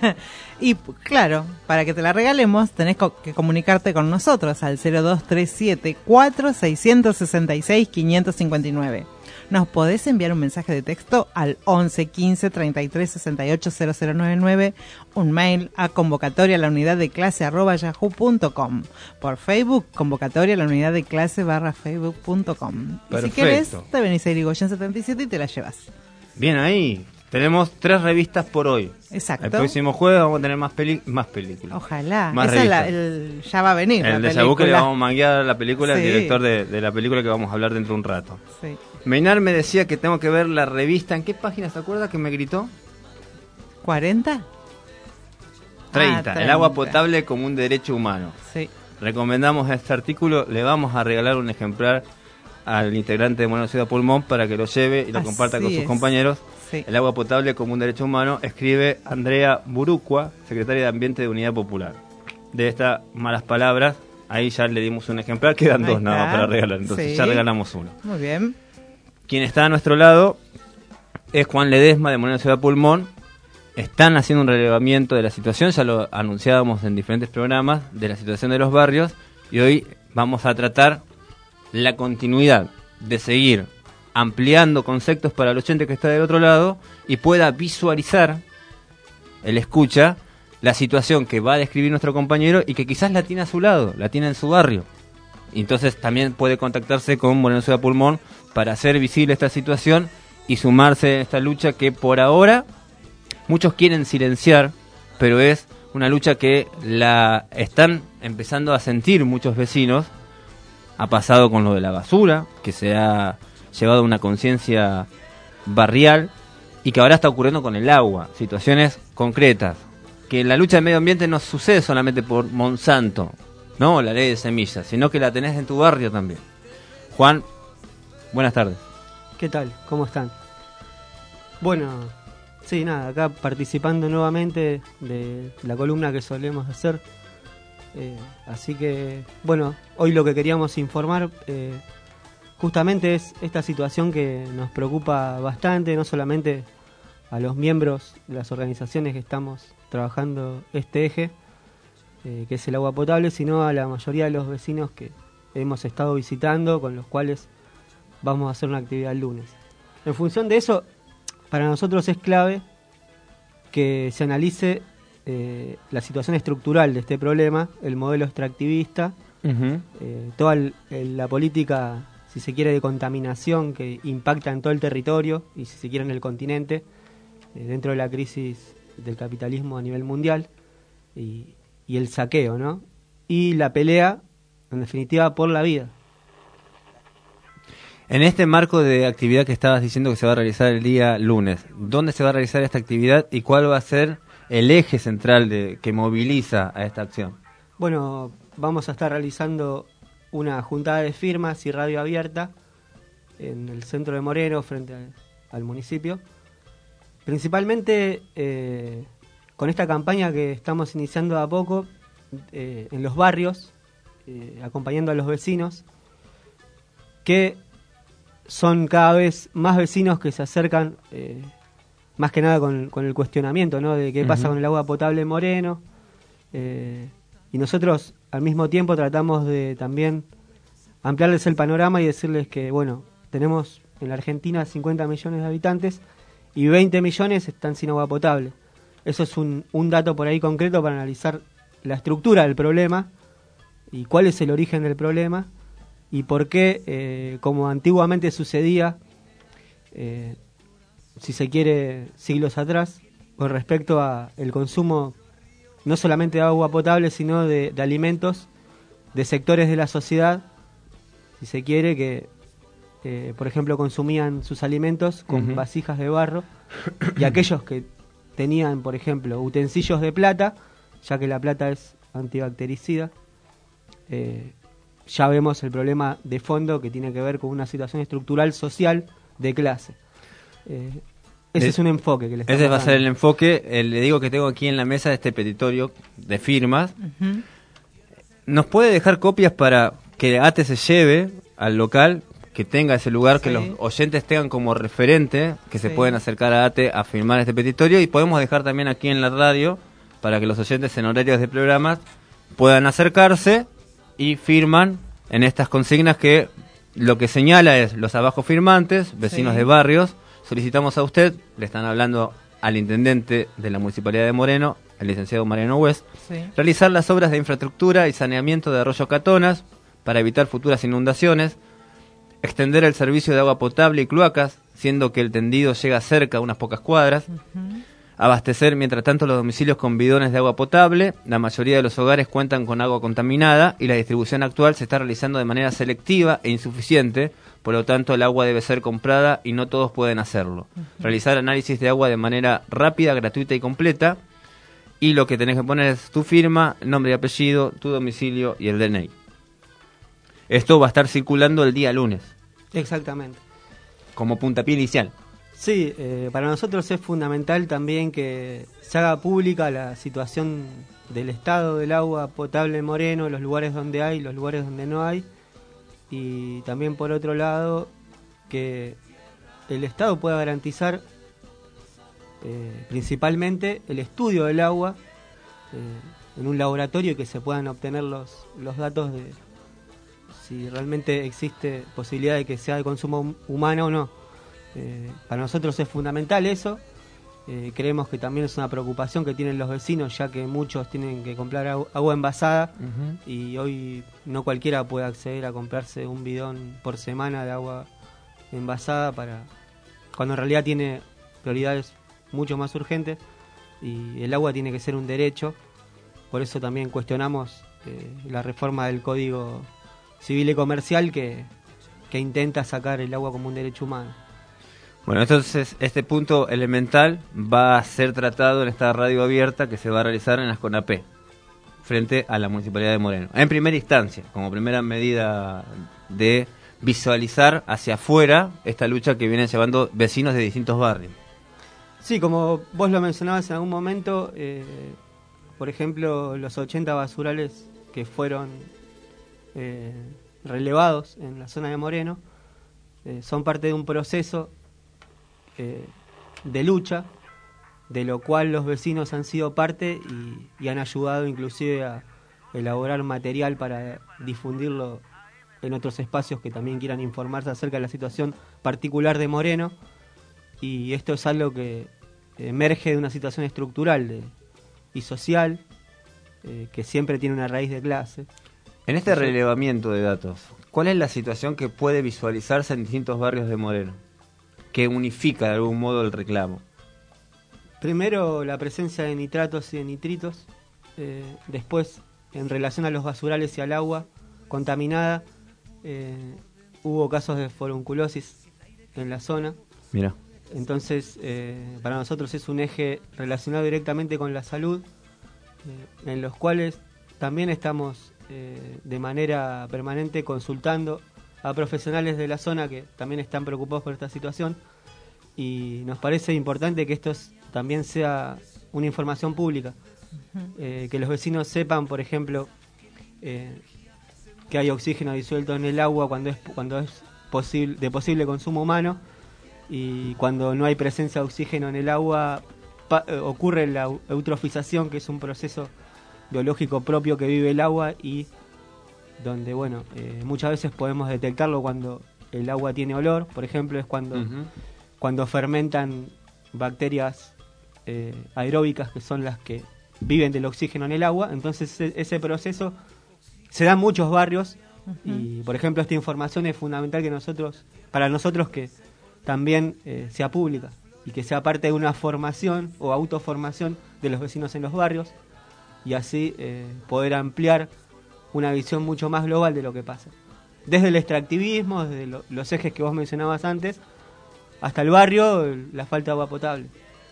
Y claro, para que te la regalemos tenés co- que comunicarte con nosotros al cero dos tres siete, cuatro seis seis seis, cinco cinco nueve. Nos podés enviar un mensaje de texto al once quince treinta y tres sesenta y ocho cero cero noventa y nueve, un mail a convocatoria a la unidad de clase arroba yahoo punto com, por Facebook, convocatoria a la unidad de clase barra facebook punto com. Y si Perfecto. querés, te venís a Irigoyen setenta y siete y te la llevas. Bien ahí. Tenemos tres revistas por hoy. Exacto. El próximo jueves vamos a tener más, peli más películas. Ojalá. Más Esa es la, revistas. el, ya va a venir. En la el de Sabu que le película. vamos a manguear la película al Sí. director de, de la película que vamos a hablar dentro de un rato. Sí. Meinar me decía que tengo que ver la revista. ¿En qué página se acuerda que me gritó? ¿cuarenta? treinta. Ah, El agua treinta. potable como un derecho humano. Sí. Recomendamos este artículo. Le vamos a regalar un ejemplar al integrante de Moreno Ciudad Pulmón para que lo lleve y lo Así comparta con sus es. compañeros. Sí. El agua potable como un derecho humano, escribe Andrea Burucua, secretaria de Ambiente de Unidad Popular. De estas malas palabras, ahí ya le dimos un ejemplar, quedan Ahí dos nada más está. para regalar, entonces Sí. ya regalamos uno. Muy bien. Quien está a nuestro lado es Juan Ledesma de Moreno Ciudad Pulmón. Están haciendo un relevamiento de la situación, ya lo anunciábamos en diferentes programas, de la situación de los barrios, y hoy vamos a tratar la continuidad de seguir ampliando conceptos para el oyente que está del otro lado y pueda visualizar, el escucha, la situación que va a describir nuestro compañero y que quizás la tiene a su lado, la tiene en su barrio. Y entonces también puede contactarse con Moreno Ciudad Pulmón para hacer visible esta situación y sumarse a esta lucha que por ahora muchos quieren silenciar, pero es una lucha que la están empezando a sentir muchos vecinos. Ha pasado con lo de la basura, que se ha llevado a una conciencia barrial y que ahora está ocurriendo con el agua, situaciones concretas. Que la lucha del medio ambiente no sucede solamente por Monsanto, no la ley de semillas, sino que la tenés en tu barrio también. Juan, buenas tardes. ¿Qué tal? ¿Cómo están? Bueno, sí, nada, acá participando nuevamente de la columna que solemos hacer. Eh, así que, bueno, hoy lo que queríamos informar eh, justamente es esta situación que nos preocupa bastante, no solamente a los miembros de las organizaciones que estamos trabajando este eje, eh, que es el agua potable, sino a la mayoría de los vecinos que hemos estado visitando, con los cuales vamos a hacer una actividad el lunes. En función de eso, para nosotros es clave que se analice eh, la situación estructural de este problema, el modelo extractivista, Uh-huh. eh, toda el, el, la política, si se quiere, de contaminación que impacta en todo el territorio y si se quiere en el continente, eh, dentro de la crisis del capitalismo a nivel mundial y, y el saqueo, ¿no? Y la pelea, en definitiva, por la vida. En este marco de actividad que estabas diciendo que se va a realizar el día lunes, ¿dónde se va a realizar esta actividad y cuál va a ser el eje central de, que moviliza a esta acción? Bueno, vamos a estar realizando una juntada de firmas y radio abierta en el centro de Moreno, frente al, al municipio. Principalmente eh, con esta campaña que estamos iniciando de a poco eh, en los barrios, eh, acompañando a los vecinos, que son cada vez más vecinos que se acercan, eh, más que nada con, con el cuestionamiento, ¿no?, de qué pasa Uh-huh. con el agua potable en Moreno. Eh, y nosotros al mismo tiempo tratamos de también ampliarles el panorama y decirles que, bueno, tenemos en la Argentina cincuenta millones de habitantes y veinte millones están sin agua potable. Eso es un, un dato por ahí concreto para analizar la estructura del problema y cuál es el origen del problema y por qué, eh, como antiguamente sucedía, eh, si se quiere, siglos atrás, con respecto a el consumo no solamente de agua potable, sino de, de alimentos, de sectores de la sociedad, si se quiere, que eh, por ejemplo consumían sus alimentos con uh-huh. vasijas de barro, y aquellos que tenían, por ejemplo, utensilios de plata, ya que la plata es antibactericida, eh, ya vemos el problema de fondo que tiene que ver con una situación estructural social de clase. Eh, ese es, es un enfoque que le estamos Ese va a ser dando. el enfoque. Eh, le digo que tengo aquí en la mesa este petitorio de firmas. Uh-huh. ¿Nos puede dejar copias para que ATE se lleve al local, que tenga ese lugar, sí. que los oyentes tengan como referente, que sí. se pueden acercar a ATE a firmar este petitorio? Y podemos dejar también aquí en la radio para que los oyentes en horarios de programas puedan acercarse y firman en estas consignas que lo que señala es los abajo firmantes, vecinos sí. de barrios. Solicitamos a usted, le están hablando al intendente de la Municipalidad de Moreno, el licenciado Mariano West, sí. realizar las obras de infraestructura y saneamiento de Arroyo Catonas para evitar futuras inundaciones, extender el servicio de agua potable y cloacas, siendo que el tendido llega cerca a unas pocas cuadras, uh-huh. abastecer mientras tanto los domicilios con bidones de agua potable. La mayoría de los hogares cuentan con agua contaminada y la distribución actual se está realizando de manera selectiva e insuficiente, por lo tanto el agua debe ser comprada y no todos pueden hacerlo. Uh-huh. Realizar análisis de agua de manera rápida, gratuita y completa, y lo que tenés que poner es tu firma, nombre y apellido, tu domicilio y el D N I. Esto va a estar circulando el día lunes. Exactamente. Como puntapié inicial. Sí, eh, para nosotros es fundamental también que se haga pública la situación del estado del agua potable en Moreno, los lugares donde hay, los lugares donde no hay, y también por otro lado que el Estado pueda garantizar eh, principalmente el estudio del agua eh, en un laboratorio y que se puedan obtener los, los datos de si realmente existe posibilidad de que sea de consumo humano o no. Eh, para nosotros es fundamental eso. Eh, creemos que también es una preocupación que tienen los vecinos, ya que muchos tienen que comprar agu- agua envasada uh-huh. y hoy no cualquiera puede acceder a comprarse un bidón por semana de agua envasada, para cuando en realidad tiene prioridades mucho más urgentes, y el agua tiene que ser un derecho. Por eso también cuestionamos eh, la reforma del Código Civil y Comercial que, que intenta sacar el agua como un derecho humano. Bueno, entonces este punto elemental va a ser tratado en esta radio abierta que se va a realizar en las CONAPE, frente a la Municipalidad de Moreno. En primera instancia, como primera medida de visualizar hacia afuera esta lucha que vienen llevando vecinos de distintos barrios. Sí, como vos lo mencionabas en algún momento, eh, por ejemplo, los ochenta basurales que fueron eh, relevados en la zona de Moreno eh, son parte de un proceso eh, de lucha, de lo cual los vecinos han sido parte y, y han ayudado inclusive a elaborar material para difundirlo en otros espacios que también quieran informarse acerca de la situación particular de Moreno. Y esto es algo que emerge de una situación estructural de, y social eh, que siempre tiene una raíz de clase. En este relevamiento de datos, ¿cuál es la situación que puede visualizarse en distintos barrios de Moreno, que unifica de algún modo el reclamo? Primero, la presencia de nitratos y de nitritos. Eh, después, en relación a los basurales y al agua contaminada, eh, hubo casos de forunculosis en la zona. Mira. Entonces, eh, para nosotros es un eje relacionado directamente con la salud, eh, en los cuales también estamos eh, de manera permanente consultando a profesionales de la zona que también están preocupados por esta situación, y nos parece importante que esto también sea una información pública, eh, que los vecinos sepan, por ejemplo, eh, que hay oxígeno disuelto en el agua cuando es cuando es posible de posible consumo humano, y cuando no hay presencia de oxígeno en el agua pa- eh, ocurre la eutrofización, que es un proceso biológico propio que vive el agua y donde, bueno, eh, muchas veces podemos detectarlo cuando el agua tiene olor. Por ejemplo, es cuando, uh-huh. cuando fermentan bacterias eh, aeróbicas, que son las que viven del oxígeno en el agua. Entonces ese, ese proceso se da en muchos barrios, uh-huh. y por ejemplo esta información es fundamental que nosotros, para nosotros que también eh, sea pública y que sea parte de una formación o autoformación de los vecinos en los barrios, y así eh, poder ampliar una visión mucho más global de lo que pasa. Desde el extractivismo, desde lo, los ejes que vos mencionabas antes, hasta el barrio, la falta de agua potable.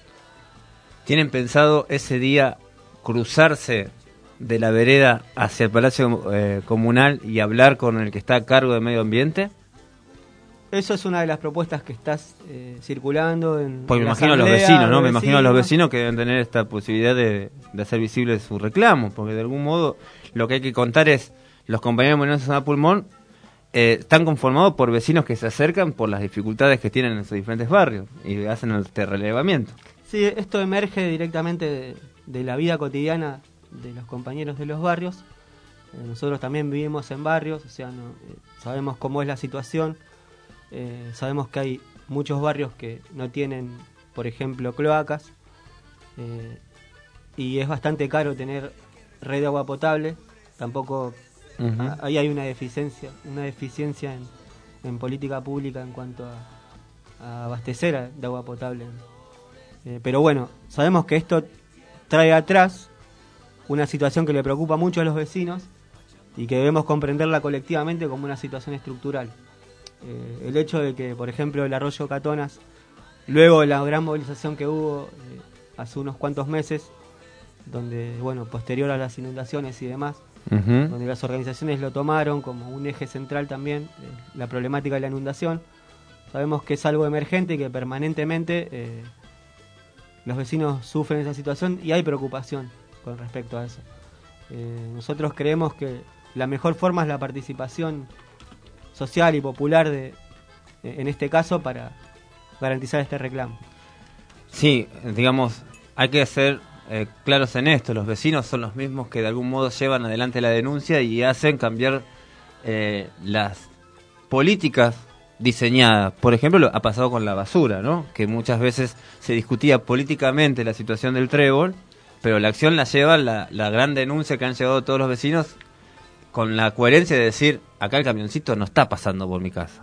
¿Tienen pensado ese día cruzarse de la vereda hacia el Palacio eh, Comunal y hablar con el que está a cargo de medio ambiente? Eso es una de las propuestas que estás eh, circulando en Pues me la imagino a los asamblea, vecinos, ¿no? los Me imagino a los vecinos. vecinos que deben tener esta posibilidad de, de hacer visible su reclamo, porque de algún modo lo que hay que contar es, los compañeros de Moreno Zona Pulmón eh, están conformados por vecinos que se acercan por las dificultades que tienen en sus diferentes barrios y hacen este relevamiento. Sí, esto emerge directamente de, de la vida cotidiana de los compañeros de los barrios. Eh, nosotros también vivimos en barrios, o sea, no, eh, sabemos cómo es la situación. Eh, sabemos que hay muchos barrios que no tienen, por ejemplo, cloacas. Eh, y es bastante caro tener red de agua potable. Tampoco Uh-huh. a- ahí hay una deficiencia, una deficiencia en, en política pública en cuanto a, a abastecer a- de agua potable. Eh, pero bueno, sabemos que esto trae atrás una situación que le preocupa mucho a los vecinos y que debemos comprenderla colectivamente como una situación estructural. Eh, el hecho de que, por ejemplo, el arroyo Catonas, luego de la gran movilización que hubo eh, hace unos cuantos meses, donde, bueno, posterior a las inundaciones y demás, Ujú. donde las organizaciones lo tomaron como un eje central también, eh, la problemática de la inundación. Sabemos que es algo emergente y que permanentemente eh, los vecinos sufren esa situación y hay preocupación con respecto a eso. Eh, nosotros creemos que la mejor forma es la participación social y popular de, en este caso, para garantizar este reclamo. Sí, digamos, hay que ser eh, claros en esto. Los vecinos son los mismos que de algún modo llevan adelante la denuncia y hacen cambiar eh, las políticas diseñadas. Por ejemplo, lo ha pasado con la basura, ¿no? Que muchas veces se discutía políticamente la situación del trébol, pero la acción la lleva la, la gran denuncia que han llevado todos los vecinos con la coherencia de decir, acá el camioncito no está pasando por mi casa.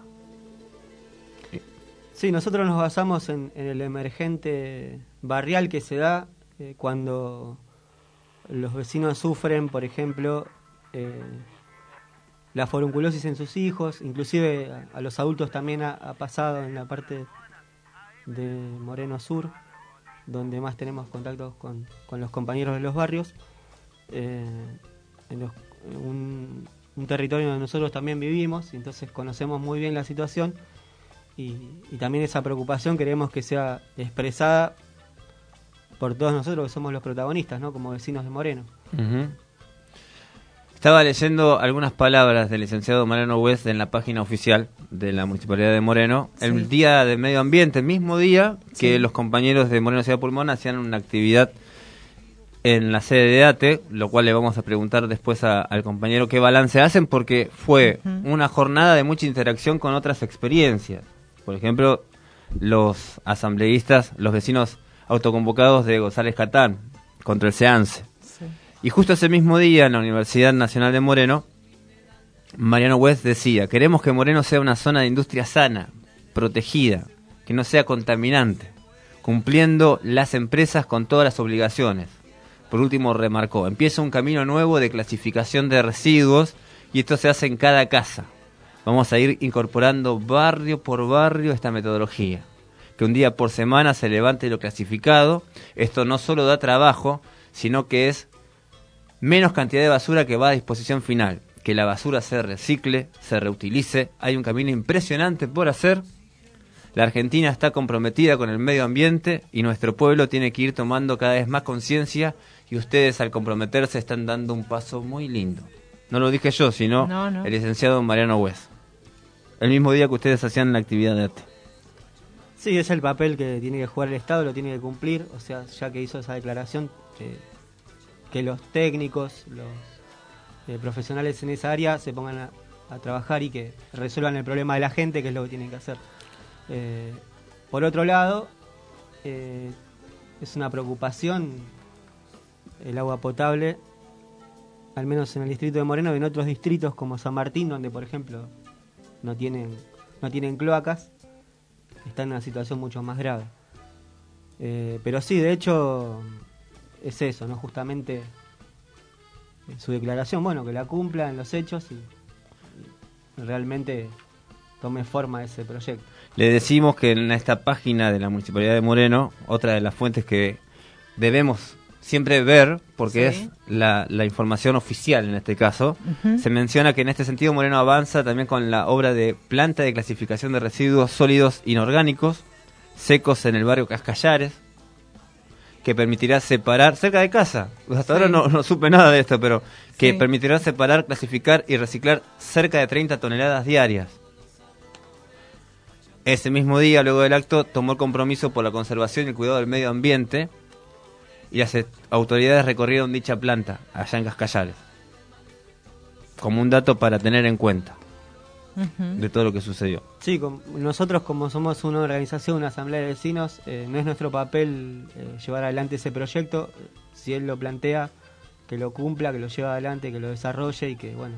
Sí, nosotros nos basamos en, en el emergente barrial que se da eh, cuando los vecinos sufren, por ejemplo, eh, la forunculosis en sus hijos, inclusive a, a los adultos también ha, ha pasado en la parte de Moreno Sur, donde más tenemos contactos con, con los compañeros de los barrios, eh, en los, un, un territorio donde nosotros también vivimos, entonces conocemos muy bien la situación. Y, y también esa preocupación queremos que sea expresada por todos nosotros que somos los protagonistas, ¿no? Como vecinos de Moreno. Ujú. Estaba leyendo algunas palabras del licenciado Mariano West en la página oficial de la Municipalidad de Moreno, Sí. el día de medio ambiente, el mismo día que Sí. los compañeros de Moreno Ciudad Pulmón hacían una actividad en la sede de ATE, lo cual le vamos a preguntar después a- al compañero qué balance hacen, porque fue Ujú. una jornada de mucha interacción con otras experiencias. Por ejemplo, los asambleístas, los vecinos autoconvocados de González Catán contra el SEANSE. Sí. Y justo ese mismo día en la Universidad Nacional de Moreno, Mariano West decía, queremos que Moreno sea una zona de industria sana, protegida, que no sea contaminante, cumpliendo las empresas con todas las obligaciones. Por último remarcó, empieza un camino nuevo de clasificación de residuos y esto se hace en cada casa. Vamos a ir incorporando barrio por barrio esta metodología. Que un día por semana se levante lo clasificado. Esto no solo da trabajo, sino que es menos cantidad de basura que va a disposición final. Que la basura se recicle, se reutilice. Hay un camino impresionante por hacer. La Argentina está comprometida con el medio ambiente y nuestro pueblo tiene que ir tomando cada vez más conciencia y ustedes al comprometerse están dando un paso muy lindo. No lo dije yo, sino No, no. el licenciado Mariano West. El mismo día que ustedes hacían la actividad de ATE. Sí, es el papel que tiene que jugar el Estado, lo tiene que cumplir, o sea, ya que hizo esa declaración, eh, que los técnicos, los eh, profesionales en esa área se pongan a, a trabajar y que resuelvan el problema de la gente, que es lo que tienen que hacer. Eh, por otro lado, eh, es una preocupación el agua potable, al menos en el distrito de Moreno y en otros distritos como San Martín, donde por ejemplo no tienen, no tienen cloacas, están en una situación mucho más grave. Eh, pero sí, de hecho, es eso, ¿no? Justamente su declaración, bueno, que la cumpla en los hechos y, y realmente tome forma ese proyecto. Le decimos que en esta página de la Municipalidad de Moreno, otra de las fuentes que debemos siempre ver, porque Sí. es la, la información oficial en este caso, Ujú. se menciona que en este sentido Moreno avanza también con la obra de planta de clasificación de residuos sólidos inorgánicos secos en el barrio Cascallares, que permitirá separar, cerca de casa, hasta Sí. ahora no, no supe nada de esto, pero que Sí. permitirá separar, clasificar y reciclar cerca de treinta toneladas diarias. Ese mismo día, luego del acto, tomó el compromiso por la conservación y el cuidado del medio ambiente y las eh, autoridades recorrieron dicha planta, allá en Cascallares. Como un dato para tener en cuenta Ujú. de todo lo que sucedió. Sí, com- nosotros como somos una organización, una asamblea de vecinos, eh, no es nuestro papel eh, llevar adelante ese proyecto. Si él lo plantea, que lo cumpla, que lo lleve adelante, que lo desarrolle y que, bueno,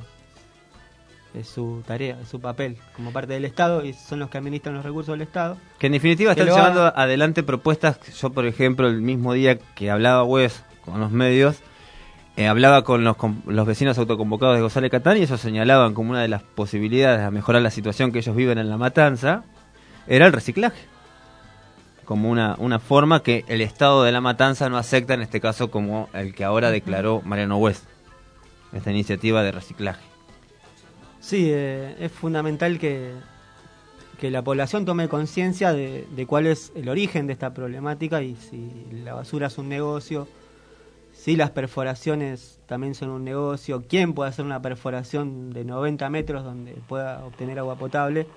es su tarea, es su papel como parte del Estado y son los que administran los recursos del Estado. Que en definitiva Que están lo llevando haga. adelante propuestas. Yo, por ejemplo, el mismo día que hablaba Wes con los medios, eh, hablaba con los, con los vecinos autoconvocados de González Catán y ellos señalaban como una de las posibilidades a mejorar la situación que ellos viven en La Matanza, era el reciclaje. Como una, una forma que el Estado de La Matanza no acepta, en este caso como el que ahora declaró Mariano Wes, esta iniciativa de reciclaje. Sí, eh, es fundamental que, que la población tome conciencia de, de cuál es el origen de esta problemática y si la basura es un negocio, si las perforaciones también son un negocio, quién puede hacer una perforación de noventa metros donde pueda obtener agua potable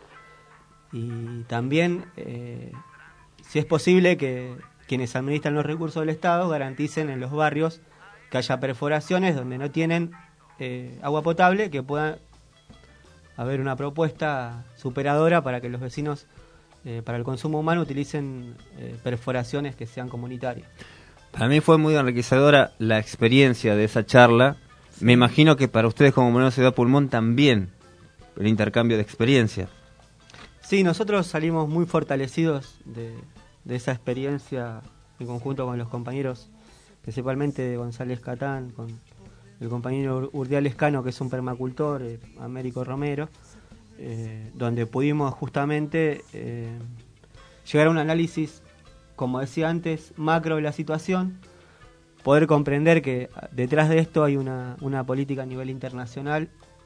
y también eh, si es posible que quienes administran los recursos del Estado garanticen en los barrios que haya perforaciones donde no tienen eh, agua potable, que puedan haber una propuesta superadora para que los vecinos, eh, para el consumo humano, utilicen eh, perforaciones que sean comunitarias. Para mí fue muy enriquecedora la experiencia de esa charla. Me imagino que para ustedes como Moreno Ciudad Pulmón también el intercambio de experiencias. Sí, nosotros salimos muy fortalecidos de, de esa experiencia en conjunto con los compañeros, principalmente de González Catán, con el compañero Urdiales Cano, que es un permacultor, eh, Américo Romero, eh, donde pudimos justamente eh, llegar a un análisis, como decía antes, macro de la situación, poder comprender que detrás de esto hay una, una política a nivel internacional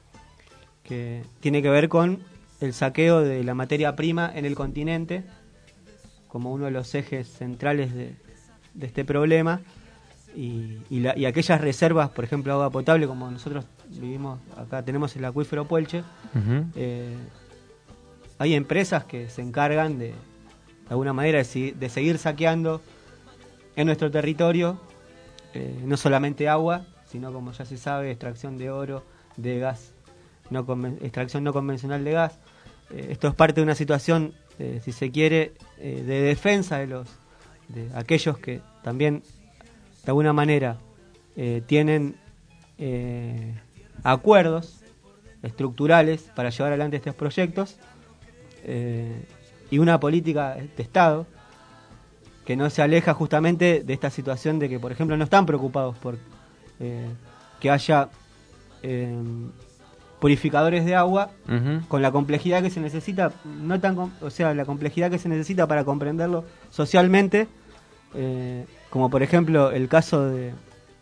que tiene que ver con el saqueo de la materia prima en el continente, como uno de los ejes centrales de, de este problema. Y, y, la, y aquellas reservas, por ejemplo, agua potable, como nosotros vivimos acá, tenemos el acuífero Puelche, Uh-huh. eh, hay empresas que se encargan de, de alguna manera, de, si- de seguir saqueando en nuestro territorio, eh, no solamente agua, sino, como ya se sabe, extracción de oro, de gas, no conven- extracción no convencional de gas. Eh, esto es parte de una situación, eh, si se quiere, eh, de defensa de los de aquellos que también de alguna manera eh, tienen eh, acuerdos estructurales para llevar adelante estos proyectos eh, y una política de Estado que no se aleja justamente de esta situación de que, por ejemplo, no están preocupados por eh, que haya eh, purificadores de agua Uh-huh. con la complejidad que se necesita, no tan, com- o sea, la complejidad que se necesita para comprenderlo socialmente, eh, como por ejemplo el caso de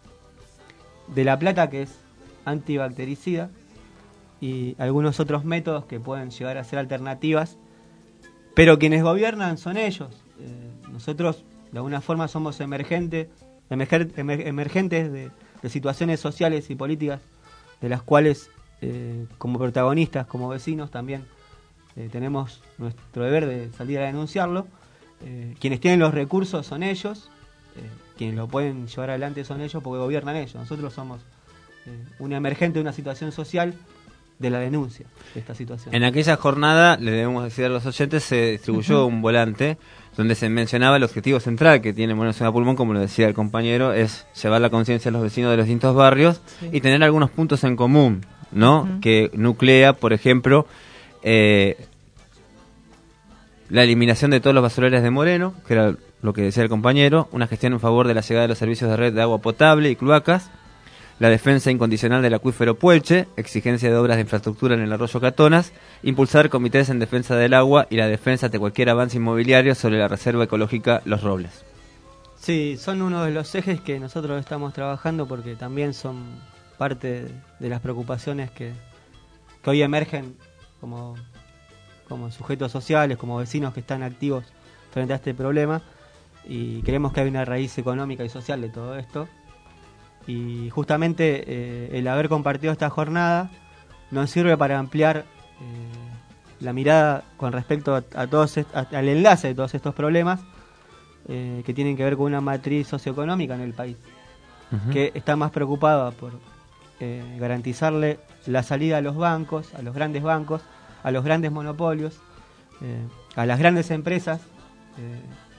de la plata, que es antibactericida, y algunos otros métodos que pueden llegar a ser alternativas, pero quienes gobiernan son ellos. Eh, nosotros de alguna forma somos emergentes, emerger- emer- emergentes de, de situaciones sociales y políticas de las cuales eh, como protagonistas, como vecinos también eh, tenemos nuestro deber de salir a denunciarlo. Eh, quienes tienen los recursos son ellos, eh, quienes lo pueden llevar adelante son ellos porque gobiernan ellos. Nosotros somos eh, un emergente de una situación social de la denuncia de esta situación. En aquella jornada, le debemos decir a los oyentes, se distribuyó un volante donde se mencionaba el objetivo central que tiene Moreno Ciudad Pulmón, como lo decía el compañero, es llevar la conciencia a los vecinos de los distintos barrios Sí. y tener algunos puntos en común, ¿no? Ujú. Que nuclea, por ejemplo, eh, la eliminación de todos los basureros de Moreno, que era lo que decía el compañero, una gestión en favor de la llegada de los servicios de red de agua potable y cloacas, la defensa incondicional del acuífero Puelche, exigencia de obras de infraestructura en el arroyo Catonas, impulsar comités en defensa del agua y la defensa de cualquier avance inmobiliario sobre la reserva ecológica Los Robles. Sí, son uno de los ejes que nosotros estamos trabajando porque también son parte de las preocupaciones que, que hoy emergen como, como sujetos sociales, como vecinos que están activos frente a este problema, y creemos que hay una raíz económica y social de todo esto. Y justamente eh, el haber compartido esta jornada nos sirve para ampliar eh, la mirada con respecto a, a todos est- a, al enlace de todos estos problemas eh, que tienen que ver con una matriz socioeconómica en el país, uh-huh. que está más preocupada por eh, garantizarle la salida a los bancos, a los grandes bancos, a los grandes monopolios, eh, a las grandes empresas, eh,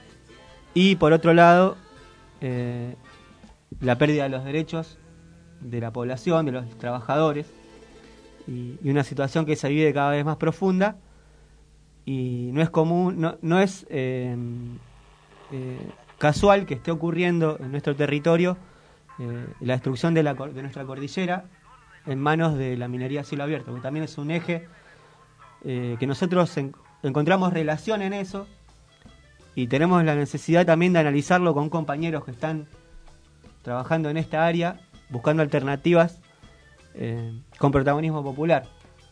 y por otro lado eh, la pérdida de los derechos de la población, de los trabajadores, y, y una situación que se vive cada vez más profunda, y no es común, no, no es eh, eh, casual que esté ocurriendo en nuestro territorio eh, la destrucción de, la, de nuestra cordillera en manos de la minería a cielo abierto, que también es un eje eh, que nosotros en, encontramos relación en eso, y tenemos la necesidad también de analizarlo con compañeros que están trabajando en esta área, buscando alternativas eh, con protagonismo popular.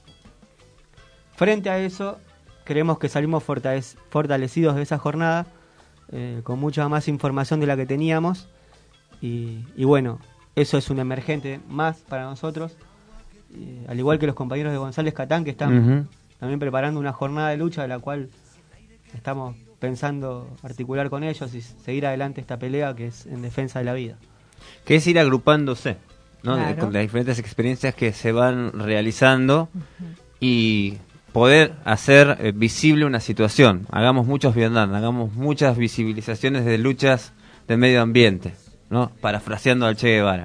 Frente a eso, creemos que salimos fortalec- fortalecidos de esa jornada, eh, con mucha más información de la que teníamos, y, y bueno, eso es un emergente más para nosotros, eh, al igual que los compañeros de González Catán, que están uh-huh. también preparando una jornada de lucha de la cual estamos pensando articular con ellos y seguir adelante esta pelea que es en defensa de la vida. Que es ir agrupándose, ¿no? Claro. Con las diferentes experiencias que se van realizando uh-huh. y poder hacer eh, visible una situación. Hagamos muchos viandan, hagamos muchas visibilizaciones de luchas de medio ambiente, ¿no? Parafraseando al Che Guevara,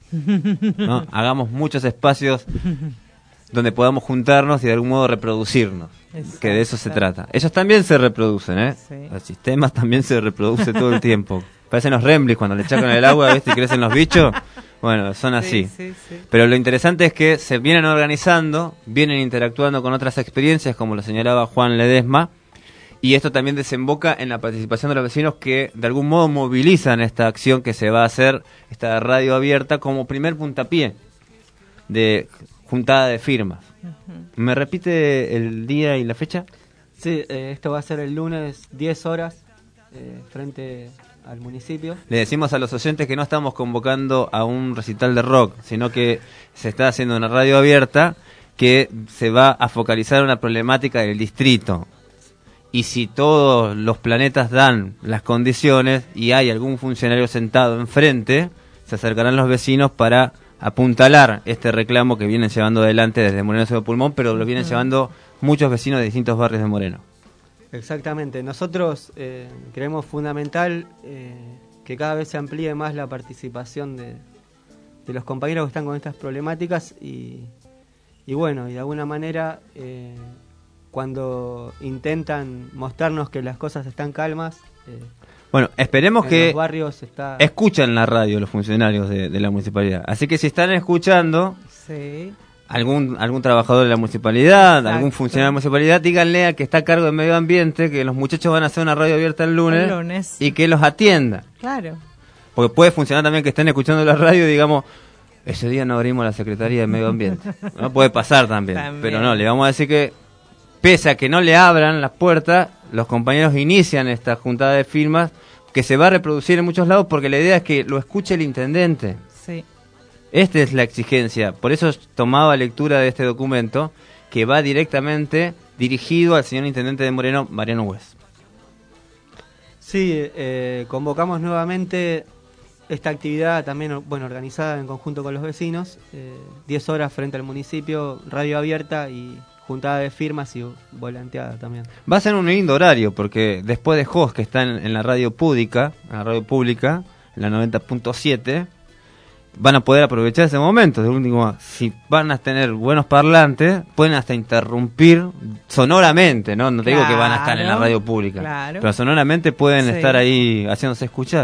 ¿no? Hagamos muchos espacios donde podamos juntarnos y de algún modo reproducirnos. Exacto. Que de eso se trata. Ellos también se reproducen, ¿eh? Sí. Los sistemas también se reproducen todo el tiempo. Parecen los Remlis cuando le echacan el agua, ¿viste? Y crecen los bichos. Bueno, son así. Sí, sí, sí. Pero lo interesante es que se vienen organizando, vienen interactuando con otras experiencias, como lo señalaba Juan Ledesma, y esto también desemboca en la participación de los vecinos que de algún modo movilizan esta acción que se va a hacer, esta radio abierta, como primer puntapié de juntada de firmas. Uh-huh. ¿Me repite el día y la fecha? Sí, eh, esto va a ser el lunes, diez horas, eh, frente al municipio. Le decimos a los oyentes que no estamos convocando a un recital de rock, sino que se está haciendo una radio abierta que se va a focalizar una problemática del distrito. Y si todos los planetas dan las condiciones y hay algún funcionario sentado enfrente, se acercarán los vecinos para apuntalar este reclamo que vienen llevando adelante desde Moreno Ciudad Pulmón, pero lo vienen uh-huh. llevando muchos vecinos de distintos barrios de Moreno. Exactamente. Nosotros eh, creemos fundamental eh, que cada vez se amplíe más la participación de, de los compañeros que están con estas problemáticas y, y bueno, y de alguna manera eh, cuando intentan mostrarnos que las cosas están calmas, eh, bueno, esperemos que los barrios está... escuchen la radio los funcionarios de, de la municipalidad. Así que si están escuchando sí. algún algún trabajador de la municipalidad, Exacto. algún funcionario de la municipalidad, díganle a que está a cargo de medio ambiente que los muchachos van a hacer una radio abierta el lunes, el lunes. y que los atienda. Claro. Porque puede funcionar también que estén escuchando la radio y digamos, ese día no abrimos la Secretaría de Medio Ambiente. No puede pasar también, también. Pero no, le vamos a decir que pese a que no le abran las puertas, los compañeros inician esta juntada de firmas que se va a reproducir en muchos lados porque la idea es que lo escuche el intendente. Sí. Esta es la exigencia. Por eso tomaba lectura de este documento que va directamente dirigido al señor intendente de Moreno, Mariano Hues. Sí, eh, convocamos nuevamente esta actividad también bueno organizada en conjunto con los vecinos. Eh, diez horas frente al municipio, radio abierta y juntada de firmas y volanteada también. Va a ser un lindo horario porque después de Jos, que está en, en la radio pública, en la radio pública, en la noventa punto siete, van a poder aprovechar ese momento. De último, si van a tener buenos parlantes, pueden hasta interrumpir sonoramente, ¿no? No te claro, digo que van a estar en la radio pública, claro. pero sonoramente pueden sí. estar ahí haciéndose escuchar.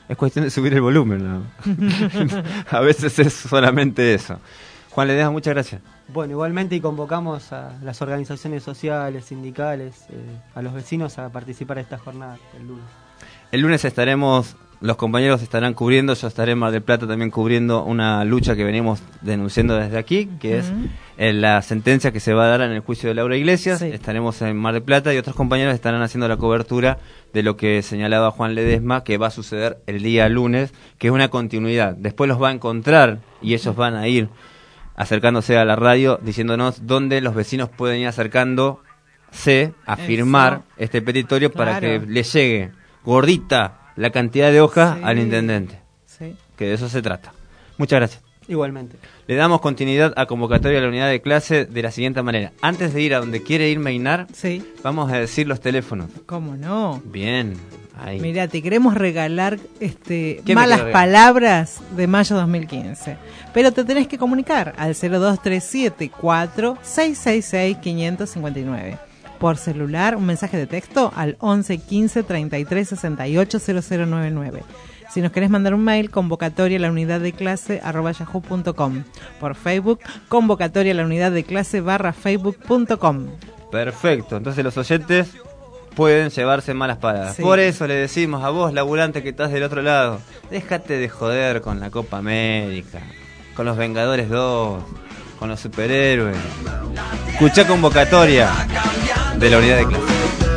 Es cuestión de subir el volumen, ¿no? A veces es solamente eso. Juan Ledesma, muchas gracias. Bueno, igualmente y convocamos a las organizaciones sociales, sindicales, eh, a los vecinos a participar de esta jornada el lunes. El lunes estaremos, los compañeros estarán cubriendo, yo estaré en Mar del Plata también cubriendo una lucha que venimos denunciando desde aquí, que es eh, la sentencia que se va a dar en el juicio de Laura Iglesias. Sí. Estaremos en Mar del Plata y otros compañeros estarán haciendo la cobertura de lo que señalaba Juan Ledesma, que va a suceder el día lunes, que es una continuidad. Después los va a encontrar y ellos van a ir acercándose a la radio diciéndonos dónde los vecinos pueden ir acercándose a firmar Eso. este petitorio claro. para que le llegue gordita la cantidad de hojas sí. al intendente. Sí. Que de eso se trata. Muchas gracias. Igualmente. Le damos continuidad a convocatoria a la unidad de clase de la siguiente manera. Antes de ir a donde quiere ir Meinar, sí. vamos a decir los teléfonos. ¿Cómo no? Bien. Ahí. Mira, te queremos regalar este malas palabras de mayo dos mil quince. Pero te tenés que comunicar al cero dos tres siete cuatro seis seis seis cinco cinco nueve. Por celular, un mensaje de texto al once quince treinta y tres sesenta y ocho cero cero nueve nueve. Si nos querés mandar un mail, convocatoria a la unidad de clase arroba yahoo punto com. Por Facebook, convocatoria a la unidad de clase barra facebook punto com. Perfecto, entonces los oyentes pueden llevarse malas palabras. Sí. Por eso le decimos a vos, laburante que estás del otro lado, déjate de joder con la Copa América, con los Vengadores dos, con los superhéroes. Escuchá convocatoria de la unidad de clase.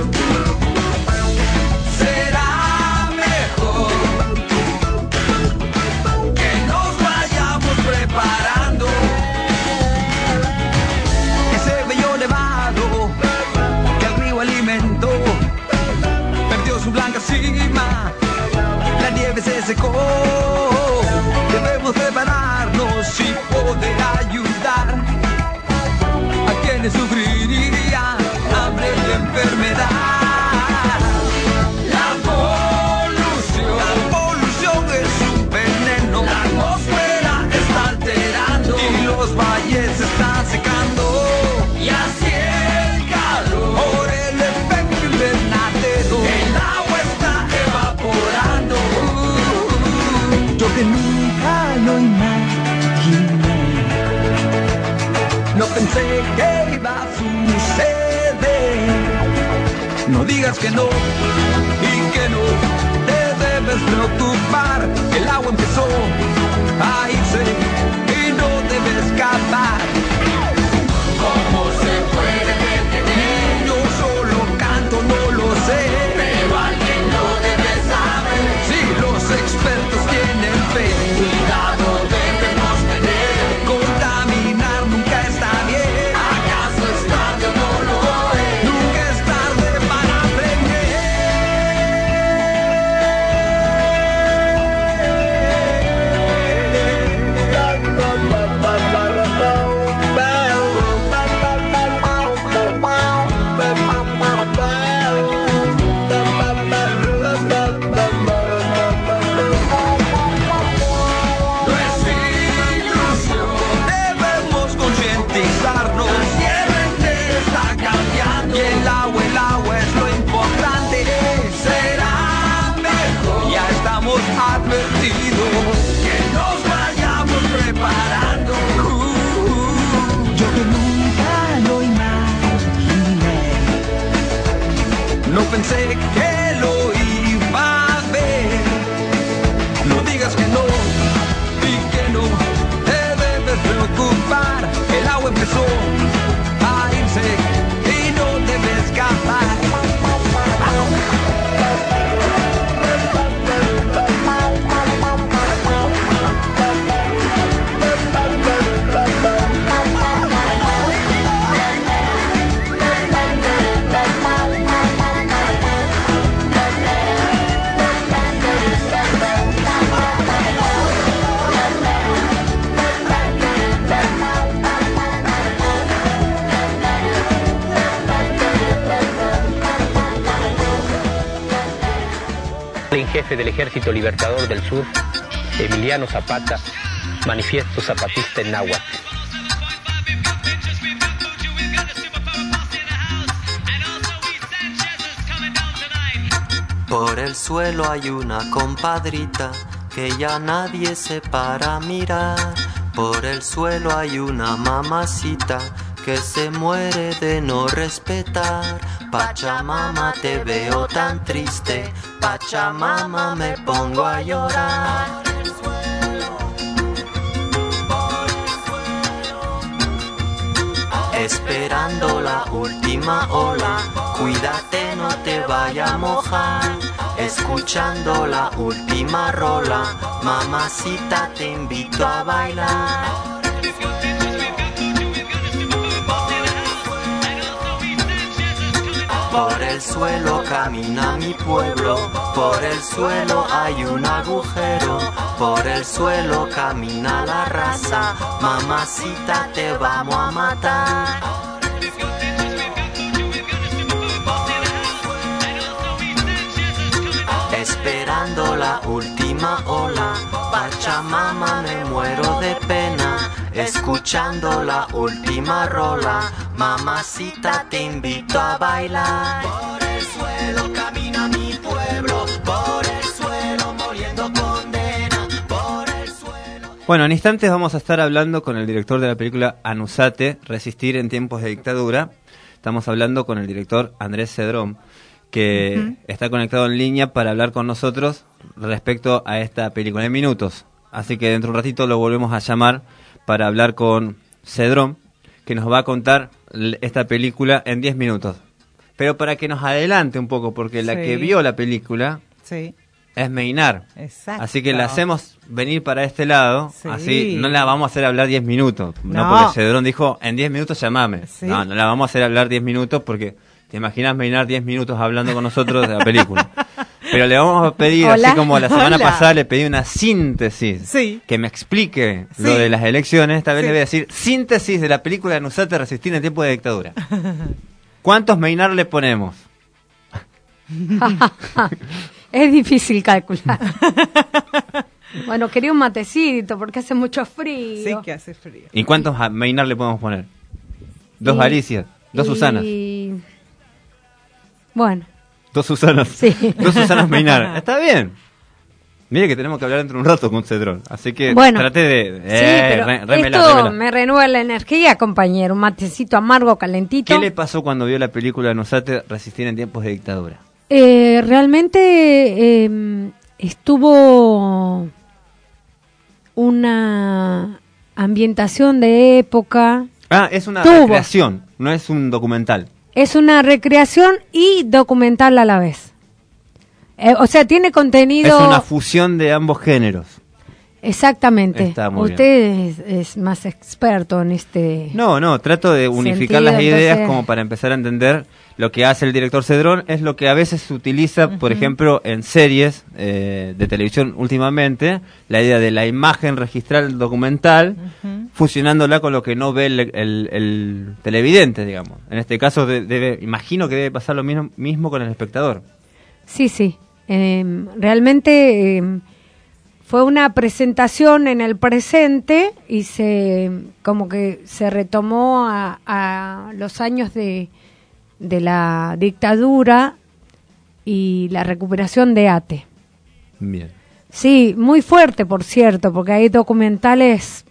La nieve se secó, debemos prepararnos y poder ayudar a quienes sufrirían hambre y enfermedad. La polución, la polución es un veneno, la atmósfera está alterando y los valles se están secando y así el calor por el efecto invernadero. El agua yo que nunca lo imaginé, no pensé que iba a suceder. No digas que no y que no te debes preocupar. El agua empezó a irse y no debe escapar. ¿Cómo se puede detener? Yo solo canto, no lo sé, pero alguien lo debe saber. Si los expertos tienen fe, cuidado debemos tener. Contaminar nunca está bien. ¿Acaso es tarde o no lo es? Nunca es tarde para aprender. Advertido que nos vayamos preparando. Uh, yo que nunca lo imaginé, no pensé que lo iba a ver. No digas que no y que no te debes preocupar. El agua empezó a irse y no debe escapar. En jefe del Ejército Libertador del Sur, Emiliano Zapata, manifiesto zapatista en náhuatl. Por el suelo hay una compadrita que ya nadie se para a mirar. Por el suelo hay una mamacita que se muere de no respetar. Pachamama, te veo tan triste, Pachamama, me pongo a llorar. Esperando la última ola, cuídate no te vaya a mojar. Escuchando la última rola, mamacita te invito a bailar. Por el suelo camina mi pueblo, por el suelo hay un agujero, por el suelo camina la raza, mamacita te vamos a matar. Esperando la última ola, Pachamama, me muero de pena. Escuchando la última rola, mamacita te invito a bailar. Por el suelo camina mi pueblo, por el suelo muriendo condena, por el suelo... Bueno, en instantes vamos a estar hablando con el director de la película Anusate, Resistir en tiempos de dictadura. Estamos hablando con el director Andrés Cedrón, que uh-huh. está conectado en línea para hablar con nosotros respecto a esta película en minutos. Así que dentro de un ratito lo volvemos a llamar para hablar con Cedrón, que nos va a contar esta película en diez minutos. Pero para que nos adelante un poco, porque la sí. que vio la película sí. es Meinar. Exacto. Así que la hacemos venir para este lado, sí. así no la vamos a hacer hablar diez minutos. No, no porque Cedrón dijo, en diez minutos llamame. Sí. No, no la vamos a hacer hablar diez minutos porque te imaginas Meinar diez minutos hablando con nosotros de la película. Pero le vamos a pedir, Hola. así como la semana Hola. pasada le pedí una síntesis, sí. que me explique sí. lo de las elecciones, esta vez sí. le voy a decir síntesis de la película Anusate, Resistir en tiempo de dictadura. ¿Cuántos Meinar le ponemos? Es difícil calcular. Bueno, quería un matecito porque hace mucho frío. Sí, que hace frío. ¿Y cuántos Meinar le podemos poner? Dos y, Alicias, dos y... Susanas. Bueno. Dos Susanas. Sí. Dos Susanas Meinar. Está bien. Mire que tenemos que hablar dentro de un rato con Cedrón. Así que bueno, trate de... Eh, sí, pero re, remela, esto remela. me renueva la energía, compañero. Un matecito amargo, calentito. ¿Qué le pasó cuando vio la película Anusate, Resistir en tiempos de dictadura? Eh, realmente eh, estuvo una ambientación de época. Ah, es una Tuvo. recreación, no es un documental. Es una recreación y documental a la vez. Eh, o sea, tiene contenido... Es una fusión de ambos géneros. Exactamente. Está muy Usted es, es más experto en este... No, no, trato de unificar sentido, las ideas entonces... como para empezar a entender lo que hace el director Cedrón. Es lo que a veces se utiliza, uh-huh. por ejemplo, en series eh, de televisión últimamente, la idea de la imagen registral documental, uh-huh. fusionándola con lo que no ve el, el, el televidente, digamos. En este caso, de, debe, imagino que debe pasar lo mismo, mismo con el espectador. Sí, sí. Eh, realmente... Eh, Fue una presentación en el presente y se como que se retomó a, a los años de, de la dictadura y la recuperación de ATE. Bien. Sí, muy fuerte, por cierto, porque hay documentales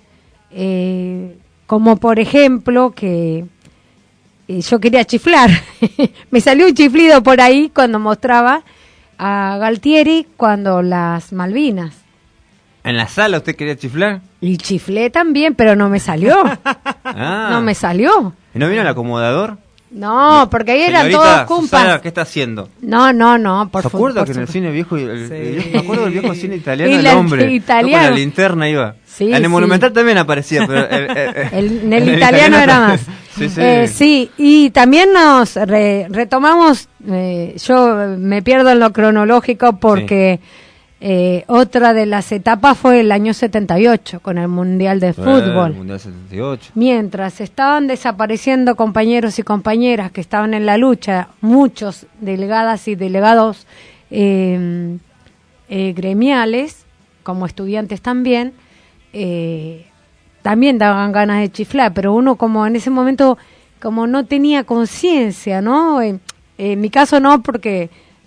eh, como por ejemplo que eh, yo quería chiflar. Me salió un chiflido por ahí cuando mostraba a Galtieri cuando las Malvinas. ¿En la sala usted quería chiflar? Y chiflé también, pero no me salió. Ah. No me salió. ¿No vino el acomodador? No, porque ahí eran Señorita todos cumpas. Susana, ¿qué está haciendo? No, no, no, por ¿Se favor. acuerda que en el cine viejo, el, Sí. el- me acuerdo del viejo cine italiano, Y el la- hombre, italiano. yo con la linterna iba. Sí, en el sí. Monumental también aparecía, pero el, el- El- en el italiano era más. Sí, sí. Eh, sí, y también nos re- retomamos, eh, yo me pierdo en lo cronológico porque eh, otra de las etapas fue el año setenta y ocho con el Mundial de Eh, Fútbol. Mundial setenta y ocho. Mientras estaban desapareciendo compañeros y compañeras que estaban en la lucha, muchos delegadas y delegados eh, eh, gremiales, como estudiantes también, eh, también daban ganas de chiflar, pero uno como en ese momento como no tenía conciencia, ¿no? En, en mi caso no, porque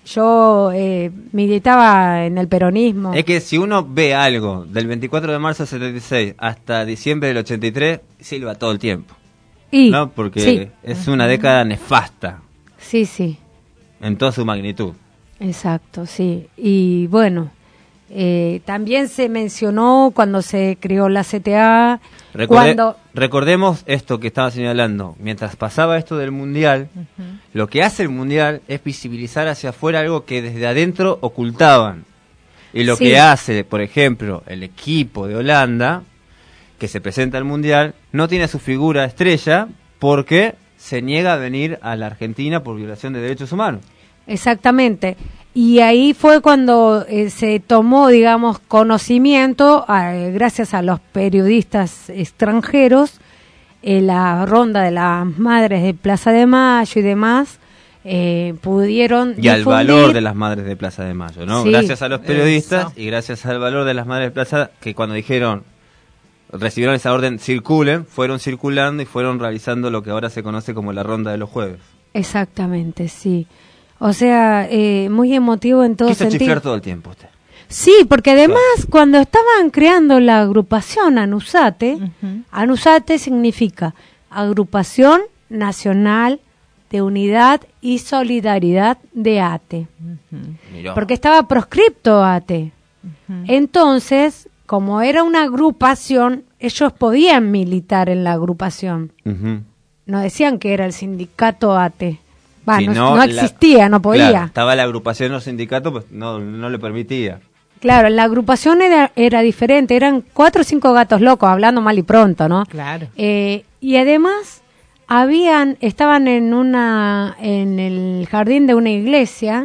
yo eh, militaba en el peronismo. Es que si uno ve algo del veinticuatro de marzo del setenta y seis hasta diciembre del ochenta y tres, silba todo el tiempo. Y, ¿no? Porque sí. es una década nefasta. Sí, sí. En toda su magnitud. Exacto, sí. Y bueno, eh, también se mencionó cuando se creó la C T A. Recordé, cuando... Recordemos esto que estaba señalando. Mientras pasaba esto del Mundial, uh-huh. lo que hace el Mundial es visibilizar hacia afuera algo que desde adentro ocultaban. Y lo sí. que hace, por ejemplo, el equipo de Holanda, que se presenta al Mundial, no tiene su figura estrella porque se niega a venir a la Argentina por violación de derechos humanos. Exactamente. Y ahí fue cuando eh, se tomó, digamos, conocimiento, eh, gracias a los periodistas extranjeros, eh, la ronda de las madres de Plaza de Mayo y demás, eh, pudieron Y difundir... al valor de las madres de Plaza de Mayo, ¿no? Sí, gracias a los periodistas eso. Y gracias al valor de las madres de Plaza, que cuando dijeron, recibieron esa orden, circulen, fueron circulando y fueron realizando lo que ahora se conoce como la ronda de los jueves. Exactamente, sí. O sea, eh, muy emotivo en todo Quiso sentido. chiflar todo el tiempo usted. Sí, porque además claro. cuando estaban creando la agrupación ANUSATE, uh-huh. ANUSATE significa Agrupación Nacional de Unidad y Solidaridad de ATE. Uh-huh. Porque estaba proscripto ATE. Uh-huh. Entonces, como era una agrupación, ellos podían militar en la agrupación. Uh-huh. No decían que era el sindicato ATE. Va, si no, no, no existía, la, no podía. Claro, estaba la agrupación, los sindicatos, pues no, no le permitía. Claro, la agrupación era, era diferente, eran cuatro o cinco gatos locos, hablando mal y pronto, ¿no? Claro. Eh, y además, habían, estaban en una, en el jardín de una iglesia,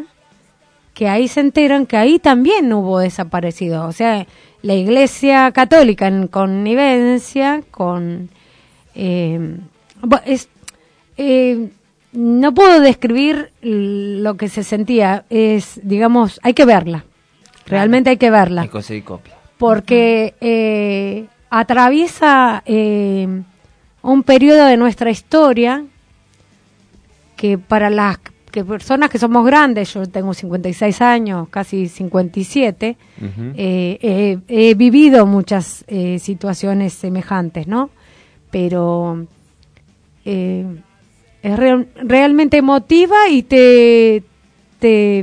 que ahí se enteran que ahí también hubo desaparecidos. O sea, la iglesia católica en connivencia con... Eh, es, eh, no puedo describir lo que se sentía, es, digamos, hay que verla, realmente hay que verla. Hay que conseguir copia. Porque eh, atraviesa eh, un periodo de nuestra historia que para las que personas que somos grandes, yo tengo cincuenta y seis años, casi cincuenta y siete, uh-huh. eh, eh, he vivido muchas eh, situaciones semejantes, ¿no? Pero... Eh, es real, realmente emotiva y te te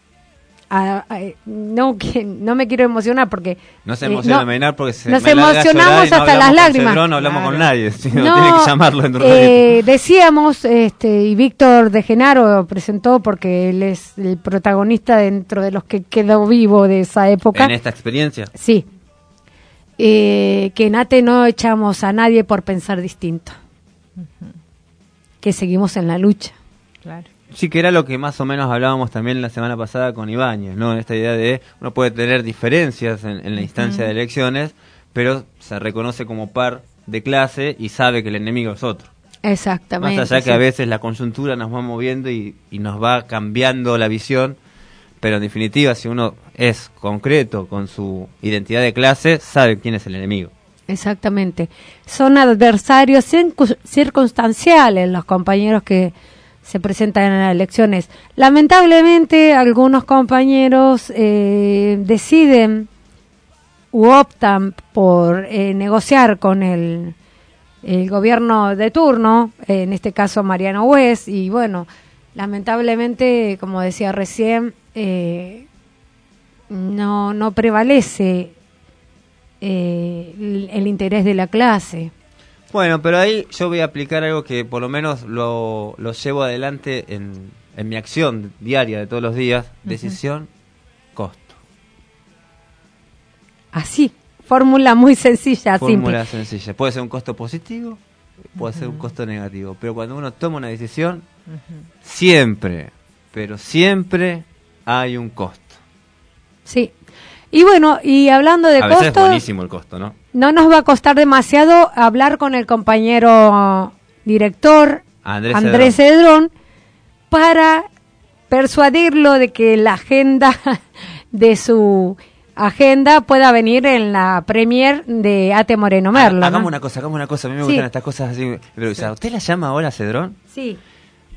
a, a, no que no me quiero emocionar porque no se emociona eh, no, porque se nos me emocionamos hasta no las lágrimas. Cedrón, no hablamos claro. con nadie, si no, no tiene que llamarlo dentro eh, de decíamos este y Víctor de Genaro presentó porque él es el protagonista dentro de los que quedó vivo de esa época en esta experiencia. Sí, eh, que en ATE no echamos a nadie por pensar distinto. Uh-huh. Que seguimos en la lucha. Claro. Sí, que era lo que más o menos hablábamos también la semana pasada con Ibáñez, ¿no? En esta idea de uno puede tener diferencias en, en la instancia uh-huh. de elecciones, pero se reconoce como par de clase y sabe que el enemigo es otro. Exactamente. Más allá que sí. a veces la coyuntura nos va moviendo y, y nos va cambiando la visión, pero en definitiva, si uno es concreto con su identidad de clase, sabe quién es el enemigo. Exactamente. Son adversarios circunstanciales los compañeros que se presentan en las elecciones. Lamentablemente, algunos compañeros eh, deciden u optan por eh, negociar con el, el gobierno de turno, eh, en este caso Mariano West, y bueno, lamentablemente, como decía recién, eh, no, no prevalece Eh, el, el interés de la clase. Bueno, pero ahí yo voy a aplicar algo que por lo menos lo, lo llevo adelante en, en mi acción diaria de todos los días. Uh-huh. Decisión, costo. Así, fórmula muy sencilla, fórmula simple. sencilla. Puede ser un costo positivo, puede uh-huh. ser un costo negativo, pero cuando uno toma una decisión, uh-huh. siempre, pero siempre hay un costo. Sí. Y bueno, y hablando de a veces costo, es buenísimo el costo, ¿no? No nos va a costar demasiado hablar con el compañero director Andrés, Andrés Cedrón para persuadirlo de que la agenda de su agenda pueda venir en la premier de Ate Moreno Merlo. Hagamos ¿no? una cosa, hagamos una cosa, a mí me sí. gustan estas cosas así. Pero, sí. ¿Usted la llama ahora Cedrón? Sí.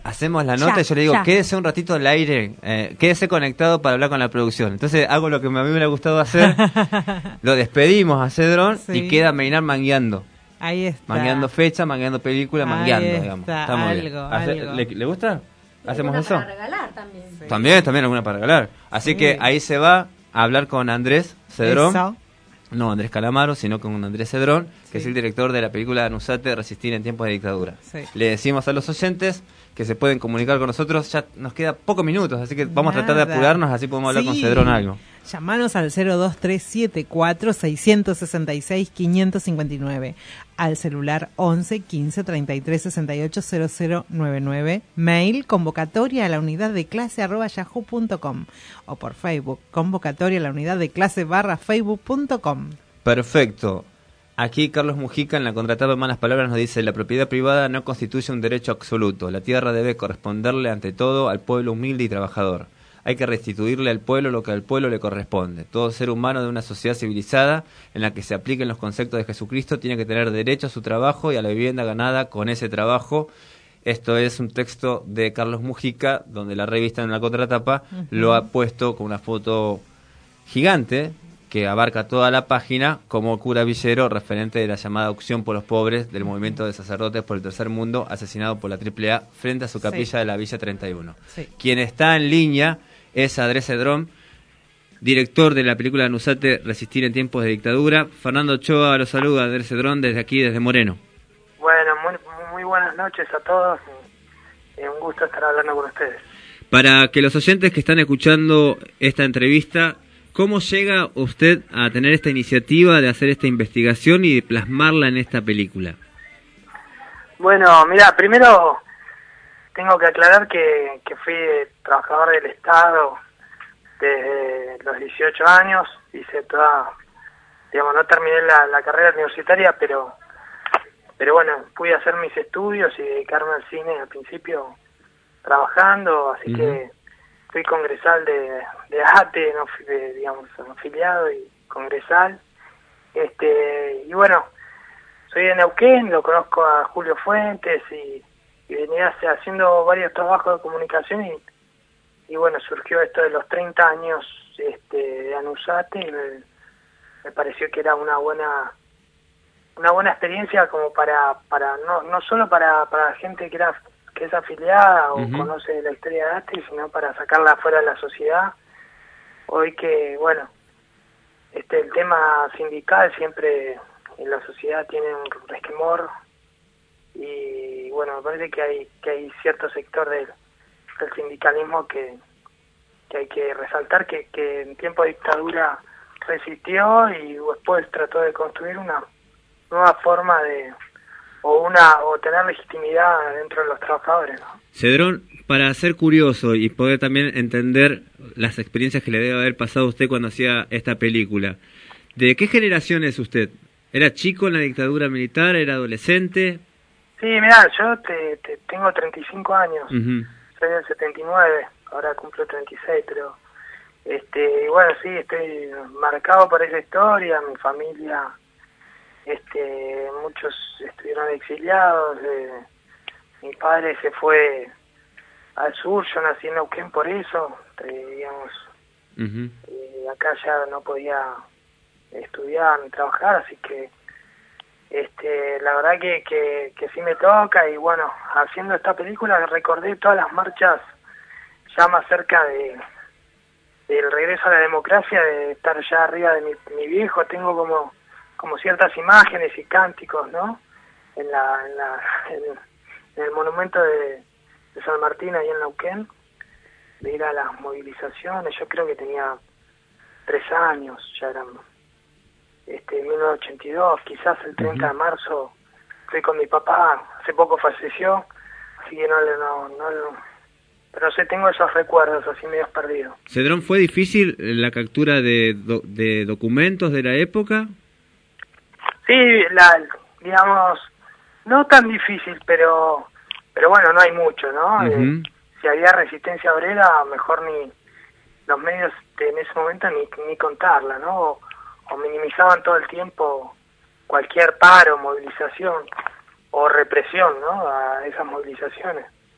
hacemos la nota Ya, y yo le digo, ya. quédese un ratito al aire, eh, quédese conectado para hablar con la producción. Entonces hago lo que a mí me hubiera gustado hacer, lo despedimos a Cedrón Sí. y queda Meinar mangueando. Ahí está. Mangueando fecha, mangueando película, Ahí mangueando, está, digamos. Está muy bien. algo, Hace- algo. ¿Le, le gusta? ¿Hacemos Alguna eso? para regalar también. También, también alguna para regalar. Así Sí. que ahí se va a hablar con Andrés Cedrón. Eso. No Andrés Calamaro, sino con Andrés Cedrón, que Sí. es el director de la película Anusate, Resistir en tiempos de dictadura. Sí. Le decimos a los oyentes que se pueden comunicar con nosotros, ya nos queda pocos minutos, así que vamos a tratar de Nada. apurarnos, así podemos hablar con Sí. Cedrón algo. Llamanos al cero dos tres siete cuatro seis seis seis cinco cinco nueve, al celular once quince treinta y tres sesenta y ocho cero cero nueve nueve, mail convocatoria a la unidad de clase arroba yahoo punto com o por Facebook, convocatoria a la unidad de clase barra facebook punto com. Perfecto. Aquí Carlos Mujica en la contratapa en malas palabras nos dice: la propiedad privada no constituye un derecho absoluto. La tierra debe corresponderle ante todo al pueblo humilde y trabajador. Hay que restituirle al pueblo lo que al pueblo le corresponde. Todo ser humano de una sociedad civilizada en la que se apliquen los conceptos de Jesucristo tiene que tener derecho a su trabajo y a la vivienda ganada con ese trabajo. Esto es un texto de Carlos Mujica, donde la revista en la contratapa Ujú. lo ha puesto con una foto gigante que abarca toda la página como cura villero, referente de la llamada Opción por los Pobres del movimiento de sacerdotes por el tercer mundo, asesinado por la triple A frente a su capilla Sí. de la Villa treinta y uno. Sí. Quien está en línea es Andrés Cedrón, director de la película Anusate, Resistir en tiempos de dictadura. Fernando Ochoa lo saluda, Andrés Cedrón, desde aquí, desde Moreno. Bueno, muy, muy buenas noches a todos. Eh, un gusto estar hablando con ustedes. Para que los oyentes que están escuchando esta entrevista, ¿cómo llega usted a tener esta iniciativa de hacer esta investigación y de plasmarla en esta película? Bueno, mira, primero tengo que aclarar que, que fui trabajador del Estado desde los dieciocho años. Hice toda, digamos, no terminé la, la carrera universitaria, pero pero bueno, pude hacer mis estudios y dedicarme al cine al principio trabajando, así Ujú. que fui congresal de, de A T E, no fui de, digamos, afiliado y congresal. Este, y bueno, soy de Neuquén, lo conozco a Julio Fuentes y, y venía hace- haciendo varios trabajos de comunicación y, y bueno, surgió esto de los treinta años este, de Anusate y me, me pareció que era una buena una buena experiencia como para para no no solo para para gente que era que es afiliada o Ujú. conoce la historia de A T E, sino para sacarla fuera de la sociedad. Hoy que, bueno, este el tema sindical siempre en la sociedad tiene un resquemor y bueno, me parece que hay que hay cierto sector del, del sindicalismo que, que hay que resaltar que, que en tiempo de dictadura resistió y después trató de construir una nueva forma de o una o tener legitimidad dentro de los trabajadores, ¿no? Cedrón, para ser curioso y poder también entender las experiencias que le debe haber pasado a usted cuando hacía esta película, ¿de qué generación es usted? ¿Era chico en la dictadura militar? ¿Era adolescente? Sí, mirá, yo te, te- tengo treinta y cinco años, Ujú. soy del setenta y nueve, ahora cumplo treinta y seis, pero este bueno, sí, estoy marcado por esa historia, mi familia, este muchos estuvieron exiliados, eh, mi padre se fue al sur, yo nací en Neuquén por eso, eh, digamos, Ujú. eh, acá ya no podía estudiar ni trabajar, así que este la verdad que, que, que sí me toca y bueno, haciendo esta película recordé todas las marchas ya más cerca de del regreso a la democracia, de estar ya arriba de mi, mi viejo, tengo como como ciertas imágenes y cánticos, ¿no? En la en, la, en, en el monumento de, de San Martín ahí en Neuquén, de ir a las movilizaciones. Yo creo que tenía tres años, ya eran este mil novecientos ochenta y dos, quizás el treinta de marzo fui con mi papá, hace poco falleció, así que no le no, no, no pero no sé, tengo esos recuerdos así medios perdidos. Cedrón, ¿fue difícil la captura de, do- de documentos de la época? Sí, la, digamos, no tan difícil, pero pero bueno, no hay mucho, ¿no? Eh, Ujú. si había resistencia obrera, mejor ni los medios de- en ese momento ni, ni contarla, ¿no? O, o minimizaban todo el tiempo cualquier paro, movilización o represión, ¿no? A esas movilizaciones.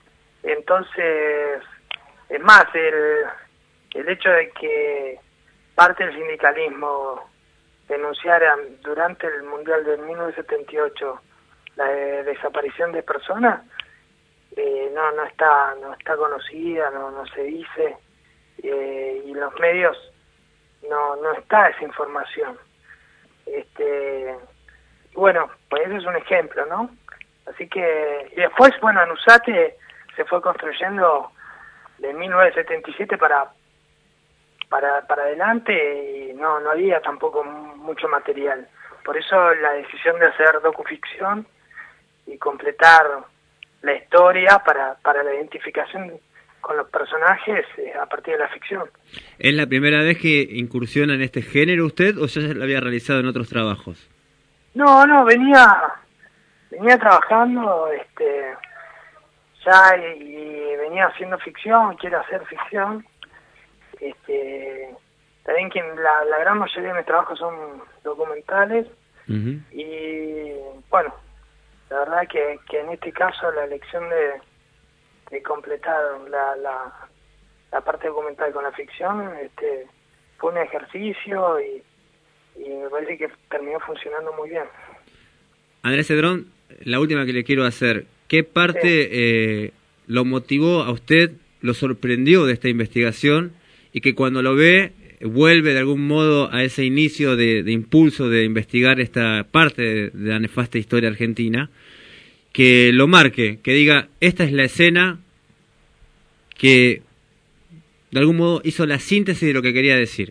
Entonces, es más, el, el hecho de que parte del sindicalismo denunciara durante el Mundial de mil novecientos setenta y ocho la de desaparición de personas, eh, no no está no está conocida, no no se dice, eh, y en los medios no no está esa información. Este, bueno, pues ese es un ejemplo, ¿no? Así que, y después, bueno, en Usate se fue construyendo de mil novecientos setenta y siete para para para adelante, y no no había tampoco mucho material. Por eso la decisión de hacer docuficción y completar la historia para para la identificación con los personajes eh, a partir de la ficción. ¿Es la primera vez que incursiona en este género usted o ya lo había realizado en otros trabajos? No, no, venía venía trabajando este ya y, y venía haciendo ficción, quiero hacer ficción. Este, también que la, la gran mayoría de mis trabajos son documentales. Uh-huh. Y bueno, la verdad que, que en este caso la elección de, de completar la, la, la parte documental con la ficción este, fue un ejercicio y, y me parece que terminó funcionando muy bien. Andrés Cedrón, la última que le quiero hacer, ¿qué parte sí. eh, lo motivó a usted, lo sorprendió de esta investigación y que cuando lo ve vuelve de algún modo a ese inicio de, de impulso de investigar esta parte de, de la nefasta historia argentina, que lo marque, que diga, esta es la escena que de algún modo hizo la síntesis de lo que quería decir?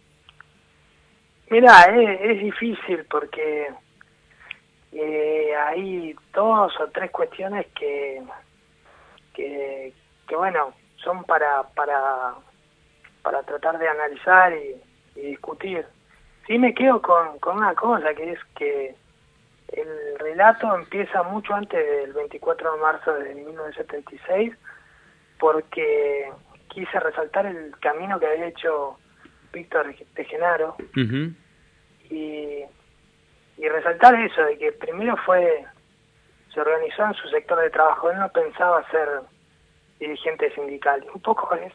Mira, es, es difícil porque eh, hay dos o tres cuestiones que, que, que bueno, son para... para para tratar de analizar y, y discutir. Sí me quedo con, con una cosa, que es que el relato empieza mucho antes del veinticuatro de marzo de mil novecientos setenta y seis, porque quise resaltar el camino que había hecho Víctor de Genaro, uh-huh. y, y resaltar eso, de que primero fue, se organizó en su sector de trabajo, él no pensaba ser dirigente sindical, un poco es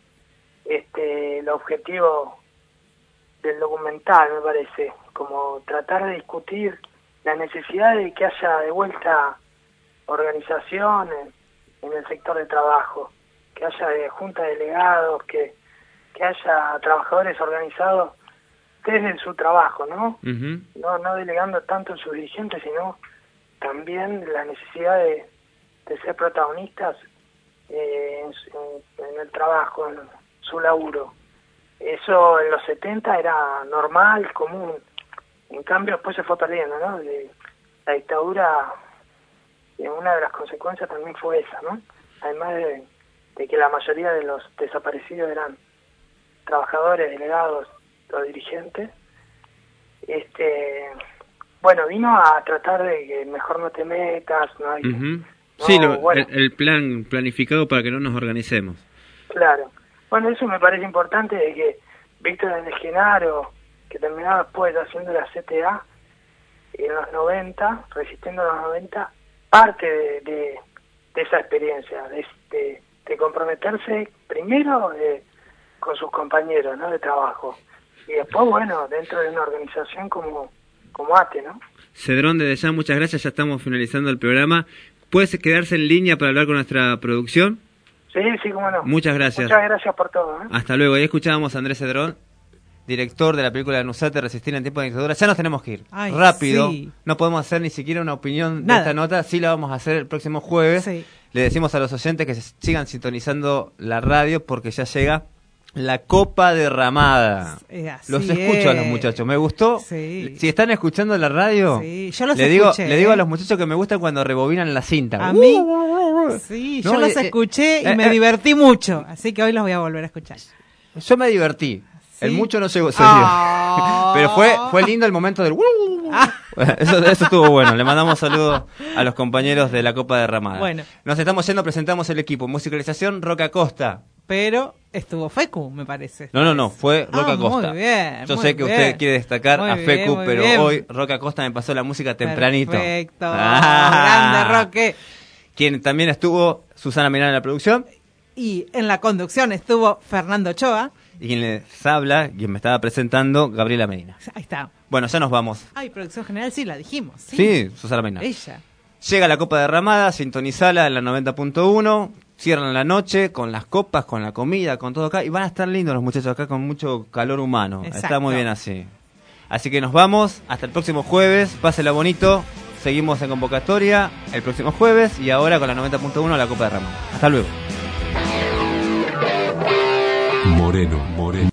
este el objetivo del documental, me parece, como tratar de discutir la necesidad de que haya de vuelta organización en, en el sector de trabajo, que haya de junta de delegados, que, que haya trabajadores organizados desde su trabajo, ¿no? Uh-huh. No no delegando tanto en sus dirigentes, sino también la necesidad de, de ser protagonistas eh, en, en el trabajo, en su laburo. Eso en los setenta era normal, común. En cambio después se fue perdiendo, ¿no? De, la dictadura, eh, una de las consecuencias también fue esa, ¿no? Además de, de que la mayoría de los desaparecidos eran trabajadores, delegados, los dirigentes. Este, bueno, vino a tratar de que mejor no te metas, no hay... Uh-huh. No, sí, lo, bueno. el, el plan planificado para que no nos organicemos. Claro. Bueno, eso me parece importante, de que Víctor de Genaro, que terminaba después haciendo la C T A en los noventa, resistiendo a los noventa, parte de, de, de esa experiencia, de, de, de comprometerse primero eh, con sus compañeros, ¿no?, de trabajo, y después, bueno, dentro de una organización como, como A T E, ¿no? Cedrón, desde ya muchas gracias, ya estamos finalizando el programa. ¿Puedes quedarse en línea para hablar con nuestra producción? Sí, sí, cómo no. Muchas gracias. Muchas gracias por todo, ¿eh? Hasta luego. Ahí escuchábamos a Andrés Cedrón, director de la película de Nusate, Resistir en tiempo de dictadura. Ya nos tenemos que ir. Ay, rápido. Sí. No podemos hacer ni siquiera una opinión Nada. de esta nota. Sí la vamos a hacer el próximo jueves. Sí. Le decimos a los oyentes que sigan sintonizando la radio porque ya llega la copa derramada. Eh, así los escucho a los es. muchachos. Me gustó. Sí. Si están escuchando la radio, Sí, yo los le digo, escuché, le digo ¿eh? a los muchachos que me gustan cuando rebobinan la cinta. A mí, sí, No, yo los eh, escuché eh, y me eh, divertí mucho, así que hoy los voy a volver a escuchar. Yo me divertí. ¿Sí? El mucho no llegó, serio. Oh. Pero fue fue lindo el momento del... Eso, eso estuvo bueno. Le mandamos saludos a los compañeros de la Copa Derramada. Bueno. Nos estamos yendo, presentamos el equipo. Musicalización, Roca Costa. Pero estuvo Fecu, me parece. No, no, no, fue Roca Ah, Costa. muy bien, Yo muy sé que bien. usted quiere destacar Muy a bien, Fecu, muy pero bien. hoy Roca Costa me pasó la música tempranito. Perfecto. Ah. Grande, Roque. Quien también estuvo Susana Miranda en la producción. Y en la conducción estuvo Fernando Ochoa. Y quien les habla, quien me estaba presentando, Gabriela Medina. Ahí está. Bueno, ya nos vamos. Ay, producción general, sí, la dijimos. Sí, sí Susana Medina. Ella. Llega la Copa Derramada, sintonizala en la noventa punto uno. Cierran la noche con las copas, con la comida, con todo acá. Y van a estar lindos los muchachos acá con mucho calor humano. Exacto. Está muy bien así. Así que nos vamos. Hasta el próximo jueves. Pásela bonito. Seguimos en convocatoria el próximo jueves. Y ahora con la noventa punto uno la Copa Derramada. Hasta luego. Moreno, Moreno.